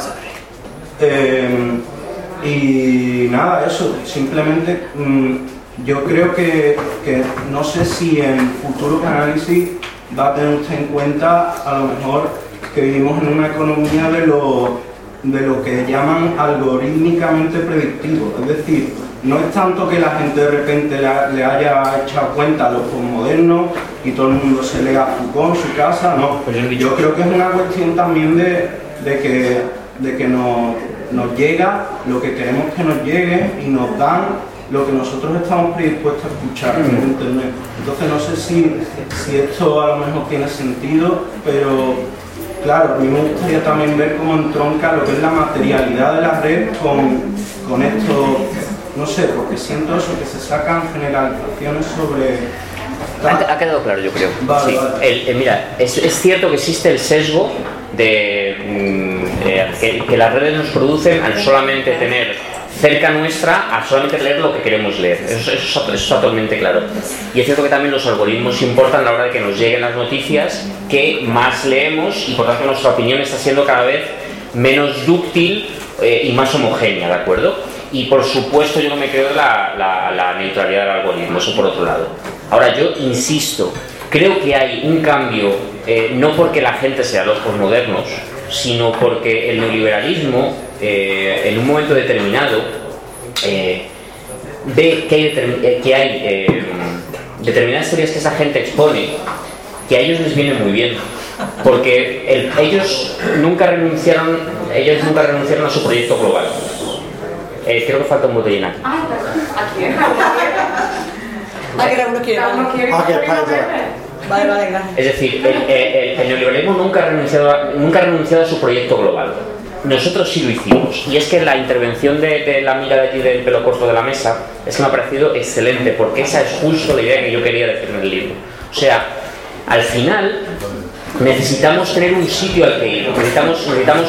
Y nada, eso, simplemente yo creo que no sé si en futuros análisis va a tener usted en cuenta a lo mejor que vivimos en una economía de lo que llaman algorítmicamente predictivo. Es decir, no es tanto que la gente de repente le haya echado cuenta a los posmodernos y todo el mundo se lea Foucault en su casa, no. Yo creo que es una cuestión también de que nos llega lo que queremos que nos llegue y nos dan lo que nosotros estamos predispuestos a escuchar en Internet. Entonces no sé si esto a lo mejor tiene sentido, pero claro, a mí me gustaría también ver cómo entronca lo que es la materialidad de la red con esto, no sé, porque siento eso, que se sacan generalizaciones sobre... Ha quedado claro, yo creo. Vale, sí. Vale. Mira, es cierto que existe el sesgo de que las redes nos producen al solamente tener cerca nuestra, a solamente leer lo que queremos leer. Eso es totalmente claro. Y es cierto que también los algoritmos importan a la hora de que nos lleguen las noticias que más leemos, y por tanto nuestra opinión está siendo cada vez menos dúctil y más homogénea, ¿de acuerdo? Y por supuesto yo no me creo la neutralidad del algoritmo, eso por otro lado. Ahora yo insisto, creo que hay un cambio, no porque la gente sea los posmodernos, sino porque el neoliberalismo en un momento determinado ve que hay determinadas teorías que esa gente expone que a ellos les viene muy bien, porque ellos nunca renunciaron a su proyecto global. Creo que falta un botellín aquí. Ah, que Raúl quiere. Ah, que España. Vale, gracias. Es decir, el neoliberalismo nunca ha renunciado a su proyecto global. Nosotros sí lo hicimos. Y es que la intervención de la amiga de allí del pelo corto de la mesa es que me ha parecido excelente, porque esa es justo la idea que yo quería decir en el libro. O sea, al final necesitamos tener un sitio al que ir, necesitamos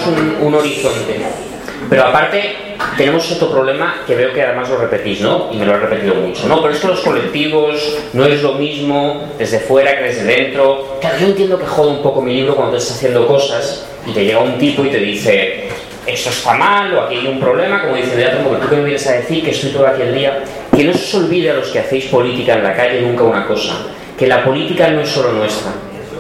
un horizonte. Pero aparte tenemos otro problema que veo que además lo repetís, ¿no? Y me lo he repetido mucho, ¿no? Pero es que los colectivos no es lo mismo desde fuera que desde dentro. Claro, yo entiendo que jode un poco mi libro cuando estás haciendo cosas y te llega un tipo y te dice esto está mal o aquí hay un problema, como diciendo ya tengo que tú que me vienes a decir que estoy todo aquí el día. Que no se os olvide a los que hacéis política en la calle nunca una cosa, que la política no es solo nuestra.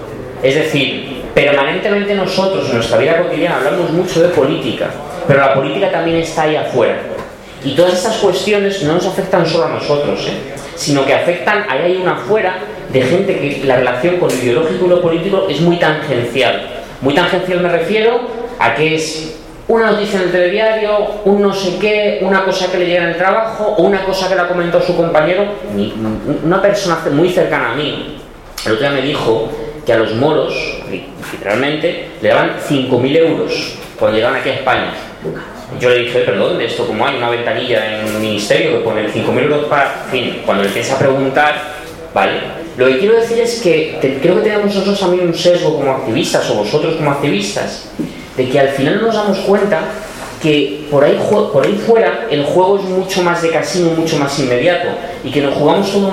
Es decir, permanentemente nosotros en nuestra vida cotidiana hablamos mucho de política, pero la política también está ahí afuera. Y todas estas cuestiones no nos afectan solo a nosotros, sino que afectan, ahí hay una afuera de gente que la relación con lo ideológico y lo político es muy tangencial. Muy tangencial me refiero a que es una noticia en el telediario, un no sé qué, una cosa que le llega en el trabajo o una cosa que le ha comentado su compañero. Una persona muy cercana a mí el otro día me dijo que a los moros, literalmente, le daban 5.000 euros cuando llegaban aquí a España. Yo le dije, perdón, de esto como hay una ventanilla en el ministerio que pone 5.000 euros para... En fin, cuando le empieza a preguntar, vale. Lo que quiero decir es que creo que tenemos nosotros también un sesgo como activistas, o vosotros como activistas, de que al final nos damos cuenta que por ahí fuera el juego es mucho más de casino, mucho más inmediato, y que nos jugamos todo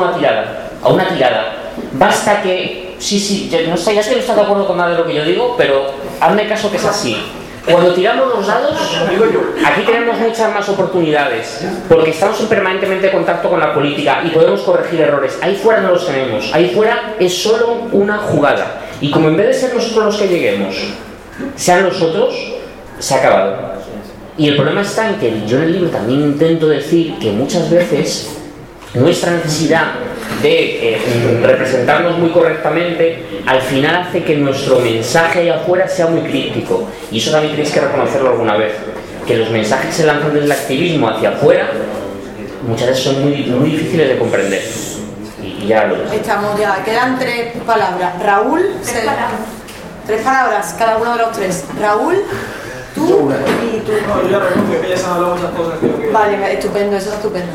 a una tirada. Basta que... Sí, no sé, ya sé que no estás de acuerdo con nada de lo que yo digo, pero hazme caso que es así. Cuando tiramos los dados, aquí tenemos muchas más oportunidades, porque estamos en permanentemente contacto con la política y podemos corregir errores. Ahí fuera no los tenemos, ahí fuera es solo una jugada. Y como en vez de ser nosotros los que lleguemos, sean los otros, se ha acabado. Y el problema está en que yo en el libro también intento decir que muchas veces nuestra necesidad de representarnos muy correctamente al final hace que nuestro mensaje ahí afuera sea muy críptico, y eso también tenéis que reconocerlo alguna vez, que los mensajes que se lanzan desde el activismo hacia afuera muchas veces son muy difíciles de comprender, y ya lo estamos ya, quedan 3 palabras. Raúl, 3 palabras cada uno de los 3. Raúl, tú y tú. No, yo renuncio, que ya se han hablado muchas cosas que Vale, estupendo, eso es estupendo.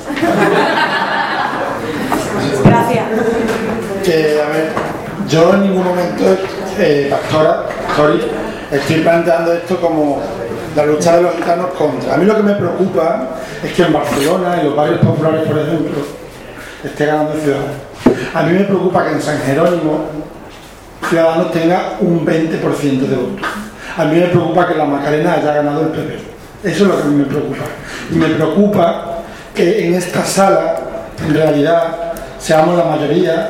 Gracias. Que, a ver, yo en ningún momento, pastora, estoy planteando esto como la lucha de los gitanos contra. A mí lo que me preocupa es que en Barcelona, en los barrios populares, por ejemplo, esté ganando Ciudadanos. A mí me preocupa que en San Jerónimo Ciudadanos tenga un 20% de votos. A mí me preocupa que en la Macarena haya ganado el PP. Eso es lo que a mí me preocupa. Y me preocupa que en esta sala, en realidad, seamos la mayoría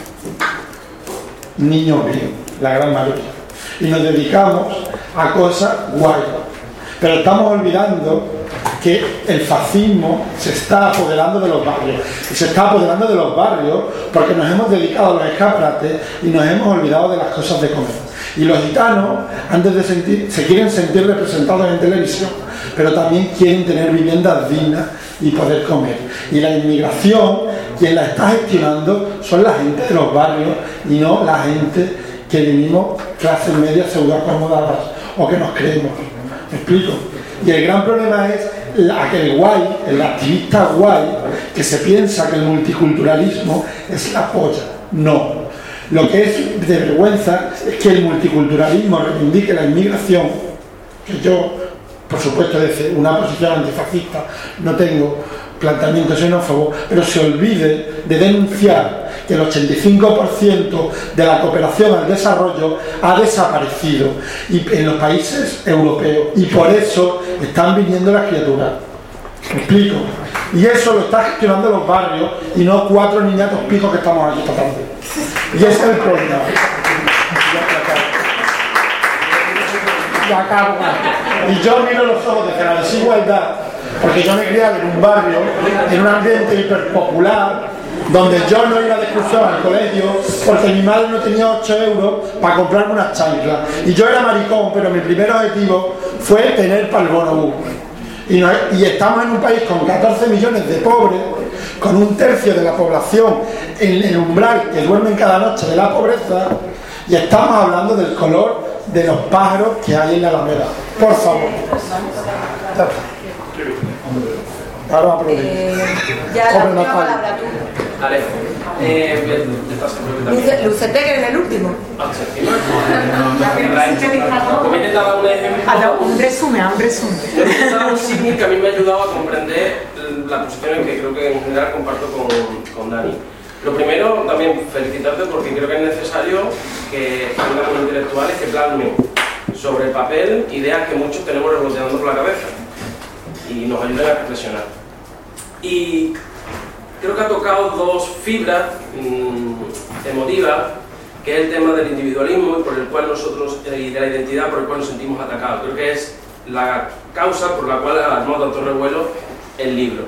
niños bien, la gran mayoría, y nos dedicamos a cosas guay, pero estamos olvidando que el fascismo se está apoderando de los barrios, y se está apoderando de los barrios porque nos hemos dedicado a los escaparates y nos hemos olvidado de las cosas de comer. Y los gitanos, antes de se quieren sentir representados en televisión, pero también quieren tener viviendas dignas y poder comer. Y la inmigración, quien la está gestionando son la gente de los barrios y no la gente que vivimos clases medias pseudo acomodadas o que nos creemos. ¿Me explico? Y el gran problema es aquel guay, el activista guay, que se piensa que el multiculturalismo es la polla. No. Lo que es de vergüenza es que el multiculturalismo reivindique la inmigración, que yo, por supuesto, desde una posición antifascista no tengo planteamiento xenófobo, pero se olvide de denunciar que el 85% de la cooperación al desarrollo ha desaparecido en los países europeos, y por eso están viniendo las criaturas. ¿Me explico? Y eso lo está gestionando los barrios y no 4 niñatos pijos que estamos aquí tratando. Y ese es el problema. Y yo miro los ojos desde la desigualdad, porque yo me he criado en un barrio, en un ambiente hiperpopular, donde yo no iba de excursión al colegio porque mi madre no tenía 8 euros para comprarme unas chanclas. Y yo era maricón, pero mi primer objetivo fue tener para el bono bus. Y estamos en un país con 14 millones de pobres, con un tercio de la población en el umbral que duermen cada noche de la pobreza, y estamos hablando del color de los pájaros que hay en la Alameda. Por favor. Ahora va a aplaudir. Ya la última palabra tú. Vale. Lucete, que eres el último. Como he intentado un ejemplo. Un resumen. Yo he intentado un símil que a mí me ha ayudado a comprender la posición que creo que en general comparto con Dani. Lo primero, también felicitarte porque creo que es necesario que los intelectuales que plasmen sobre el papel ideas que muchos tenemos revoloteando por la cabeza y nos ayuden a reflexionar. Y creo que ha tocado dos fibras emotivas, que es el tema del individualismo y por el cual nosotros, y de la identidad por el cual nos sentimos atacados. Creo que es la causa por la cual ha armado tanto revuelo el libro.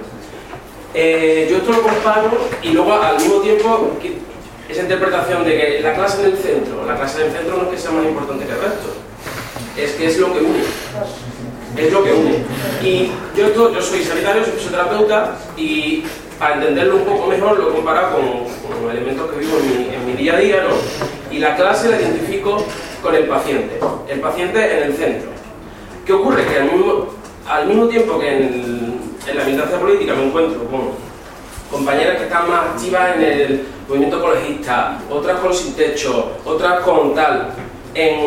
Yo esto lo comparo y luego al mismo tiempo esa interpretación de que la clase en el centro no es que sea más importante que el resto, es que es lo que une. Es lo que une. Y yo soy sanitario, soy fisioterapeuta y para entenderlo un poco mejor lo he comparado con elementos que vivo en mi día a día, ¿no? Y la clase la identifico con el paciente en el centro. ¿Qué ocurre? Que al mismo tiempo que en la militancia política me encuentro con compañeras que están más activas en el movimiento ecologista, otras con Sin Techo, otras con tal. En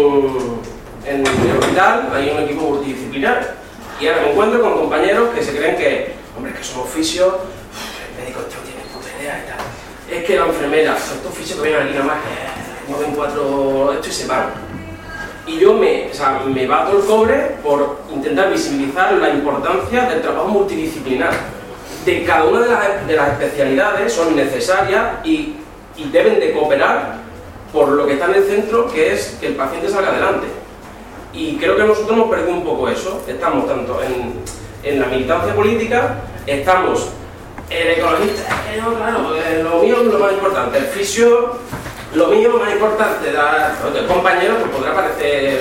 el hospital hay un equipo multidisciplinar y ahora me encuentro con compañeros que se creen que, hombre, que somos fisios, el médico no tiene puta idea y tal. Es que la enfermera, estos fisios que vienen aquí nada más que mueven 4 esto y se van. Y yo me bato el cobre por intentar visibilizar la importancia del trabajo multidisciplinar. De cada una de las especialidades son necesarias y deben de cooperar por lo que está en el centro, que es que el paciente salga adelante. Y creo que nosotros hemos perdido un poco eso. Estamos tanto en la militancia política, estamos el ecologista, es que no, claro, lo mío es lo más importante, el fisio, lo mío es lo más importante, el compañero que podrá parecer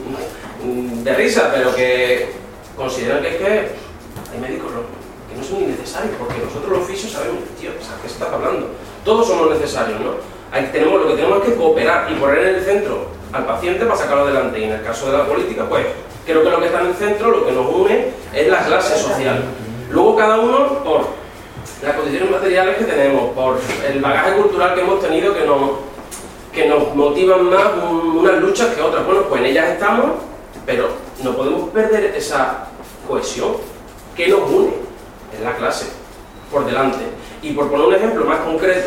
de risa, pero que consideran que es que hay médicos que no son innecesarios, porque nosotros los fisios sabemos, tío, ¿sabes qué se está hablando? Todos somos necesarios, ¿no? Lo que tenemos es que cooperar y poner en el centro al paciente para sacarlo adelante. Y en el caso de la política, pues creo que lo que está en el centro, lo que nos une, es la clase social. Luego cada uno, por las condiciones materiales que tenemos, por el bagaje cultural que hemos tenido, que nos motivan más unas luchas que otras. Bueno, pues en ellas estamos, pero no podemos perder esa cohesión que nos une en la clase, por delante. Y por poner un ejemplo más concreto,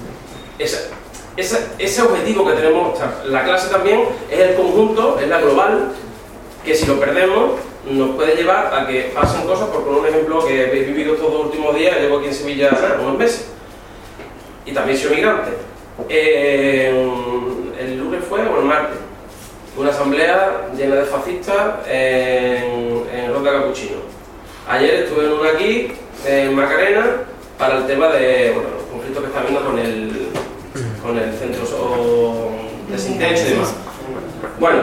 ese objetivo que tenemos, o sea, la clase también es el conjunto, es la global, que si lo perdemos nos puede llevar a que pasen cosas. Por poner un ejemplo que he vivido estos 2 últimos días, llevo aquí en Sevilla unos meses y también soy migrante. El lunes fue, o el martes, una asamblea llena de fascistas en Ronda Capuchino. Ayer estuve en una aquí, en Macarena, para el tema de los conflictos que está habiendo con el centro de Sin Techo y demás. Bueno,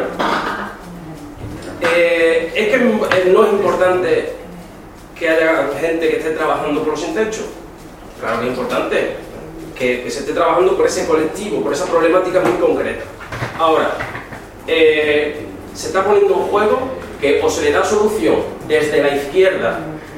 es que no es importante que haya gente que esté trabajando por los Sin Techo. Claro que es importante que se esté trabajando por ese colectivo, por esa problemática muy concreta. Ahora, se está poniendo en juego que o se le da solución desde la izquierda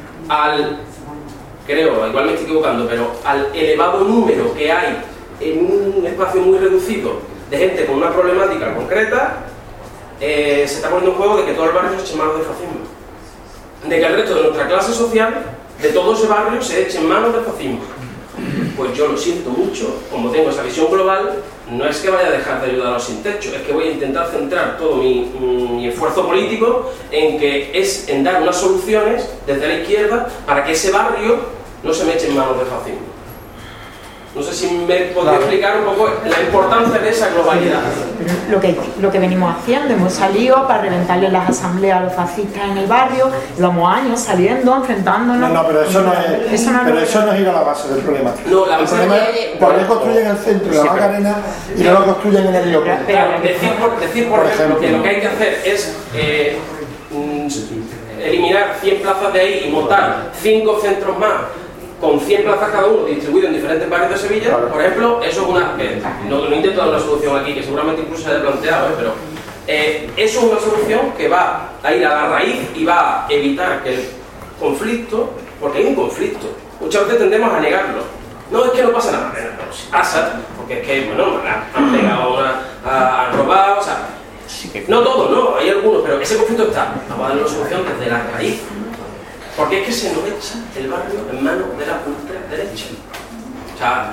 creo, igual me estoy equivocando, pero al elevado número que hay en un espacio muy reducido de gente con una problemática concreta, se está poniendo en juego de que todo el barrio se eche manos de fascismo, de que el resto de nuestra clase social, de todo ese barrio, se eche en manos del fascismo. Pues yo lo siento mucho, como tengo esa visión global, no es que vaya a dejar de ayudar a los Sin Techo, es que voy a intentar centrar todo mi esfuerzo político en dar unas soluciones desde la izquierda para que ese barrio no se me eche en manos del fascismo. No sé si me podría explicar un poco la importancia de esa globalidad. Lo que venimos haciendo, hemos salido para reventarle las asambleas a los fascistas en el barrio, llevamos años saliendo, enfrentándonos. No, pero eso no es ir a la base del problema. No, el problema es por qué construyen el centro de la Macarena y no lo construyen en el Leopoldo. Decir por ejemplo que lo que hay que hacer es eliminar 100 plazas de ahí y montar 5 centros más con 100 plazas cada uno distribuidos en diferentes barrios de Sevilla, por ejemplo, eso es una... no intento dar una solución aquí, que seguramente incluso se haya planteado, pero eso es una solución que va a ir a la raíz y va a evitar que el conflicto, porque hay un conflicto, muchas veces tendemos a negarlo. No, es que no pasa nada, no, si pasa, porque es que, bueno, han pegado, han robado, o sea, no todos, no, hay algunos, pero ese conflicto está. Vamos a darle una solución desde la raíz. Porque es que se nos echa el barrio en manos de la ultraderecha. O sea,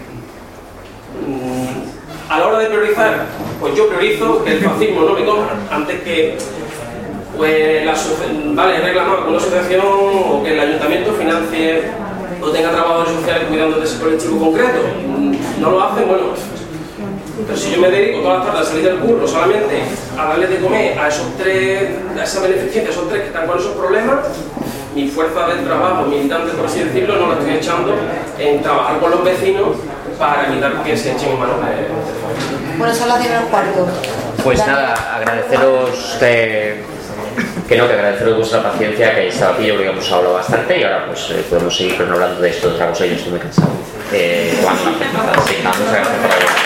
a la hora de priorizar, pues yo priorizo que el fascismo no me coma antes que pues vale, reclamar con una asociación o que el ayuntamiento financie o tenga trabajadores sociales cuidando de ese colectivo concreto. No lo hacen, bueno, pero si yo me dedico todas las tardes a salir del curro solamente a darle de comer a esos tres, a esa beneficencia, a esos tres que están con esos problemas, mi fuerza de trabajo, militante por así decirlo, no la estoy echando en trabajar con los vecinos para evitar que se echen en manos de... Bueno, son las 10:15. Pues nada, agradeceros que agradeceros vuestra paciencia, que hayáis estado aquí. Yo creo que hemos hablado bastante y ahora pues podemos seguir hablando de esto de otra cosa. Yo estoy muy cansado. Vamos, muchas gracias por